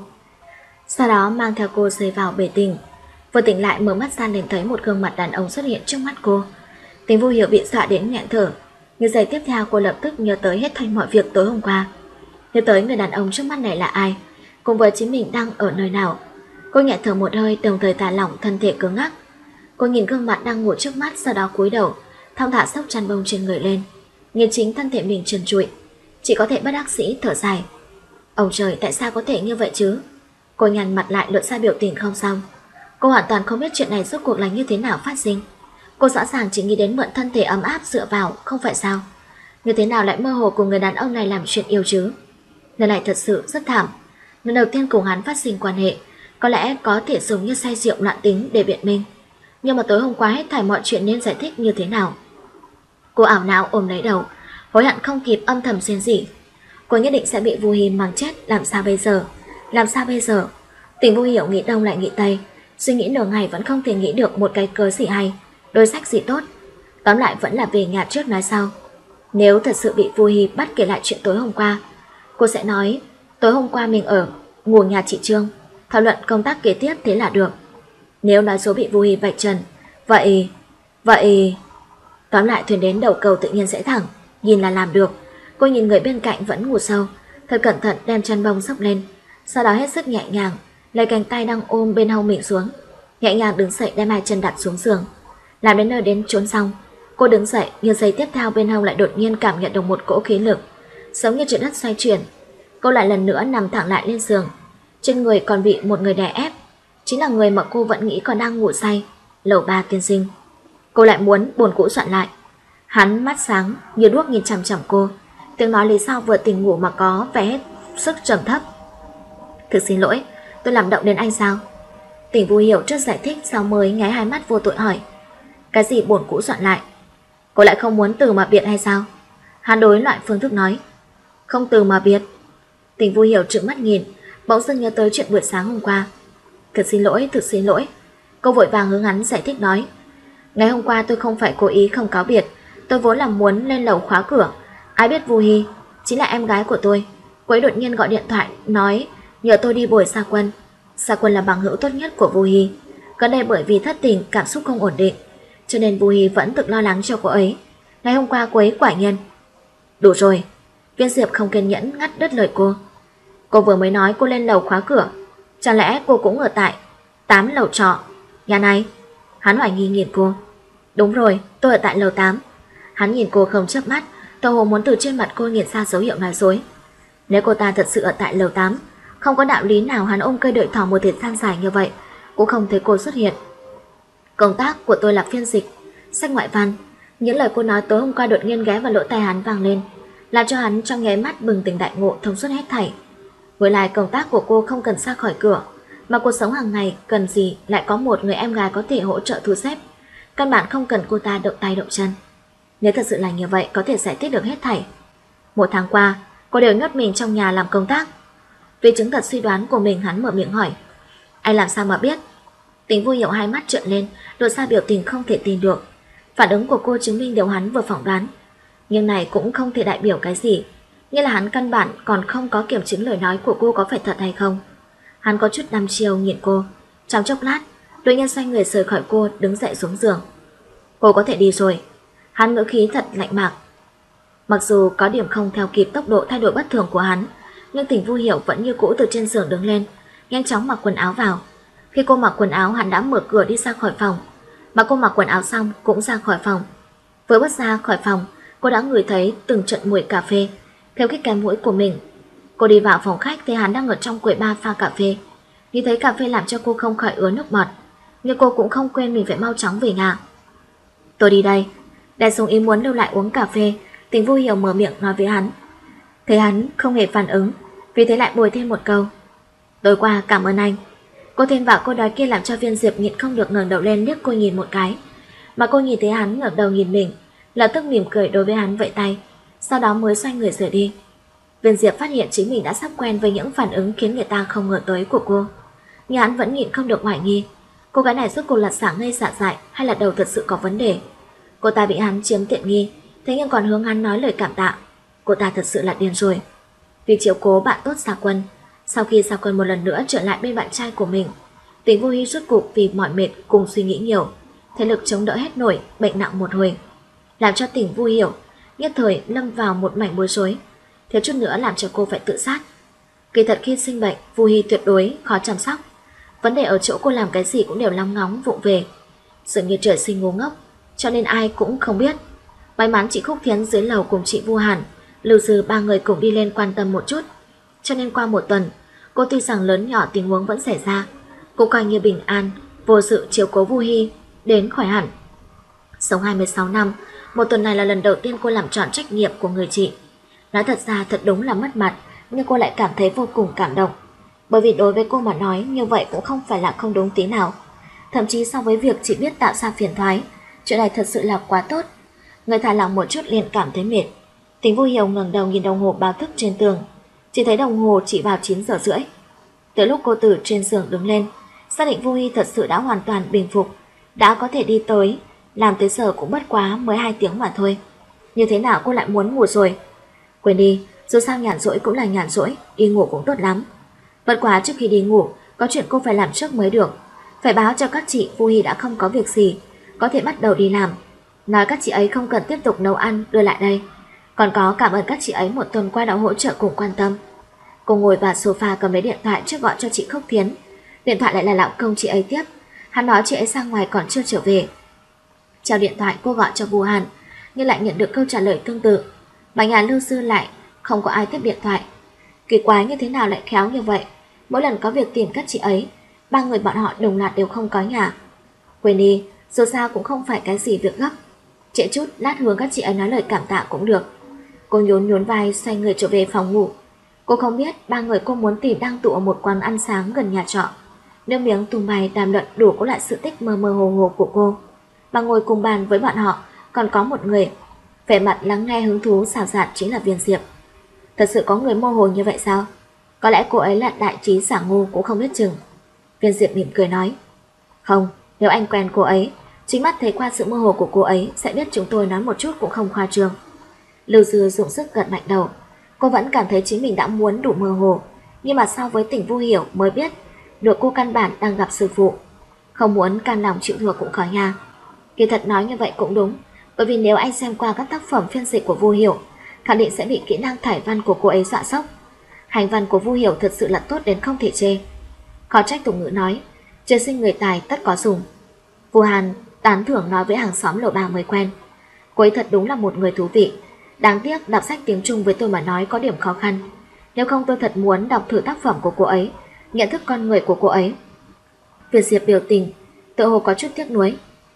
sau đó mang theo cô rơi vào bể tình. Vừa tỉnh lại mở mắt ra liền thấy một gương mặt đàn ông xuất hiện trước mắt cô. Tình Vui Hiểu bị dọa đến nghẹn thở, nhưng giây tiếp theo cô lập tức nhớ tới hết thảy mọi việc tối hôm qua, nhớ tới người đàn ông trước mắt này là ai, cùng với chính mình đang ở nơi nào. Cô nhẹ thở một hơi, đồng thời thả lỏng thân thể cứng ngắc. Cô nhìn gương mặt đang ngủ trước mắt, sau đó cúi đầu thong thả xốc chăn bông trên người lên, nhìn chính thân thể mình trần trụi, chỉ có thể bất đắc dĩ thở dài. Ông trời, tại sao có thể như vậy chứ? Cô nhăn mặt lại lộ ra biểu tình không xong. Cô hoàn toàn không biết chuyện này rốt cuộc là như thế nào phát sinh. Cô rõ ràng chỉ nghĩ đến mượn thân thể ấm áp dựa vào, không phải sao? Như thế nào lại mơ hồ cùng người đàn ông này làm chuyện yêu chứ? Lần này thật sự rất thảm. Lần đầu tiên cùng hắn phát sinh quan hệ, có lẽ có thể dùng như say rượu loạn tính để biện minh. Nhưng mà tối hôm qua hết thảy mọi chuyện nên giải thích như thế nào? Cô ảo não ôm lấy đầu, hối hận không kịp âm thầm rên rỉ. Cô nhất định sẽ bị Vu Hi mang chết, làm sao bây giờ? Làm sao bây giờ? Tình Vui Hiểu nghĩ đông lại nghĩ tây, suy nghĩ nửa ngày vẫn không thể nghĩ được một cái cớ gì hay. đôi sách gì tốt. Tóm lại vẫn là về nhà trước nói sau. Nếu thật sự bị Vu Hy bắt kể lại chuyện tối hôm qua, cô sẽ nói tối hôm qua mình ở ngủ nhà chị Trương, thảo luận công tác kế tiếp thế là được. Nếu nói số bị Vu Hy vạch trần, vậy... Tóm lại thuyền đến đầu cầu tự nhiên sẽ thẳng, nhìn là làm được. Cô nhìn người bên cạnh vẫn ngủ sâu, thật cẩn thận đem chân bông xốc lên, sau đó hết sức nhẹ nhàng lấy cánh tay đang ôm bên hông mình xuống, nhẹ nhàng đứng dậy đem hai chân đặt xuống giường. Làm đến nơi đến chốn xong, cô đứng dậy, nhưng giây tiếp theo bên hông lại đột nhiên cảm nhận được một cỗ khí lực, giống như trời đất xoay chuyển. Cô lại lần nữa nằm thẳng lại lên giường, trên người còn bị một người đè ép, chính là người mà cô vẫn nghĩ còn đang ngủ say, Lầu Ba tiên sinh. Cô lại muốn buồn cũ soạn lại. Hắn mắt sáng như đuốc nhìn chằm chằm cô, tiếng nói lý sao vừa tỉnh ngủ mà có vẻ hết sức trầm thấp. Thực xin lỗi, tôi làm động đến anh sao? Tỉnh Vu Hiểu trước giải thích sau mới nháy hai mắt vô tội hỏi. Cái gì buồn cũ soạn lại? Cô lại không muốn từ mà biệt hay sao? Hắn đối loại phương thức nói. Không từ mà biệt. Tỉnh Vu Hiểu trợn mắt nhìn, bỗng dưng nhớ tới chuyện buổi sáng hôm qua. Thật xin lỗi. Cô vội vàng hướng hắn giải thích nói. Ngày hôm qua tôi không phải cố ý không cáo biệt, tôi vốn là muốn lên lầu khóa cửa. Ai biết Vu Hy chính là em gái của tôi, cô ấy đột nhiên gọi điện thoại nói nhờ tôi đi bồi Sa Quân. Sa Quân là bằng hữu tốt nhất của Vu Hy, gần đây bởi vì thất tình cảm xúc không ổn định, cho nên Vu Hy vẫn thực lo lắng cho cô ấy. Ngày hôm qua cô ấy quả nhiên... Đủ rồi. Viên Diệp không kiên nhẫn ngắt đứt lời cô. Cô vừa mới nói cô lên lầu khóa cửa, chẳng lẽ cô cũng ở tại 8 lầu trọ nhà này? Hắn hoài nghi nhìn cô. Đúng rồi, tôi ở tại lầu 8. Hắn nhìn cô không chớp mắt, tựa hồ muốn từ trên mặt cô nghiền ra dấu hiệu nói dối. Nếu cô ta thật sự ở tại lầu 8, không có đạo lý nào hắn ôm cây đợi thỏ một thời gian dài như vậy cũng không thấy cô xuất hiện. Công tác của tôi là phiên dịch sách ngoại văn. Những lời cô nói tối hôm qua đột nhiên ghé vào lỗ tai hắn vang lên, làm cho hắn trong nháy mắt bừng tỉnh đại ngộ, thông suốt hết thảy. Với lại công tác của cô không cần ra khỏi cửa, mà cuộc sống hàng ngày cần gì lại có một người em gái có thể hỗ trợ thu xếp, căn bản không cần cô ta động tay động chân. Nếu thật sự là như vậy có thể giải thích được hết thảy. Một tháng qua cô đều nhốt mình trong nhà làm công tác. Vì chứng thật suy đoán của mình, hắn mở miệng hỏi. Anh làm sao mà biết? Tính Vu Hiểu hai mắt trợn lên, lộ ra biểu tình không thể tin được. Phản ứng của cô chứng minh điều hắn vừa phỏng đoán, nhưng này cũng không thể đại biểu cái gì, nghĩa là hắn căn bản còn không có kiểm chứng lời nói của cô có phải thật hay không. Hắn có chút đăm chiêu nhìn cô, trong chốc lát đột nhiên xoay người rời khỏi cô, đứng dậy xuống giường. Cô có thể đi rồi. Hắn ngữ khí thật lạnh mạc. Mặc dù có điểm không theo kịp tốc độ thay đổi bất thường của hắn, nhưng Tỉnh Vu Hiểu vẫn như cũ từ trên giường đứng lên, nhanh chóng mặc quần áo vào. Khi cô mặc quần áo, hắn đã mở cửa đi ra khỏi phòng, mà cô mặc quần áo xong cũng ra khỏi phòng. Vừa bước ra khỏi phòng, cô đã ngửi thấy từng trận mùi cà phê theo kích cái mũi của mình. Cô đi vào phòng khách thấy hắn đang ở trong quầy bar pha cà phê. Nhìn thấy cà phê làm cho cô không khỏi ứa nước bọt, nhưng cô cũng không quên mình phải mau chóng về nhà. Tôi đi đây. Đại Sùng ý muốn lưu lại uống cà phê, Tỉnh Vu Hiểu mở miệng nói với hắn. Thấy hắn không hề phản ứng, vì thế lại bồi thêm một câu. Tối qua cảm ơn anh. Cô thêm vào câu nói kia làm cho Viên Diệp nhịn không được ngẩng đầu lên liếc cô nhìn một cái, mà cô nhìn thấy hắn ngẩng đầu nhìn mình, lập tức mỉm cười đối với hắn vẫy tay, sau đó mới xoay người rời đi. Viên Diệp phát hiện chính mình đã sắp quen với những phản ứng khiến người ta không ngờ tới của cô, nhưng hắn vẫn nhịn không được hoài nghi, cô gái này rốt cuộc là xả ngây dạ dại hay là đầu thật sự có vấn đề. Cô ta bị hắn chiếm tiện nghi, thế nhưng còn hướng hắn nói lời cảm tạ. Cô ta thật sự là điên rồi. Vì chiếu cố bạn tốt Sa Quân, sau khi Sa Quân một lần nữa trở lại bên bạn trai của mình, Tỉnh Vu Hy rốt cuộc vì mỏi mệt cùng suy nghĩ nhiều, thể lực chống đỡ hết nổi, bệnh nặng một hồi, làm cho Tỉnh Vu Hiểu nhất thời lâm vào một mảnh bối rối, thiếu chút nữa làm cho cô phải tự sát. Kỳ thật khi sinh bệnh, Vu Hy tuyệt đối khó chăm sóc. Vấn đề ở chỗ cô làm cái gì cũng đều lóng ngóng vụng về, dường như trời sinh ngu ngốc, cho nên ai cũng không biết. May mắn chị Khúc Thiến dưới lầu cùng chị Vu Hàn, Lưu Dư ba người cùng đi lên quan tâm một chút, cho nên qua một tuần, cô tuy rằng lớn nhỏ tình huống vẫn xảy ra, cô coi như bình an, vô sự chiếu cố Vu Hy đến khỏi hẳn. Sống 26 năm, một tuần này là lần đầu tiên cô làm tròn trách nhiệm của người chị. Nói thật ra thật đúng là mất mặt, nhưng cô lại cảm thấy vô cùng cảm động, bởi vì đối với cô mà nói như vậy cũng không phải là không đúng tí nào. Thậm chí so với việc chỉ biết tạo ra phiền toái, chuyện này thật sự là quá tốt. Người thả lỏng một chút liền cảm thấy mệt. Tỉnh Vu Hiểu ngẩng đầu nhìn đồng hồ báo thức trên tường, chỉ thấy đồng hồ chỉ vào 9 giờ rưỡi. Tới lúc cô từ trên giường đứng lên, xác định Vu Hy thật sự đã hoàn toàn bình phục, đã có thể đi tới làm tới giờ cũng bất quá mới 2 tiếng mà thôi. Như thế nào cô lại muốn ngủ rồi? Quên đi, dù sao nhàn rỗi cũng là nhàn rỗi, đi ngủ cũng tốt lắm. Bất quá trước khi đi ngủ, có chuyện cô phải làm trước mới được. Phải báo cho các chị Vu Hi đã không có việc gì, có thể bắt đầu đi làm. Nói các chị ấy không cần tiếp tục nấu ăn đưa lại đây. Còn có cảm ơn các chị ấy một tuần qua đã hỗ trợ cùng quan tâm. Cô ngồi vào sofa cầm lấy điện thoại trước gọi cho chị Khốc Thiến. Điện thoại lại là lão công chị ấy tiếp. Hắn nói chị ấy sang ngoài còn chưa trở về. Trao điện thoại cô gọi cho Vu Hàn, nhưng lại nhận được câu trả lời tương tự. Mà nhà Lưu Sư lại không có ai tiếp điện thoại. Kỳ quái như thế nào lại khéo như vậy. Mỗi lần có việc tìm các chị ấy, ba người bọn họ đồng loạt đều không có nhà. Quên đi, dù sao cũng không phải cái gì việc gấp. Trễ chút lát hướng các chị ấy nói lời cảm tạ cũng được. Cô nhún vai xoay người trở về phòng ngủ. Cô không biết ba người cô muốn tìm đang tụ ở một quán ăn sáng gần nhà trọ. Nước miếng tung bay đàm luận đủ có lại sự tích mơ mơ hồ hồ của cô. Mà ngồi cùng bàn với bọn họ còn có một người vẻ mặt lắng nghe hứng thú xào xạc chính là Viên Diệp. Thật sự có người mơ hồ như vậy sao? Có lẽ cô ấy là đại trí giả ngu cũng không biết chừng. Viên Diệp mỉm cười nói, không, nếu anh quen cô ấy, chính mắt thấy qua sự mơ hồ của cô ấy sẽ biết chúng tôi nói một chút cũng không khoa trương. Lưu Dư dùng sức gật mạnh đầu. Cô vẫn cảm thấy chính mình đã muốn đủ mơ hồ, nhưng mà so với Tỉnh Vu Hiểu mới biết được cô căn bản đang gặp sư phụ. Không muốn cam lòng chịu thua cũng khó nha. Kỳ thật nói như vậy cũng đúng, bởi vì nếu anh xem qua các tác phẩm phiên dịch của Vu Hiểu, khẳng định sẽ bị kỹ năng thải văn của cô ấy dọa sốc. Hành văn của Vu Hiểu thật sự là tốt đến không thể chê. Khó trách tục ngữ nói, trời sinh người tài tất có dùng. Vu Hàn tán thưởng nói với hàng xóm lầu 3 mới quen. Cô ấy thật đúng là một người thú vị. Đáng tiếc đọc sách tiếng Trung với tôi mà nói có điểm khó khăn. Nếu không tôi thật muốn đọc thử tác phẩm của cô ấy, nhận thức con người của cô ấy. Việt Diệp biểu tình, tự hồ có chút tiếc nuối.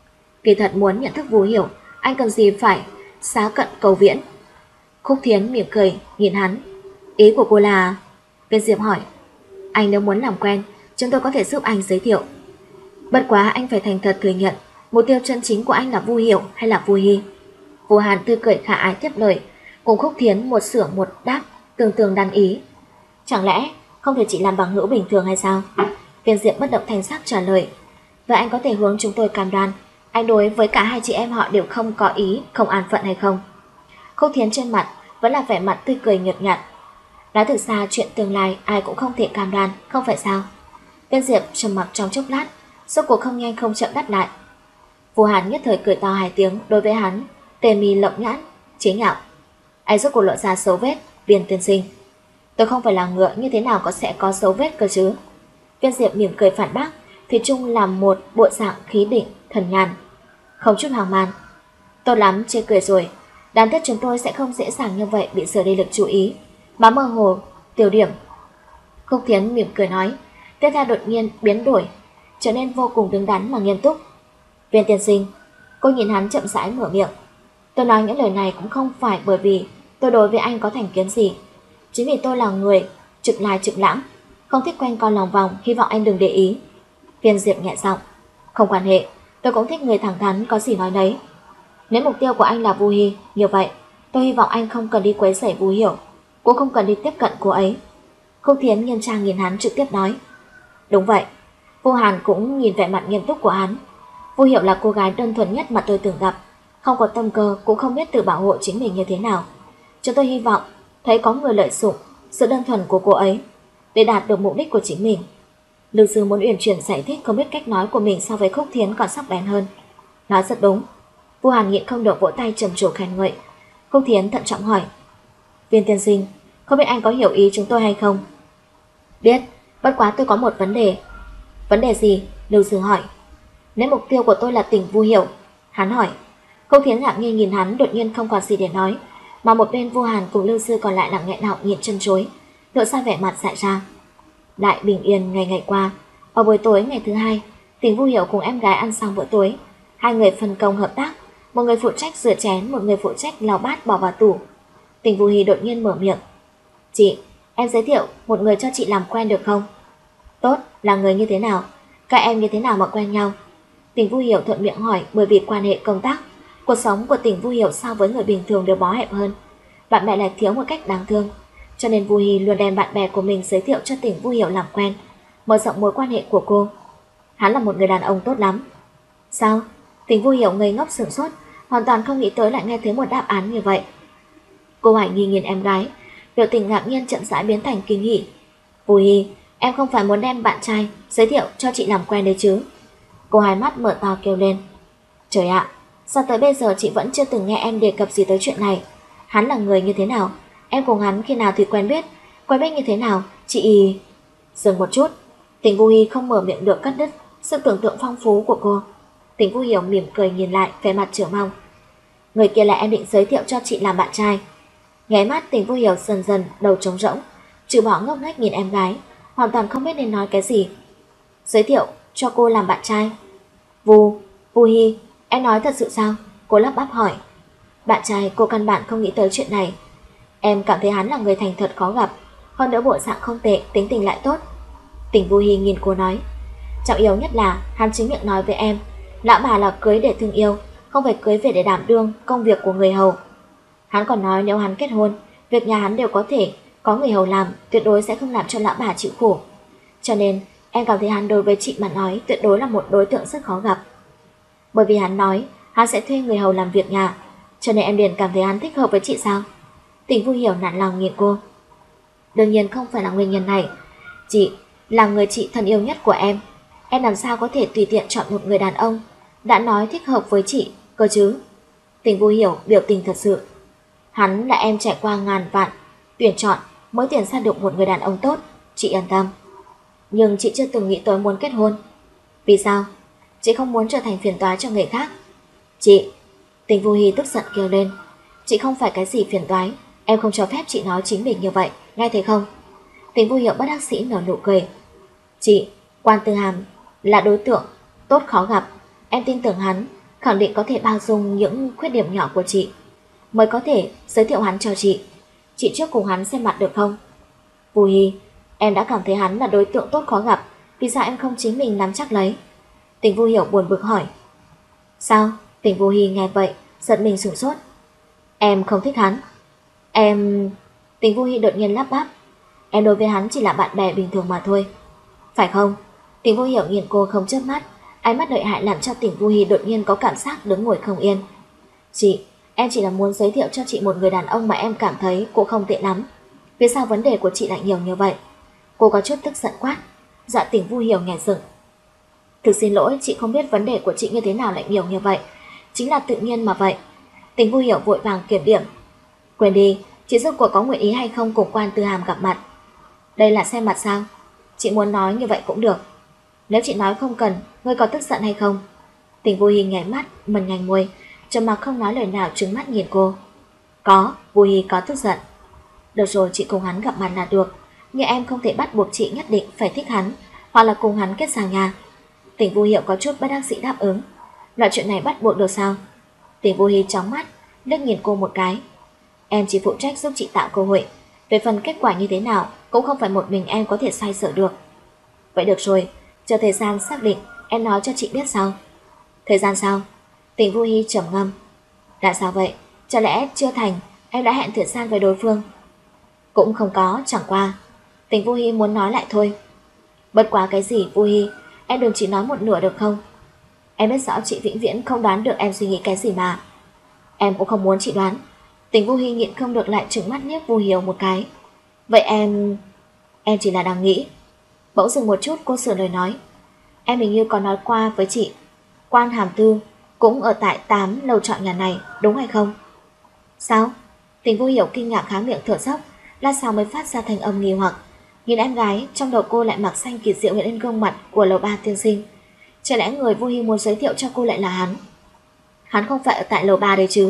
Kỳ thật muốn nhận thức Vu Hiểu, anh cần gì phải xá cận cầu viễn. Khúc Thiến mỉm cười nhìn hắn. Ý của cô là... Việt Diệp hỏi, anh nếu muốn làm quen, chúng tôi có thể giúp anh giới thiệu. Bất quá anh phải thành thật thừa nhận, mục tiêu chân chính của anh là Vu Hiểu hay là Vu Hi. Vu Hàn tươi cười khả ái tiếp lời, cùng Khúc Thiến một sửa một đáp, tương đan ý. Chẳng lẽ không thể chỉ làm bằng hữu bình thường hay sao? Viên Diệp bất động thanh sắc trả lời. Vậy anh có thể hướng chúng tôi cam đoan anh đối với cả hai chị em họ đều không có ý không an phận hay không? Khúc Thiến trên mặt vẫn là vẻ mặt tươi cười nhợt nhạt. Nói thực ra chuyện tương lai ai cũng không thể cam đoan, không phải sao? Viên Diệp trầm mặc trong chốc lát, rốt cuộc không nhanh không chậm đáp lại. Vu Hàn nhất thời cười to 2 tiếng đối với hắn, tề mi lộng nhãn, chế nhạo. Anh rốt cuộc lộ ra dấu vết, Viên tiên sinh. Tôi không phải là ngựa, như thế nào sẽ có dấu vết cơ chứ? Viên Diệp mỉm cười phản bác, Thủy chung làm một bộ dạng khí định, thần nhàn, không chút hoang mang. Tốt lắm, chê cười rồi. Đáng tiếc chúng tôi sẽ không dễ dàng như vậy bị sở đề lực chú ý, mà mơ hồ tiêu điểm. Khúc Thiến mỉm cười nói, tiếp theo đột nhiên biến đổi, trở nên vô cùng đứng đắn mà nghiêm túc. Viên tiên sinh, cô nhìn hắn chậm rãi mở miệng. Tôi nói những lời này cũng không phải bởi vì tôi đối với anh có thành kiến gì, chính vì tôi là người trực lai trực lãng, không thích quanh co lòng vòng, hy vọng anh đừng để ý. Viên Diệp nhẹ giọng, không quan hệ, tôi cũng thích người thẳng thắn, có gì nói nấy. Nếu mục tiêu của anh là Vu Hi, như vậy tôi hy vọng anh không cần đi quấy rầy Vu Hiểu, cũng không cần đi tiếp cận cô ấy. Khúc Thiến nghiêm trang nhìn hắn trực tiếp nói. Đúng vậy. Vu Hàn cũng nhìn vẻ mặt nghiêm túc của hắn. Vu Hiểu là cô gái đơn thuần nhất mà tôi từng gặp, không có tâm cơ, cũng không biết tự bảo hộ chính mình như thế nào. Chúng tôi hy vọng thấy có người lợi dụng sự đơn thuần của cô ấy để đạt được mục đích của chính mình. Lưu Dư muốn uyển chuyển giải thích, không biết cách nói của mình so với Khúc Thiến còn sắc bén hơn. Nói rất đúng. Vu Hàn nhịn không được vỗ tay trầm trồ khen ngợi. Khúc Thiến thận trọng hỏi, Viên tiên sinh, không biết anh có hiểu ý chúng tôi hay không? Biết, bất quá tôi có một vấn đề. Vấn đề gì? Lưu Dư hỏi. Nếu mục tiêu của tôi là Tỉnh Vu Hiểu, hắn hỏi. Khúc Thiến ngạc nhiên nhìn hắn, đột nhiên không còn gì để nói, mà một bên Vu Hàn cùng Lưu Dư còn lại lặng nghẹn họng nhịn chân chối, lộ ra vẻ mặt dại ra. Lại bình yên ngày qua, ở buổi tối ngày thứ 2, Tỉnh Vu Hiểu cùng em gái ăn xong bữa tối, 2 người phân công hợp tác, một người phụ trách rửa chén, một người phụ trách lau bát bỏ vào tủ. Tỉnh Vu Hi đột nhiên mở miệng, chị, em giới thiệu một người cho chị làm quen được không? Tốt, là người như thế nào? Các em như thế nào mà quen nhau? Tỉnh Vu Hiểu thuận miệng hỏi, bởi vì quan hệ công tác, cuộc sống của Tỉnh Vu Hiểu so với người bình thường đều bó hẹp hơn, bạn bè lại thiếu một cách đáng thương, cho nên Vu Hi luôn đem bạn bè của mình giới thiệu cho Tỉnh Vu Hiểu làm quen, mở rộng mối quan hệ của cô. Hắn là một người đàn ông tốt lắm. Sao? Tình Vu Hiểu ngây ngốc sửng sốt, hoàn toàn không nghĩ tới lại nghe thấy một đáp án như vậy. Cô hoài nghi nhìn em gái, biểu tình ngạc nhiên chậm rãi biến thành kinh hỉ. Vu Hi, em không phải muốn đem bạn trai giới thiệu cho chị làm quen đấy chứ? Cô hai mắt mở to kêu lên. Trời ạ, sao tới bây giờ chị vẫn chưa từng nghe em đề cập gì tới chuyện này? Hắn là người như thế nào? Em cùng hắn khi nào thì quen biết như thế nào? Chị... Dừng một chút, Tình Vu Hi không mở miệng được cắt đứt sự tưởng tượng phong phú của cô. Tình Vu Hiểu mỉm cười nhìn lại, vẻ mặt chờ mong. Người kia là em định giới thiệu cho chị làm bạn trai. Nháy mắt Tình Vu Hiểu dần dần đầu trống rỗng, trừ bỏ ngốc nghếch nhìn em gái, hoàn toàn không biết nên nói cái gì. Giới thiệu cho cô làm bạn trai? Vu Hi, em nói thật sự sao? Cô lắp bắp hỏi. Bạn trai cô căn bản không nghĩ tới chuyện này. Em cảm thấy hắn là người thành thật khó gặp, hơn nữa bộ dạng không tệ, tính tình lại tốt. Tình Vu Hi nhìn cô nói. Trọng yếu nhất là hắn chính miệng nói với em, lão bà là cưới để thương yêu, không phải cưới về để đảm đương công việc của người hầu. Hắn còn nói nếu hắn kết hôn, việc nhà hắn đều có thể có người hầu làm, tuyệt đối sẽ không làm cho lão bà chịu khổ. Cho nên em cảm thấy hắn đối với chị mà nói tuyệt đối là một đối tượng rất khó gặp. Bởi vì hắn nói hắn sẽ thuê người hầu làm việc nhà, cho nên em liền cảm thấy hắn thích hợp với chị sao? Tình Vu Hiểu nản lòng nhìn cô. Đương nhiên không phải là nguyên nhân này. Chị là người chị thân yêu nhất của em làm sao có thể tùy tiện chọn một người đàn ông đã nói thích hợp với chị cơ chứ? Tình Vu Hiểu biểu tình thật sự. Hắn là em trải qua ngàn vạn tuyển chọn mới tuyển ra được một người đàn ông tốt, chị yên tâm. Nhưng chị chưa từng nghĩ tới muốn kết hôn. Vì sao? Chị không muốn trở thành phiền toái cho người khác. Chị... Tình Vu Hi tức giận kêu lên. Chị không phải cái gì phiền toái, em không cho phép chị nói chính mình như vậy, nghe thấy không? Tình Vu Hiểu bất đắc dĩ nở nụ cười. Chị, Quan Tư Hàm là đối tượng tốt khó gặp, em tin tưởng hắn khẳng định có thể bao dung những khuyết điểm nhỏ của chị, mới có thể giới thiệu hắn cho chị. Chị trước cùng hắn xem mặt được không? Vu Hi, em đã cảm thấy hắn là đối tượng tốt khó gặp, vì sao em không chính mình nắm chắc lấy? Tình Vu Hiểu buồn bực hỏi. Sao? Tình Vu Hi nghe vậy giật mình sửng sốt. Em không thích hắn? Em... Tình Vu Hi đột nhiên lắp bắp. Em đối với hắn chỉ là bạn bè bình thường mà thôi. Phải không? Tình Vu Hiểu nhìn cô không chớp mắt, ánh mắt đợi hại làm cho Tình Vu Hi đột nhiên có cảm giác đứng ngồi không yên. Chị, em chỉ là muốn giới thiệu cho chị một người đàn ông mà em cảm thấy cũng không tệ lắm. Vì sao vấn đề của chị lại nhiều như vậy? Cô có chút tức giận quát. Dạ Tình Vu Hiểu nhảy dựng. Thực xin lỗi, chị không biết vấn đề của chị như thế nào lại nhiều như vậy. Chính là tự nhiên mà vậy. Tình Vu Hiểu vội vàng kiểm điểm. Quên đi, chị rốt cuộc có nguyện ý hay không cùng Quan Tư Hàm gặp mặt? Đây là xem mặt sao? Chị muốn nói như vậy cũng được. Nếu chị nói không cần, ngươi có tức giận hay không? Tình Vu Hi nháy mắt, mần nhành môi, trầm mặc không nói lời nào, trừng mắt nhìn cô. Có, Vu Hi có tức giận. Được rồi, chị cùng hắn gặp mặt là được, nhưng em không thể bắt buộc chị nhất định phải thích hắn, hoặc là cùng hắn kết giao nhà. Tình Vu Hiểu có chút bất đắc dĩ đáp ứng. Loại chuyện này bắt buộc được sao? Tình Vu Hi chóng mắt, liếc nhìn cô một cái. Em chỉ phụ trách giúp chị tạo cơ hội, về phần kết quả như thế nào cũng không phải một mình em có thể xoay sở được. Vậy được rồi, chờ thời gian xác định em nói cho chị biết sau. Thời gian sao? Tình Vu Hi trầm ngâm. Đã sao vậy? Chả lẽ chưa thành em đã hẹn thời gian với đối phương? Cũng không có, chẳng qua Tình Vu Hi muốn nói lại thôi. Bất quá cái gì Vu Hi, em đừng chỉ nói một nửa được không? Em biết rõ chị vĩnh viễn không đoán được em suy nghĩ cái gì mà. Em cũng không muốn chị đoán. Tình Vu Hi nhịn không được lại trừng mắt liếc Vu Hiểu một cái. Vậy em chỉ là đang nghĩ. Bỗng dừng một chút cô sửa lời nói. Em hình như có nói qua với chị Quan Hàm Tư cũng ở tại 8 lầu trọ nhà này, đúng hay không? Sao? Tình Vu Hiểu kinh ngạc há miệng thở dốc, lát sau mới phát ra thành âm nghi hoặc. Nhìn em gái, trong đầu cô lại mặc xanh kỳ diệu hiện lên gương mặt của lầu 3 tiên sinh. Chả lẽ người Vu Hi muốn giới thiệu cho cô lại là hắn? Hắn không phải ở tại lầu 3 đấy chứ?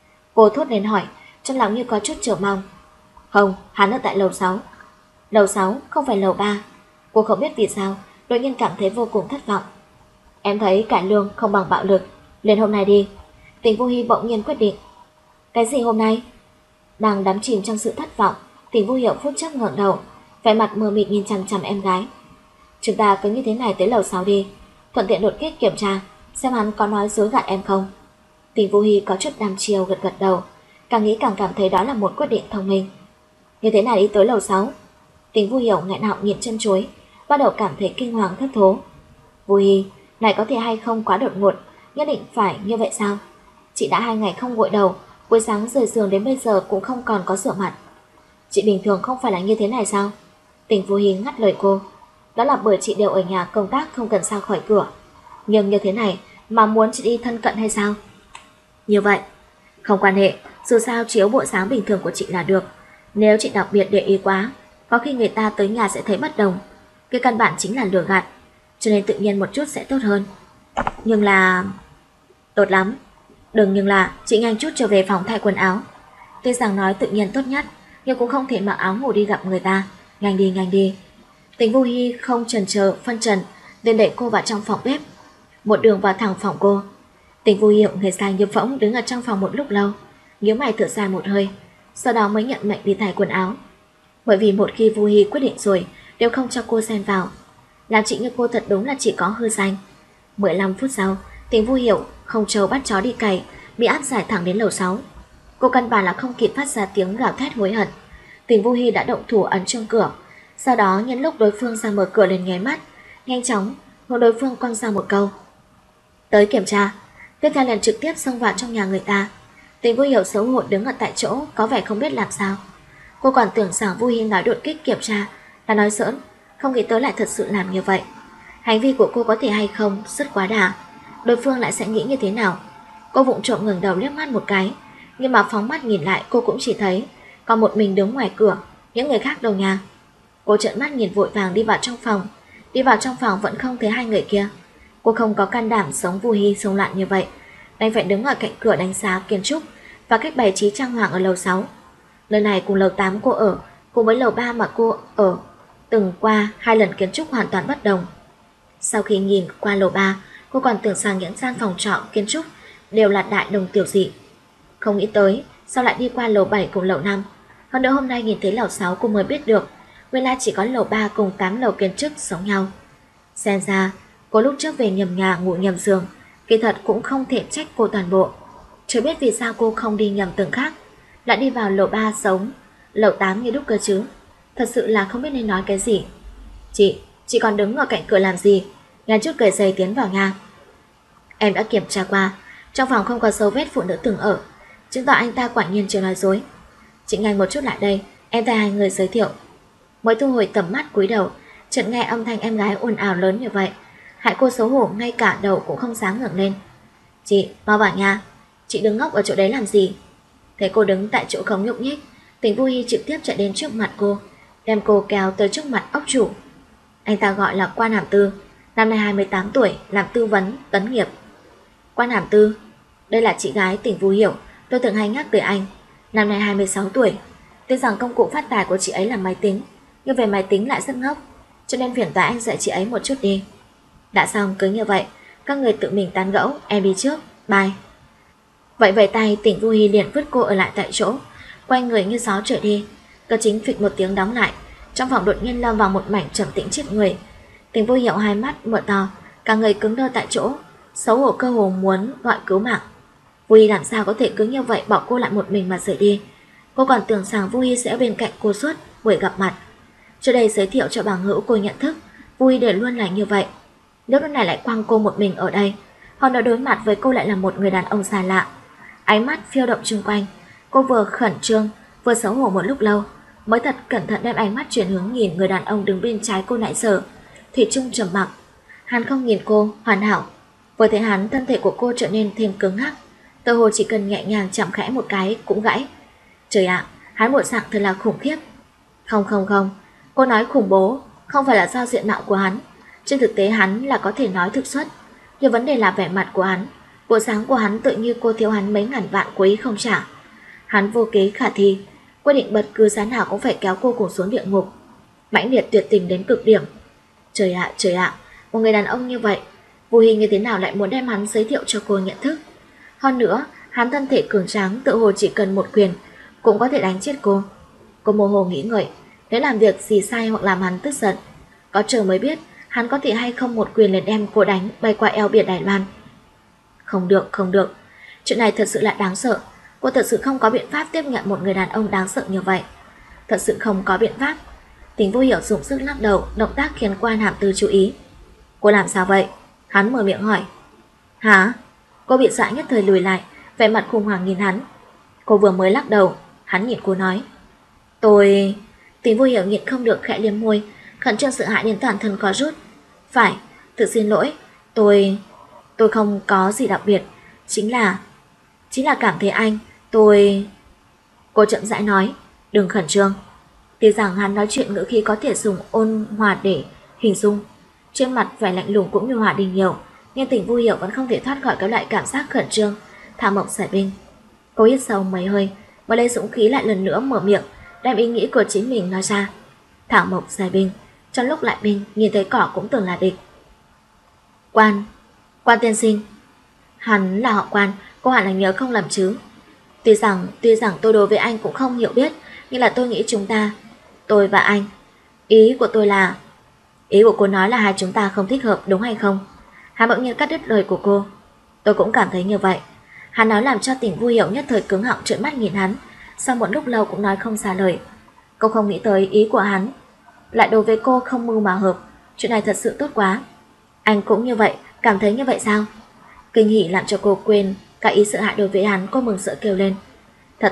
Cô thốt lên hỏi, trong lòng như có chút chờ mong. Không, hắn ở tại lầu 6. Lầu 6, không phải lầu 3. Cô không biết vì sao, đột nhiên cảm thấy vô cùng thất vọng. Em thấy cải lương không bằng bạo lực, liền hôm nay đi. Tình Vu Hi bỗng nhiên quyết định. Cái gì hôm nay? Đang đắm chìm trong sự thất vọng, Tình Vu Hiểu phút chốc ngẩng đầu, vẻ mặt mờ mịt nhìn chằm chằm em gái. Chúng ta cứ như thế này tới lầu 6 đi, thuận tiện đột kích kiểm tra xem hắn có nói dối gạt em không. Tình Vu Hi có chút đăm chiêu gật gật đầu, càng nghĩ càng cảm thấy đó là một quyết định thông minh. Như thế nào đi tới lầu 6? Tình Vu Hiểu nghẹn họng nhìn chân chối, bắt đầu cảm thấy kinh hoàng thất thố. Vu Hi, này có thể hay không quá đột ngột, Nhất định phải như vậy sao? Chị đã 2 ngày không gội đầu, buổi sáng rời giường đến bây giờ cũng không còn có rửa mặt. Chị bình thường không phải là như thế này sao? Tình Vu Hi ngắt lời cô. Đó là bởi chị đều ở nhà công tác không cần ra khỏi cửa. Nhưng như thế này mà muốn chị đi thân cận hay sao? Như vậy, không quan hệ, dù sao chiếu bộ dáng bình thường của chị là được. Nếu chị đặc biệt để ý quá, có khi người ta tới nhà sẽ thấy bất đồng. Cái căn bản chính là lừa gạt, cho nên tự nhiên một chút sẽ tốt hơn. Nhưng là... Tốt lắm. Đừng nhưng là chị nhanh chút trở về phòng thay quần áo. Tuy rằng nói tự nhiên tốt nhất, nhưng cũng không thể mặc áo ngủ đi gặp người ta. Nhanh đi, nhanh đi. Tình Vu Hi không chần chờ phân trần, liền đẩy cô vào trong phòng bếp. Một đường vào thẳng phòng cô. Tình Vu Hi người sai như phỗng đứng ở trong phòng một lúc lâu, nhíu mày thở dài một hơi, sau đó mới nhận mệnh đi thay quần áo. Bởi vì một khi Vu Hi quyết định rồi, đều không cho cô xen vào. Làm chị như cô thật đúng là chỉ có hư danh. 15 phút sau, Tình Vu Hiểu không trâu bắt chó đi cày, bị áp giải thẳng đến lầu 6. Cô căn bản là không kịp phát ra tiếng gào thét hối hận. Tình Vu Hi đã động thủ ấn chuông cửa, sau đó nhân lúc đối phương ra mở cửa lên nháy mắt, nhanh chóng hướng đối phương quăng ra một câu: tới kiểm tra. Tiếp theo liền trực tiếp xông vào trong nhà người ta. Tình Vu Hiểu xấu hổ đứng ở tại chỗ, có vẻ không biết làm sao. Cô còn tưởng rằng Vu Hi nói đột kích kiểm tra là nói giỡn, không nghĩ tới lại thật sự làm như vậy. Hành vi của cô có thể hay không rất quá đà, đối phương lại sẽ nghĩ như thế nào? Cô vụng trộm ngẩng đầu liếc mắt một cái, nhưng mà phóng mắt nhìn lại cô cũng chỉ thấy còn một mình đứng ngoài cửa, những người khác đâu nhà. Cô trợn mắt nhìn vội vàng đi vào trong phòng. Đi vào trong phòng vẫn không thấy hai người kia. Cô không có can đảm sống Vu Hi xông loạn như vậy, đành phải đứng ở cạnh cửa đánh giá kiến trúc và cách bày trí trang hoàng ở lầu 6. Nơi này cùng lầu 8 cô ở, cùng với lầu 3 mà cô ở từng qua 2 lần kiến trúc hoàn toàn bất đồng. Sau khi nhìn qua lầu 3, cô còn tưởng rằng những gian phòng trọ kiến trúc đều là đại đồng tiểu dị. Không nghĩ tới sao lại đi qua lầu 7 cùng lầu 5. Hơn nữa hôm nay nhìn thấy lầu 6 cô mới biết được nguyên lai chỉ có lầu 3 cùng 8 lầu kiến trúc giống nhau. Xem ra cô lúc trước về nhầm nhà ngủ nhầm giường, kỳ thật cũng không thể trách cô toàn bộ. Chưa biết vì sao cô không đi nhầm tầng khác, lại đi vào lầu 3 sống lầu 8 như đúc cơ chứ. Thật sự là không biết nên nói cái gì. Chị còn đứng ở cạnh cửa làm gì? Ngàn chút cởi giày tiến vào nhà. Em đã kiểm tra qua, trong phòng không có dấu vết phụ nữ từng ở, chứng tỏ anh ta quả nhiên chưa nói dối. Chị nhanh một chút lại đây, em thay hai người giới thiệu. Mới thu hồi tầm mắt cúi đầu, chợt nghe âm thanh em gái ồn ào lớn như vậy, hại cô xấu hổ ngay cả đầu cũng không dám ngẩng lên. Chị, mau vào nhà. Chị đứng ngốc ở chỗ đấy làm gì? Thấy cô đứng tại chỗ không nhúc nhích, Tình Vu Hi trực tiếp chạy đến trước mặt cô, đem cô kéo tới trước mặt ốc chủ. Anh ta gọi là Quan Hàm Tư, năm nay 28 tuổi, làm tư vấn tấn nghiệp. Quan Hàm Tư, đây là chị gái Tình Vu Hiểu, tôi thường hay nhắc tới anh. Năm nay 26 tuổi, tuy rằng công cụ phát tài của chị ấy là máy tính, nhưng về máy tính lại rất ngốc, cho nên phiền toái anh dạy chị ấy một chút đi. Đã xong, cứ như vậy, các người tự mình tán gẫu, em đi trước, bye. Vậy vẫy tay, Tình Vu Hi liền vứt cô ở lại tại chỗ, quay người như gió trở đi. Cửa chính phịch một tiếng đóng lại, trong phòng đột nhiên lâm vào một mảnh trầm tĩnh chết người. Tình Vu Hiểu hai mắt mở to, cả người cứng đơ tại chỗ, xấu hổ cơ hồ muốn gọi cứu mạng. Vu Hi làm sao có thể cứ như vậy bỏ cô lại một mình mà rời đi? Cô còn tưởng rằng Vu Hi sẽ ở bên cạnh cô suốt buổi gặp mặt. Trước đây giới thiệu cho bằng hữu cô nhận thức, Vu Hi để luôn là như vậy. Lúc này lại quăng cô một mình ở đây, còn ở đối mặt với cô lại là một người đàn ông xa lạ. Ánh mắt phiêu động xung quanh, cô vừa khẩn trương vừa xấu hổ một lúc lâu, mới thật cẩn thận đem ánh mắt chuyển hướng nhìn người đàn ông đứng bên trái cô nãy giờ. Thủy chung trầm mặc, hắn không nhìn cô hoàn hảo. Vừa thấy hắn, thân thể của cô trở nên thêm cứng ngắc, tựa hồ chỉ cần nhẹ nhàng chạm khẽ một cái cũng gãy. Trời ạ, hắn bộ dạng thật là khủng khiếp. Không, cô nói khủng bố không phải là do diện mạo của hắn, trên thực tế hắn là có thể nói thực xuất, nhưng vấn đề là vẻ mặt của hắn. Bộ dáng của hắn tự như cô thiếu hắn mấy ngàn vạn quý không trả. Hắn vô kế khả thi, quyết định bất cứ giá nào cũng phải kéo cô cùng xuống địa ngục, mãnh liệt tuyệt tình đến cực điểm. Trời ạ, một người đàn ông như vậy, Vu Hi như thế nào lại muốn đem hắn giới thiệu cho cô nhận thức? Hơn nữa, hắn thân thể cường tráng, tự hồ chỉ cần một quyền cũng có thể đánh chết cô. Cô mơ hồ nghĩ ngợi, nếu làm việc gì sai hoặc làm hắn tức giận, có chờ mới biết hắn có thể hay không một quyền liền đem cô đánh bay qua eo biển Đài Loan. Không được, chuyện này thật sự là đáng sợ. Cô thật sự không có biện pháp tiếp nhận một người đàn ông đáng sợ như vậy. Thật sự không có biện pháp. Tình Vu Hiểu dùng sức lắc đầu, động tác khiến Quan Hàm Tư chú ý. Cô làm sao vậy? Hắn mở miệng hỏi. Hả? Cô bị dọa nhất thời lùi lại, vẻ mặt khủng hoảng nhìn hắn. Cô vừa mới lắc đầu, hắn nhìn cô nói: Tôi... Tình Vui Hiểu nhịn không được khẽ liếm môi, khẩn trương sợ hãi đến toàn thân có rút. Phải, thực xin lỗi, tôi không có gì đặc biệt, chính là cảm thấy anh, Cô chậm rãi nói: Đừng khẩn trương. Tuy rằng hắn nói chuyện ngữ khí có thể dùng ôn hòa để hình dung, trên mặt vẻ lạnh lùng cũng như hòa đình nhiều, nhưng Tình Vui Hiểu vẫn không thể thoát khỏi cái loại cảm giác khẩn trương. Thả Mộng Giải Binh. Cô hít sâu mấy hơi mới lấy dũng khí lại lần nữa mở miệng, đem ý nghĩ của chính mình nói ra. Thảo Mộc Giải Binh, trong lúc lại binh nhìn thấy cỏ cũng tưởng là địch. Quan tiên sinh. Hắn là họ Quan, cô hẳn là nhớ không lầm chứ. Tuy rằng tôi đối với anh cũng không hiểu biết, nhưng là tôi nghĩ tôi và anh. Ý của cô nói là hai chúng ta không thích hợp đúng hay không? Hắn bỗng nhiên cắt đứt lời của cô. Tôi cũng cảm thấy như vậy. Hắn nói làm cho Tình Vui Hiểu nhất thời cứng họng trợn mắt nhìn hắn, sau một lúc lâu cũng nói không ra lời. Cô không nghĩ tới ý của hắn lại đối với cô không mưu mà hợp. Chuyện này thật sự tốt quá. Anh cũng như vậy, cảm thấy như vậy sao? Kinh hỉ làm cho cô quên cả ý sợ hãi đối với hắn. Cô mừng rỡ kêu lên: Thật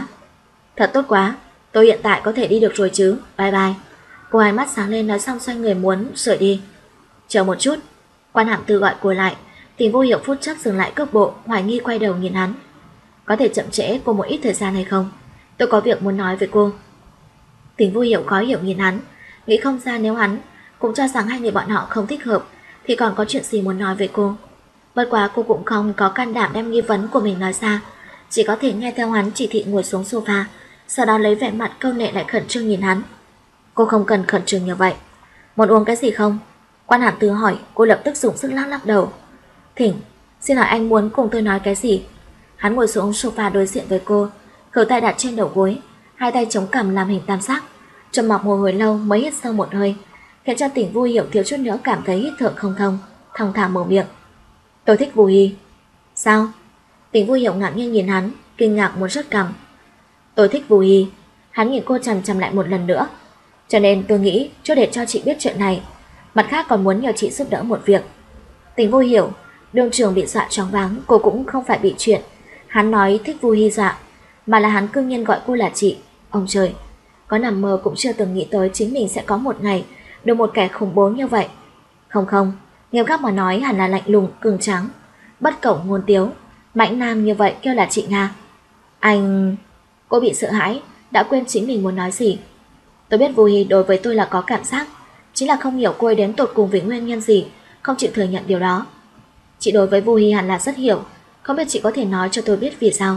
tốt quá, tôi hiện tại có thể đi được rồi chứ, bye bye. Cô hai mắt sáng lên nói xong xoay người muốn rời đi. Chờ một chút. Quan Hàm Tư gọi cô lại. Tình Vô Hiểu phút chốc dừng lại cước bộ, hoài nghi quay đầu nhìn hắn. Có thể chậm trễ cô một ít thời gian hay không? Tôi có việc muốn nói với cô. Tình Vô Hiểu khó hiểu nhìn hắn, nghĩ không ra nếu hắn cũng cho rằng hai người bọn họ không thích hợp thì còn có chuyện gì muốn nói với cô. Bất quá cô cũng không có can đảm đem nghi vấn của mình nói ra, chỉ có thể nghe theo hắn chỉ thị ngồi xuống sofa, sau đó lấy vẻ mặt câu nệ lại khẩn trương nhìn hắn. Cô không cần khẩn trương như vậy. Muốn uống cái gì không? Quan Hàm Tư hỏi. Cô lập tức dùng sức lắc đầu. Thỉnh, xin hỏi anh muốn cùng tôi nói cái gì? Hắn ngồi xuống sofa đối diện với cô, khẩu tay đặt trên đầu gối, hai tay chống cằm làm hình tam giác, trầm mặc một hồi lâu mới hít sâu một hơi, khiến cho Tình Vui Hiểu thiếu chút nữa cảm thấy hít thở không thông, thong thả mở miệng. Tôi thích Vu Hi. Sao? Tình Vui Hiểu ngạc nhiên nhìn hắn, kinh ngạc muốn rớt cằm. Tôi thích Vu Hi. Hắn nhìn cô chằm chằm lại một lần nữa. Cho nên tôi nghĩ trước để cho chị biết chuyện này, mặt khác còn muốn nhờ chị giúp đỡ một việc. Tình Vui Hiểu đương trường bị dọa choáng váng. Cô cũng không phải bị chuyện hắn nói thích Vu Hi dọa, mà là hắn cương nhiên gọi cô là chị. Ông trời, có nằm mơ cũng chưa từng nghĩ tới chính mình sẽ có một ngày được một kẻ khủng bố như vậy. Không, nghiêm khắc mà nói hẳn là lạnh lùng, cường tráng, bất cẩu ngôn tiếu, mãnh nam như vậy kêu là chị Nga. Anh... Cô bị sợ hãi, đã quên chính mình muốn nói gì. Tôi biết Vu Hi đối với tôi là có cảm giác, chính là không hiểu cô ấy đến tột cùng vì nguyên nhân gì không chịu thừa nhận điều đó. Chị đối với Vu Hi hẳn là rất hiểu, không biết chị có thể nói cho tôi biết vì sao.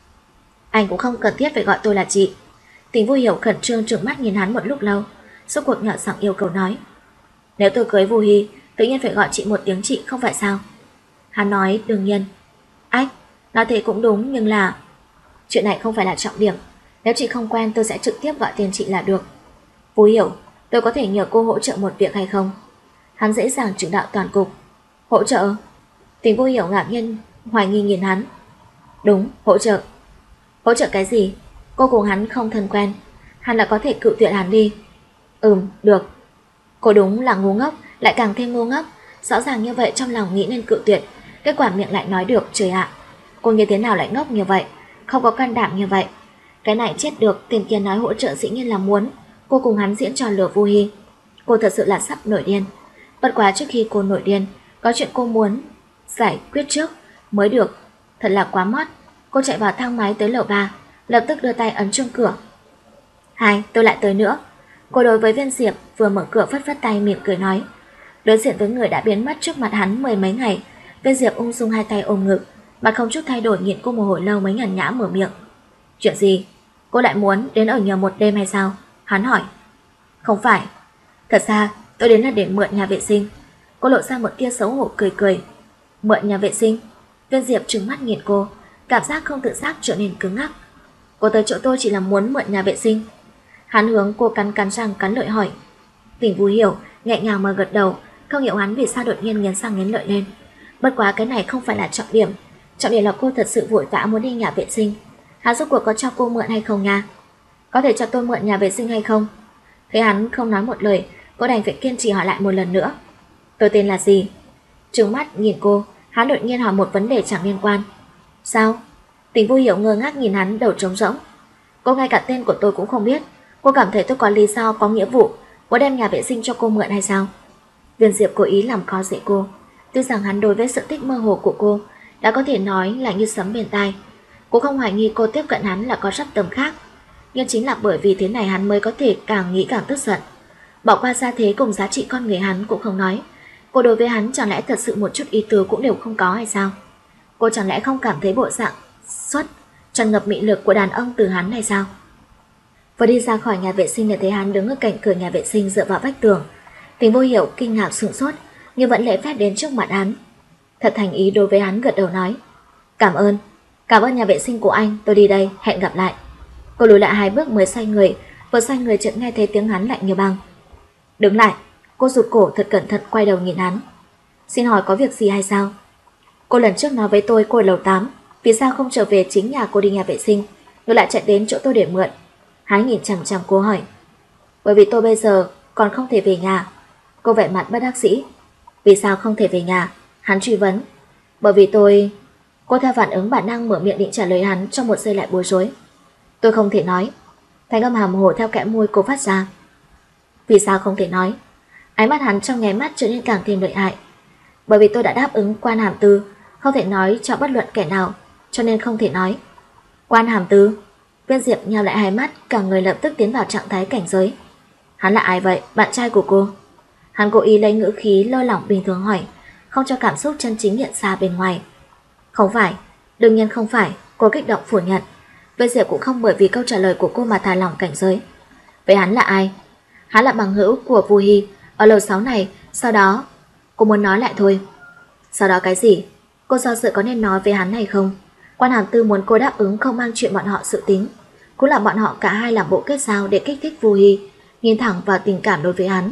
Anh cũng không cần thiết phải gọi tôi là chị. Tình Vu Hiểu khẩn trương trừng mắt nhìn hắn một lúc lâu, suốt cuộc nhỏ giọng yêu cầu nói. Nếu tôi cưới Vu Hi, tự nhiên phải gọi chị một tiếng chị không phải sao? Hắn nói đương nhiên. Ách, nói thế cũng đúng, nhưng là... Chuyện này không phải là trọng điểm. Nếu chị không quen tôi sẽ trực tiếp gọi tên chị là được. Vu Hiểu, tôi có thể nhờ cô hỗ trợ một việc hay không? Hắn dễ dàng chủ đạo toàn cục. Hỗ trợ? Tình Vu Hiểu ngạc nhiên hoài nghi nhìn hắn. Đúng, hỗ trợ. Hỗ trợ cái gì? Cô cùng hắn không thân quen, hắn là có thể cự tuyệt hắn đi. Được. Cô đúng là ngu ngốc, lại càng thêm ngu ngốc. Rõ ràng như vậy trong lòng nghĩ nên cự tuyệt, kết quả miệng lại nói được. Trời ạ, cô như thế nào lại ngốc như vậy, không có can đảm như vậy. Cái này chết được, tiền kia nói hỗ trợ dĩ nhiên là muốn cô cùng hắn diễn trò lừa Vu Hi. Cô thật sự là sắp nổi điên. Bất quá trước khi cô nổi điên, có chuyện cô muốn giải quyết trước mới được. Thật là quá mót. Cô chạy vào thang máy tới lầu 3, lập tức đưa tay ấn chuông cửa. Hai, tôi lại tới nữa. Cô đối với Viên Diệp vừa mở cửa phất phất tay mỉm cười nói. Đối diện với người đã biến mất trước mặt hắn mười mấy ngày, Viên Diệp ung dung hai tay ôm ngực, mà không chút thay đổi nhìn cô một hồi lâu mới nhàn nhã mở miệng. Chuyện gì? Cô lại muốn đến ở nhờ một đêm hay sao? Hắn hỏi. Không phải. Thật ra tôi đến là để mượn nhà vệ sinh. Cô lộ ra một tia xấu hổ cười. Mượn nhà vệ sinh? Viên Diệp trừng mắt nhìn cô, cảm giác không tự giác trở nên cứng ngắc. Cô tới chỗ tôi chỉ là muốn mượn nhà vệ sinh. Hắn hướng cô cắn răng cắn lợi hỏi. Tình Vu Hiểu nhẹ nhàng mà gật đầu, không hiểu hắn vì sao đột nhiên nghiến răng nghiến lợi lên. Bất quá cái này không phải là trọng điểm. Trọng điểm là cô thật sự vội vã muốn đi nhà vệ sinh. Hắn rốt cuộc có cho cô mượn hay không nha? Có thể cho tôi mượn nhà vệ sinh hay không? Thấy hắn không nói một lời, cô đành phải kiên trì hỏi lại một lần nữa. Tôi tên là gì? Trừng mắt nhìn cô, Hắn đột nhiên hỏi một vấn đề chẳng liên quan. Sao? Tình Vui Hiểu ngơ ngác nhìn hắn, đầu trống rỗng. Cô ngay cả tên của tôi cũng không biết. Cô cảm thấy tôi có lý do, có nghĩa vụ muốn đem nhà vệ sinh cho cô mượn hay sao? Viên Diệp cố ý làm khó dễ cô. Tuy rằng hắn đối với sự tích mơ hồ của cô đã có thể nói là như sấm bên tai. Cô không hoài nghi cô tiếp cận hắn là có sắc tầm khác, nhưng chính là bởi vì thế này hắn mới có thể càng nghĩ càng tức giận. Bỏ qua gia thế cùng giá trị con người hắn cũng không nói, cô đối với hắn chẳng lẽ thật sự một chút ý tứ cũng đều không có hay sao? Cô chẳng lẽ không cảm thấy bộ dạng xuất tràn ngập mị lực của đàn ông từ hắn hay sao? Vừa đi ra khỏi nhà vệ sinh để thấy hắn đứng ở cạnh cửa nhà vệ sinh dựa vào vách tường. Tình Vô Hiểu kinh ngạc sửng sốt nhưng vẫn lễ phép đến trước mặt hắn, thật thành ý đối với hắn gật đầu nói: cảm ơn nhà vệ sinh của anh, tôi đi đây, hẹn gặp lại. Cô lùi lại 2 bước mới xoay người, vừa xoay người chợt nghe thấy tiếng hắn lạnh như băng. Đứng lại. Cô rụt cổ thật cẩn thận quay đầu nhìn hắn. Xin hỏi có việc gì hay sao? Cô lần trước nói với tôi cô ở lầu 8, vì sao không trở về chính nhà cô đi nhà vệ sinh, ngược lại chạy đến chỗ tôi để mượn? Hắn nhìn chằm chằm cô hỏi. Bởi vì tôi bây giờ còn không thể về nhà. Cô vẻ mặt bất đắc dĩ. Vì sao không thể về nhà? Hắn truy vấn. Bởi vì tôi... Cô theo phản ứng bản năng mở miệng định trả lời hắn, trong một giây lại bối rối. Tôi không thể nói. Thanh âm hàm hồ theo kẽ môi cô phát ra. Vì sao không thể nói? Ánh mắt hắn trong nháy mắt trở nên càng thêm lợi hại. Bởi vì tôi đã đáp ứng Quan Hàm Tư, không thể nói cho bất luận kẻ nào, cho nên không thể nói. Quan Hàm Tư? Viên Diệp nhào lại 2 mắt, cả người lập tức tiến vào trạng thái cảnh giới. Hắn là ai vậy? Bạn trai của cô? Hắn cố ý lấy ngữ khí lơ lỏng bình thường hỏi, không cho cảm xúc chân chính hiện ra bên ngoài. Không phải, đương nhiên không phải. Cô kích động phủ nhận. Viên Diệp cũng không bởi vì câu trả lời của cô mà thả lỏng cảnh giới. Vậy hắn là ai? Hắn là bằng hữu của Vu Hy ở lầu 6 này. Sau đó cô muốn nói lại thôi. Sau đó cái gì? Cô do dự có nên nói với hắn hay không? Quan Hàm Tư muốn cô đáp ứng không mang chuyện bọn họ sự tính, cũng là bọn họ cả hai làm bộ kết giao để kích thích Vu Hy nhìn thẳng vào tình cảm đối với hắn.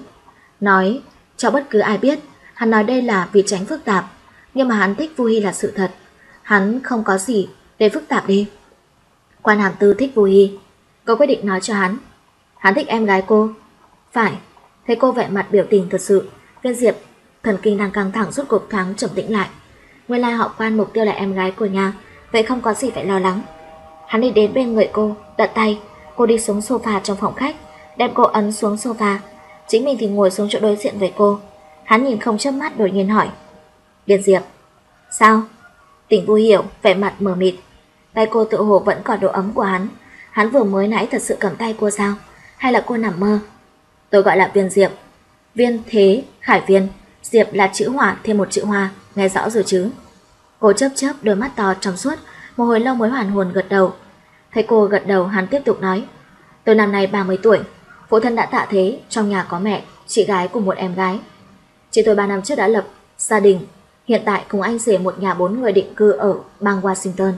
Nói cho bất cứ ai biết, hắn nói đây là vì tránh phức tạp, nhưng mà hắn thích Vu Hy là sự thật. Hắn không có gì để phức tạp đi. Quan Hàm Tư thích Vu Hy. Cô quyết định nói cho hắn. Hắn thích em gái cô. Phải. Thấy cô vẻ mặt biểu tình thật sự, Viên Diệp thần kinh đang căng thẳng rốt cuộc thoáng trầm tĩnh lại. Nguyên lai họ Quan mục tiêu là em gái của nhà, vậy không có gì phải lo lắng. Hắn đi đến bên người cô, đặt tay. Cô đi xuống sofa trong phòng khách, đem cô ấn xuống sofa, chính mình thì ngồi xuống chỗ đối diện với cô. Hắn nhìn không chớp mắt đột nhiên hỏi. Viên Diệp. Sao? Tình Vui Hiểu vẻ mặt mờ mịt. Tay cô tự hồ vẫn còn độ ấm của hắn. Hắn vừa mới nãy thật sự cầm tay cô sao? Hay là cô nằm mơ? Tôi gọi là Viên Diệp. Viên Thế Khải Viên. Diệp là chữ hỏa thêm một chữ hoa, nghe rõ rồi chứ? Cô chớp chớp đôi mắt to trong suốt, một hồi lâu mới hoàn hồn gật đầu. Thấy cô gật đầu, hắn tiếp tục nói. Tôi năm nay 30 tuổi, phụ thân đã tạ thế, trong nhà có mẹ, chị gái cùng một em gái. Chị tôi 3 năm trước đã lập gia đình, hiện tại cùng anh rể một nhà 4 người định cư ở bang Washington.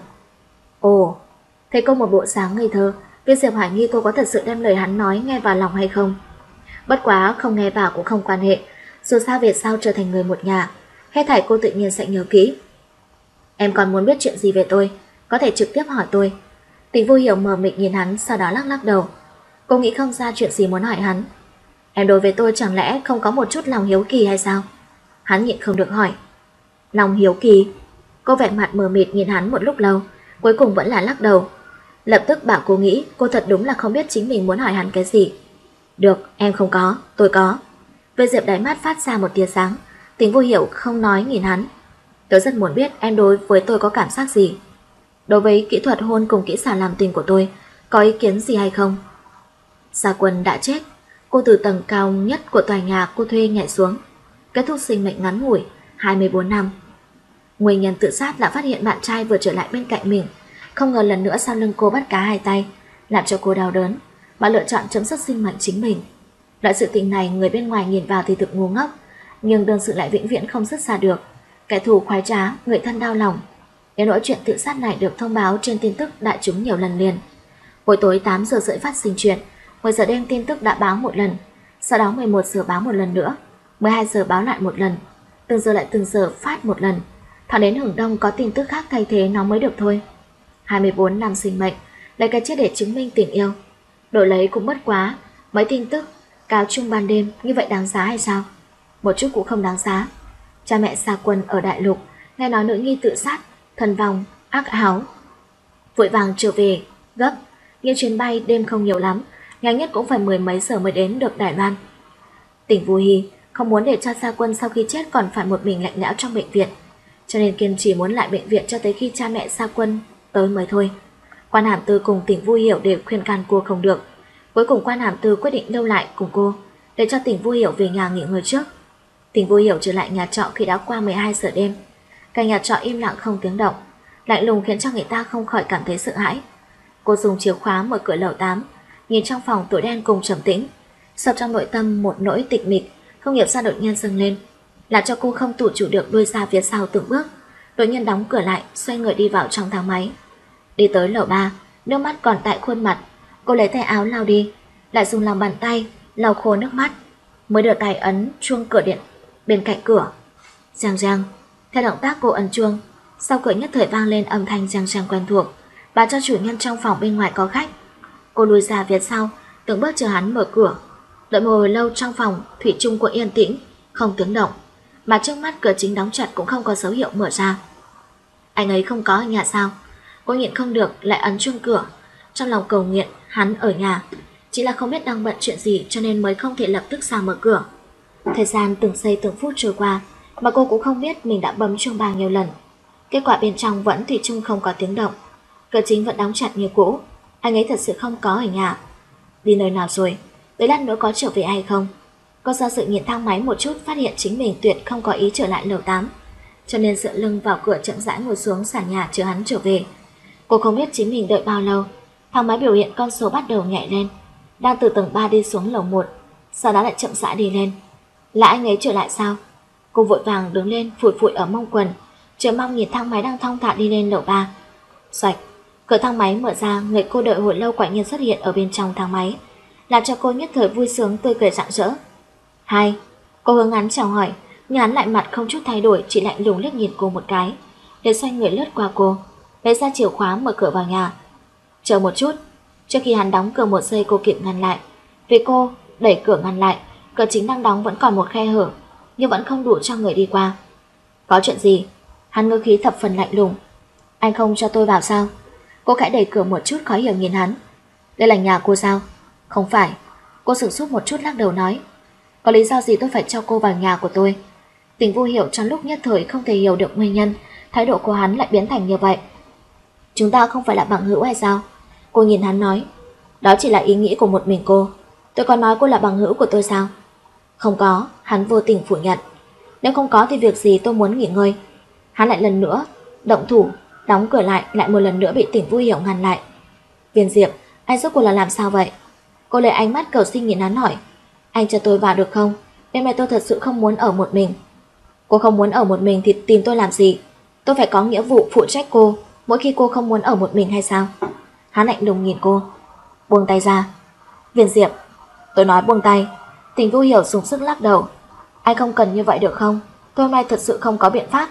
Ồ, thấy cô một bộ dáng ngây thơ, Viên Diệp hoài nghi cô có thật sự đem lời hắn nói nghe vào lòng hay không. Bất quá không nghe vào cũng không quan hệ, dù sao về sau trở thành người một nhà, hết thảy cô tự nhiên sẽ nhớ kỹ. Em còn muốn biết chuyện gì về tôi, có thể trực tiếp hỏi tôi. Tình Vui Hiểu mờ mịt nhìn hắn, sau đó lắc lắc đầu. Cô nghĩ không ra chuyện gì muốn hỏi hắn. Em đối với tôi chẳng lẽ không có một chút lòng hiếu kỳ hay sao? Hắn nhịn không được hỏi. Lòng hiếu kỳ? Cô vẻ mặt mờ mịt nhìn hắn một lúc lâu, cuối cùng vẫn là lắc đầu. Lập tức bảo cô nghĩ cô thật đúng là không biết chính mình muốn hỏi hắn cái gì. Được, em không có, tôi có. Viên Diệp đáy mắt phát ra một tia sáng. Tình Vui Hiểu không nói nhìn hắn. Tôi rất muốn biết em đối với tôi có cảm giác gì. Đối với kỹ thuật hôn cùng kỹ xảo làm tình của tôi, có ý kiến gì hay không? Gia Quân đã chết. Cô từ tầng cao nhất của tòa nhà cô thuê nhảy xuống, kết thúc sinh mệnh ngắn ngủi 24 năm. Nguyên nhân tự sát là phát hiện bạn trai vừa trở lại bên cạnh mình, không ngờ lần nữa sau lưng cô bắt cá hai tay, làm cho cô đau đớn, mà lựa chọn chấm dứt sinh mệnh chính mình. Loại sự tình này người bên ngoài nhìn vào thì thực ngu ngốc, nhưng đương sự lại vĩnh viễn không dứt ra được. Kẻ thù khoái trá, người thân đau lòng. Đến nỗi chuyện tự sát này được thông báo trên tin tức đại chúng nhiều lần liền. Buổi tối 8 giờ rưỡi phát sinh chuyện, 10 giờ đêm tin tức đã báo một lần, sau đó 11 giờ báo một lần nữa, 12 giờ báo lại một lần, từng giờ lại từng giờ phát một lần, thẳng đến hưởng đông có tin tức khác thay thế nó mới được thôi. 24 năm sinh mệnh, lấy cái chết để chứng minh tình yêu. Đổi lấy cũng bất quá mấy tin tức cáo chung ban đêm, như vậy đáng giá hay sao? Một chút cũng không đáng giá. Cha mẹ Gia Quân ở đại lục nghe nói nữ nhi tự sát, thần vong, ác áo. Vội vàng trở về, gấp, nhưng chuyến bay đêm không nhiều lắm, nhanh nhất cũng phải 10 mấy giờ mới đến được Đài Loan. Tỉnh Vu Hy không muốn để cho Sa Quân sau khi chết còn phải một mình lạnh lẽo trong bệnh viện, cho nên kiên trì muốn lại bệnh viện cho tới khi cha mẹ Sa Quân tới mới thôi. Quan Hàm Tư cùng Tỉnh Vu Hiểu đều khuyên can cô không được. Cuối cùng Quan Hàm Tư quyết định lưu lại cùng cô, để cho Tỉnh Vu Hiểu về nhà nghỉ ngơi trước. Tỉnh Vu Hiểu trở lại nhà trọ khi đã qua 12 giờ đêm. Cả nhà trọ im lặng không tiếng động, lạnh lùng khiến cho người ta không khỏi cảm thấy sợ hãi. Cô dùng chìa khóa mở cửa lầu 8, nhìn trong phòng tối đen cùng trầm tĩnh. Sâu trong nội tâm một nỗi tịch mịch không hiểu sao đột nhiên dâng lên, làm cho cô không tự chủ được lùi ra phía sau từng bước. Đột nhiên đóng cửa lại, xoay người đi vào trong thang máy. Đi tới lầu 3, nước mắt còn tại khuôn mặt, cô lấy tay áo lau đi, lại dùng lòng bàn tay lau khô nước mắt, mới đưa tay ấn chuông cửa điện bên cạnh cửa. Rang rang, theo động tác cô ấn chuông, sau cửa nhất thời vang lên âm thanh rang rang quen thuộc, báo cho chủ nhân trong phòng bên ngoài có khách. Cô lùi ra phía sau, từng bước chờ hắn mở cửa. Đợi một hồi lâu trong phòng thủy chung của yên tĩnh, không tiếng động, mà trước mắt cửa chính đóng chặt cũng không có dấu hiệu mở ra. Anh ấy không có ở nhà sao? Cô nhịn không được lại ấn chuông cửa, trong lòng cầu nguyện hắn ở nhà, chỉ là không biết đang bận chuyện gì cho nên mới không thể lập tức ra mở cửa. Thời gian từng giây từng phút trôi qua mà cô cũng không biết mình đã bấm chuông bao nhiêu lần. Kết quả bên trong vẫn thủy chung không có tiếng động, cửa chính vẫn đóng chặt như cũ. Anh ấy thật sự không có ở nhà. Đi nơi nào rồi? Tới lát nữa có trở về hay không? Cô do dự nhìn thang máy một chút, phát hiện chính mình tuyệt không có ý trở lại lầu 8, cho nên dựa lưng vào cửa chậm rãi ngồi xuống sàn nhà chờ hắn trở về. Cô không biết chính mình đợi bao lâu. Thang máy biểu hiện con số bắt đầu nhảy lên, đang từ tầng 3 đi xuống lầu 1, sau đó lại chậm rãi đi lên. Là anh ấy trở lại sao? Cô vội vàng đứng lên, phủi phủi ở mông quần, chờ mong nhìn thang máy đang thong thả đi lên lầu 3. Xoạch, cửa thang máy mở ra, người cô đợi hồi lâu quả nhiên xuất hiện ở bên trong thang máy, làm cho cô nhất thời vui sướng tươi cười rạng rỡ. Hai, cô hướng hắn chào hỏi, nhưng hắn lại mặt không chút thay đổi, chỉ lạnh lùng liếc nhìn cô một cái, để xoay người lướt qua cô, lấy ra chìa khóa mở cửa vào nhà. Chờ một chút. Trước khi hắn đóng cửa một giây cô kịp ngăn lại, vì cô đẩy cửa ngăn lại, cửa chính đang đóng vẫn còn một khe hở, nhưng vẫn không đủ cho người đi qua. Có chuyện gì? Hắn ngữ khí thập phần lạnh lùng. Anh không cho tôi vào sao? Cô khẽ đẩy cửa một chút khó hiểu nhìn hắn. Đây là nhà cô sao? Không phải. Cô sửng sốt một chút lắc đầu nói. Có lý do gì tôi phải cho cô vào nhà của tôi? Tình Vu Hiểu trong lúc nhất thời không thể hiểu được nguyên nhân thái độ của hắn lại biến thành như vậy. Chúng ta không phải là bằng hữu hay sao? Cô nhìn hắn nói. Đó chỉ là ý nghĩ của một mình cô. Tôi có nói cô là bằng hữu của tôi sao? Không có, hắn vô tình phủ nhận. Nếu không có thì việc gì tôi muốn nghỉ ngơi. Hắn lại lần nữa động thủ, đóng cửa lại một lần nữa bị Tỉnh Vu Hiểu ngăn lại. Viên Diệp, anh rốt cuộc là làm sao vậy? Cô lấy ánh mắt cầu xin nhìn hắn hỏi. Anh cho tôi vào được không? Đêm nay tôi thật sự không muốn ở một mình. Cô không muốn ở một mình thì tìm tôi làm gì? Tôi phải có nghĩa vụ phụ trách cô mỗi khi cô không muốn ở một mình hay sao? Hắn lạnh lùng nhìn cô. Buông tay ra. Viên Diệp, tôi nói buông tay. Tỉnh Vu Hiểu dùng sức lắc đầu. Anh không cần như vậy được không? Tôi hôm nay thật sự không có biện pháp.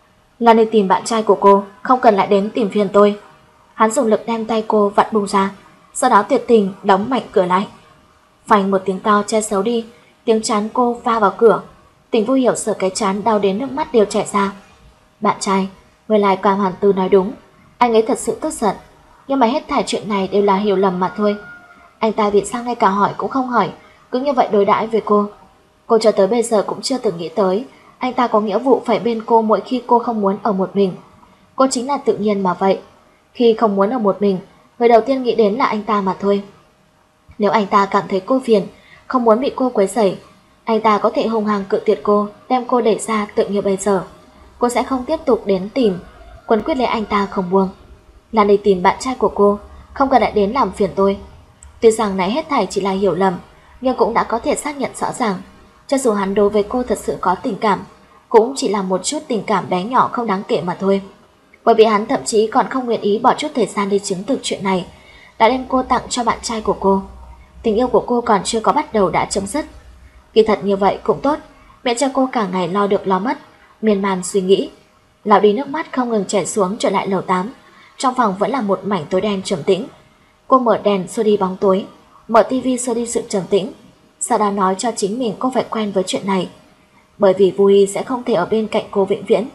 Là đi tìm bạn trai của cô, không cần lại đến tìm phiền tôi. Hắn dùng lực đem tay cô vặn bung ra, sau đó tuyệt tình đóng mạnh cửa lại. Phanh một tiếng to che xấu đi, tiếng trán cô va vào cửa. Tỉnh Vu Hiểu sợ cái trán đau đến nước mắt đều chảy ra. Bạn trai, người lại Quan Hoàn Tư nói đúng, anh ấy thật sự tức giận, nhưng mà hết thảy chuyện này đều là hiểu lầm mà thôi. Anh ta vì sao ngay cả hỏi cũng không hỏi, cứ như vậy đối đãi với cô. Cô cho tới bây giờ cũng chưa từng nghĩ tới anh ta có nghĩa vụ phải bên cô mỗi khi cô không muốn ở một mình. Cô chính là tự nhiên mà vậy. Khi không muốn ở một mình, người đầu tiên nghĩ đến là anh ta mà thôi. Nếu anh ta cảm thấy cô phiền, không muốn bị cô quấy rầy, anh ta có thể hung hăng cự tuyệt cô, đem cô đẩy ra tự như bây giờ. Cô sẽ không tiếp tục đến tìm, quấn quyết lấy anh ta không buông. Là đi tìm bạn trai của cô, không cần lại đến làm phiền tôi. Tuy rằng này hết thảy chỉ là hiểu lầm, nhưng cũng đã có thể xác nhận rõ ràng, cho dù hắn đối với cô thật sự có tình cảm, cũng chỉ là một chút tình cảm bé nhỏ không đáng kể mà thôi. Bởi vì hắn thậm chí còn không nguyện ý bỏ chút thời gian đi chứng thực chuyện này, đã đem cô tặng cho bạn trai của cô. Tình yêu của cô còn chưa có bắt đầu đã chấm dứt. Kỳ thật như vậy cũng tốt, miễn cho cô cả ngày lo được lo mất, miên man suy nghĩ. Lão đi nước mắt không ngừng chảy xuống trở lại lầu 8. Trong phòng vẫn là một mảnh tối đen trầm tĩnh. Cô mở đèn xua đi bóng tối, mở tivi xua đi sự trầm tĩnh, sau đó nói cho chính mình cô phải quen với chuyện này. Bởi vì Vu Hy sẽ không thể ở bên cạnh cô vĩnh viễn,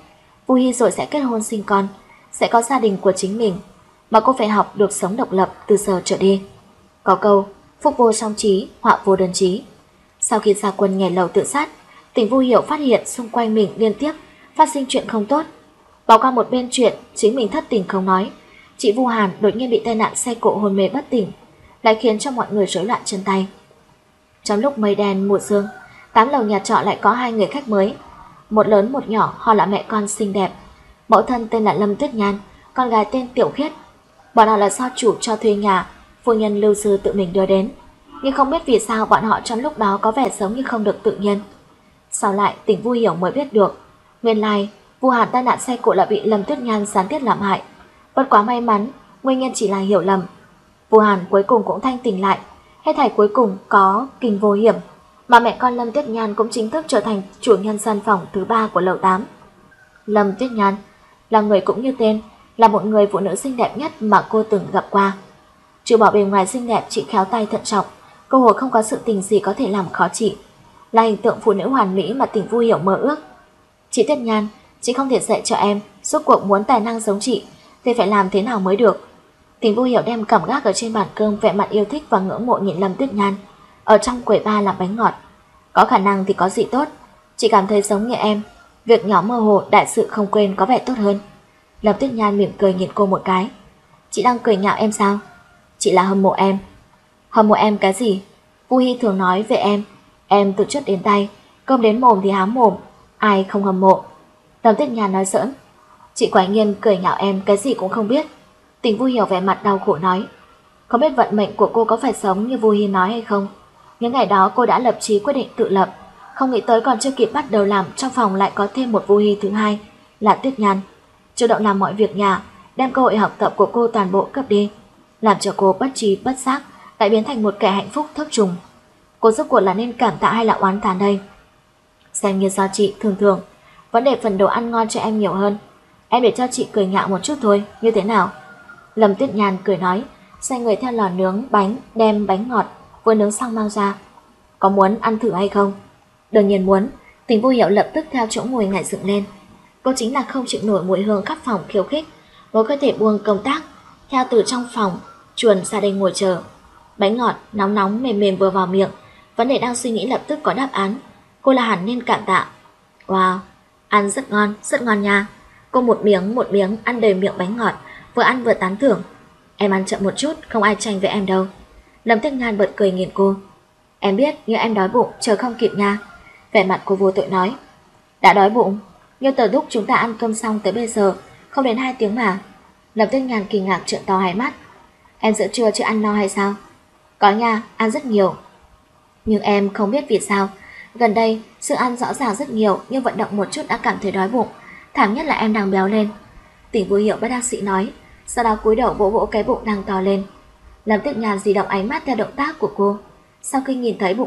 Vu Hi rồi sẽ kết hôn sinh con, sẽ có gia đình của chính mình, mà cô phải học được sống độc lập từ giờ trở đi. Có câu, phúc vô song trí, họa vô đơn chí. Sau khi ra quân nhảy lầu tự sát, Tỉnh Vu Hiểu phát hiện xung quanh mình liên tiếp phát sinh chuyện không tốt. Bỏ qua một bên chuyện chính mình thất tình không nói, chị Vu Hàn đột nhiên bị tai nạn xe cộ hôn mê bất tỉnh, lại khiến cho mọi người rối loạn chân tay. Trong lúc mây đen mù sương, 8 lầu nhà trọ lại có 2 người khách mới, một lớn một nhỏ, họ là mẹ con xinh đẹp. Mẫu thân tên là Lâm Tuyết Nhan, con gái tên Tiểu Khiết. Bọn họ là do chủ cho thuê nhà, phu nhân Lưu Sư tự mình đưa đến, nhưng không biết vì sao bọn họ trong lúc đó có vẻ giống như không được tự nhiên. Sau lại Tỉnh Vu Hiểu mới biết được, nguyên lai Vu Hàn tai nạn xe cộ là bị Lâm Tuyết Nhan gián tiếp làm hại. Bất quá may mắn, nguyên nhân chỉ là hiểu lầm. Vu Hàn cuối cùng cũng thanh tỉnh lại, hết thảy cuối cùng có kinh vô hiểm, mà mẹ con Lâm Tuyết Nhan cũng chính thức trở thành chủ nhân gian phòng thứ 3 của lầu 8. Lâm Tuyết Nhan là người cũng như tên, là một người phụ nữ xinh đẹp nhất mà cô từng gặp qua. Trừ bỏ bề ngoài xinh đẹp, chị khéo tay thận trọng, cơ hội không có sự tình gì có thể làm khó chị, là hình tượng phụ nữ hoàn mỹ mà Tỉnh Vu Hiểu mơ ước. Chị Tuyết Nhan, chị không thể dạy cho em, suốt cuộc muốn tài năng giống chị thì phải làm thế nào mới được. Tỉnh Vu Hiểu đem cẩm gác ở trên bàn cơm, vẻ mặt yêu thích và ngưỡng mộ nhìn Lâm Tuyết Nhan ở trong quầy bar làm bánh ngọt. Có khả năng thì có gì tốt, chị cảm thấy giống như em, việc nhỏ mơ hồ đại sự không quên có vẻ tốt hơn. Lâm Tuyết Nhan mỉm cười nhìn cô một cái. Chị đang cười nhạo em sao? Chị là hâm mộ em. Hâm mộ em cái gì? Vu Hi thường nói về em từ trước đến tay, cơm đến mồm thì há mồm, ai không hâm mộ. Lâm Tuyết Nhan nói giỡn. Chị quả nhiên cười nhạo em cái gì cũng không biết. Tỉnh Vu Hiểu vẻ mặt đau khổ nói. Không biết vận mệnh của cô có phải giống như Vu Hi nói hay không. Những ngày đó cô đã lập chí quyết định tự lập, không nghĩ tới còn chưa kịp bắt đầu làm, trong phòng lại có thêm một Vu Hi thứ hai, là Tuyết Nhan, chủ động làm mọi việc nhà, đem cơ hội học tập của cô toàn bộ cướp đi, làm cho cô bất trí bất giác lại biến thành một kẻ hạnh phúc thấp trùng. Cô rốt cuộc là nên cảm tạ hay là oán thán đây? Xem như do chị thường vẫn để phần đồ ăn ngon cho em nhiều hơn, em để cho chị cười nhạo một chút thôi, như thế nào? Lâm Tuyết Nhan cười nói, xoay người theo lò nướng bánh, đem bánh ngọt vừa nướng xong mang ra. Có muốn ăn thử hay không? Đương nhiên muốn. Tỉnh Vu Hiểu lập tức theo chỗ ngồi nhảy dựng lên. Cô chính là không chịu nổi mùi hương khắp phòng khiêu khích, mới có thể buông công tác, theo từ trong phòng chuồn ra đây ngồi chờ. Bánh ngọt nóng nóng mềm mềm vừa vào miệng, vấn đề đang suy nghĩ lập tức có đáp án. Cô là hẳn nên cảm tạ. Wow, ăn rất ngon nha. Cô một miếng ăn đầy miệng bánh ngọt, vừa ăn vừa tán thưởng. Em ăn chậm một chút, không ai tranh với em đâu. Lâm Tuyết Nhan bật cười nhìn cô. Em biết, nhưng em đói bụng, chờ không kịp nha. Vẻ mặt cô vô tội nói. Đã đói bụng? Nhưng từ lúc chúng ta ăn cơm xong tới bây giờ không đến 2 tiếng mà. Lâm Tuyết Nhan kinh ngạc trợn to hai mắt. Em giữa trưa chưa ăn no hay sao? Có nha, ăn rất nhiều. Nhưng em không biết vì sao gần đây sự ăn rõ ràng rất nhiều, nhưng vận động một chút đã cảm thấy đói bụng. Thảm nhất là em đang béo lên. Tỉnh Vu Hiểu bất đắc dĩ nói, sau đó cúi đầu vỗ vỗ cái bụng đang to lên. Lâm Tuyết Nhan di động ánh mắt theo động tác của cô. Sau khi nhìn thấy bụng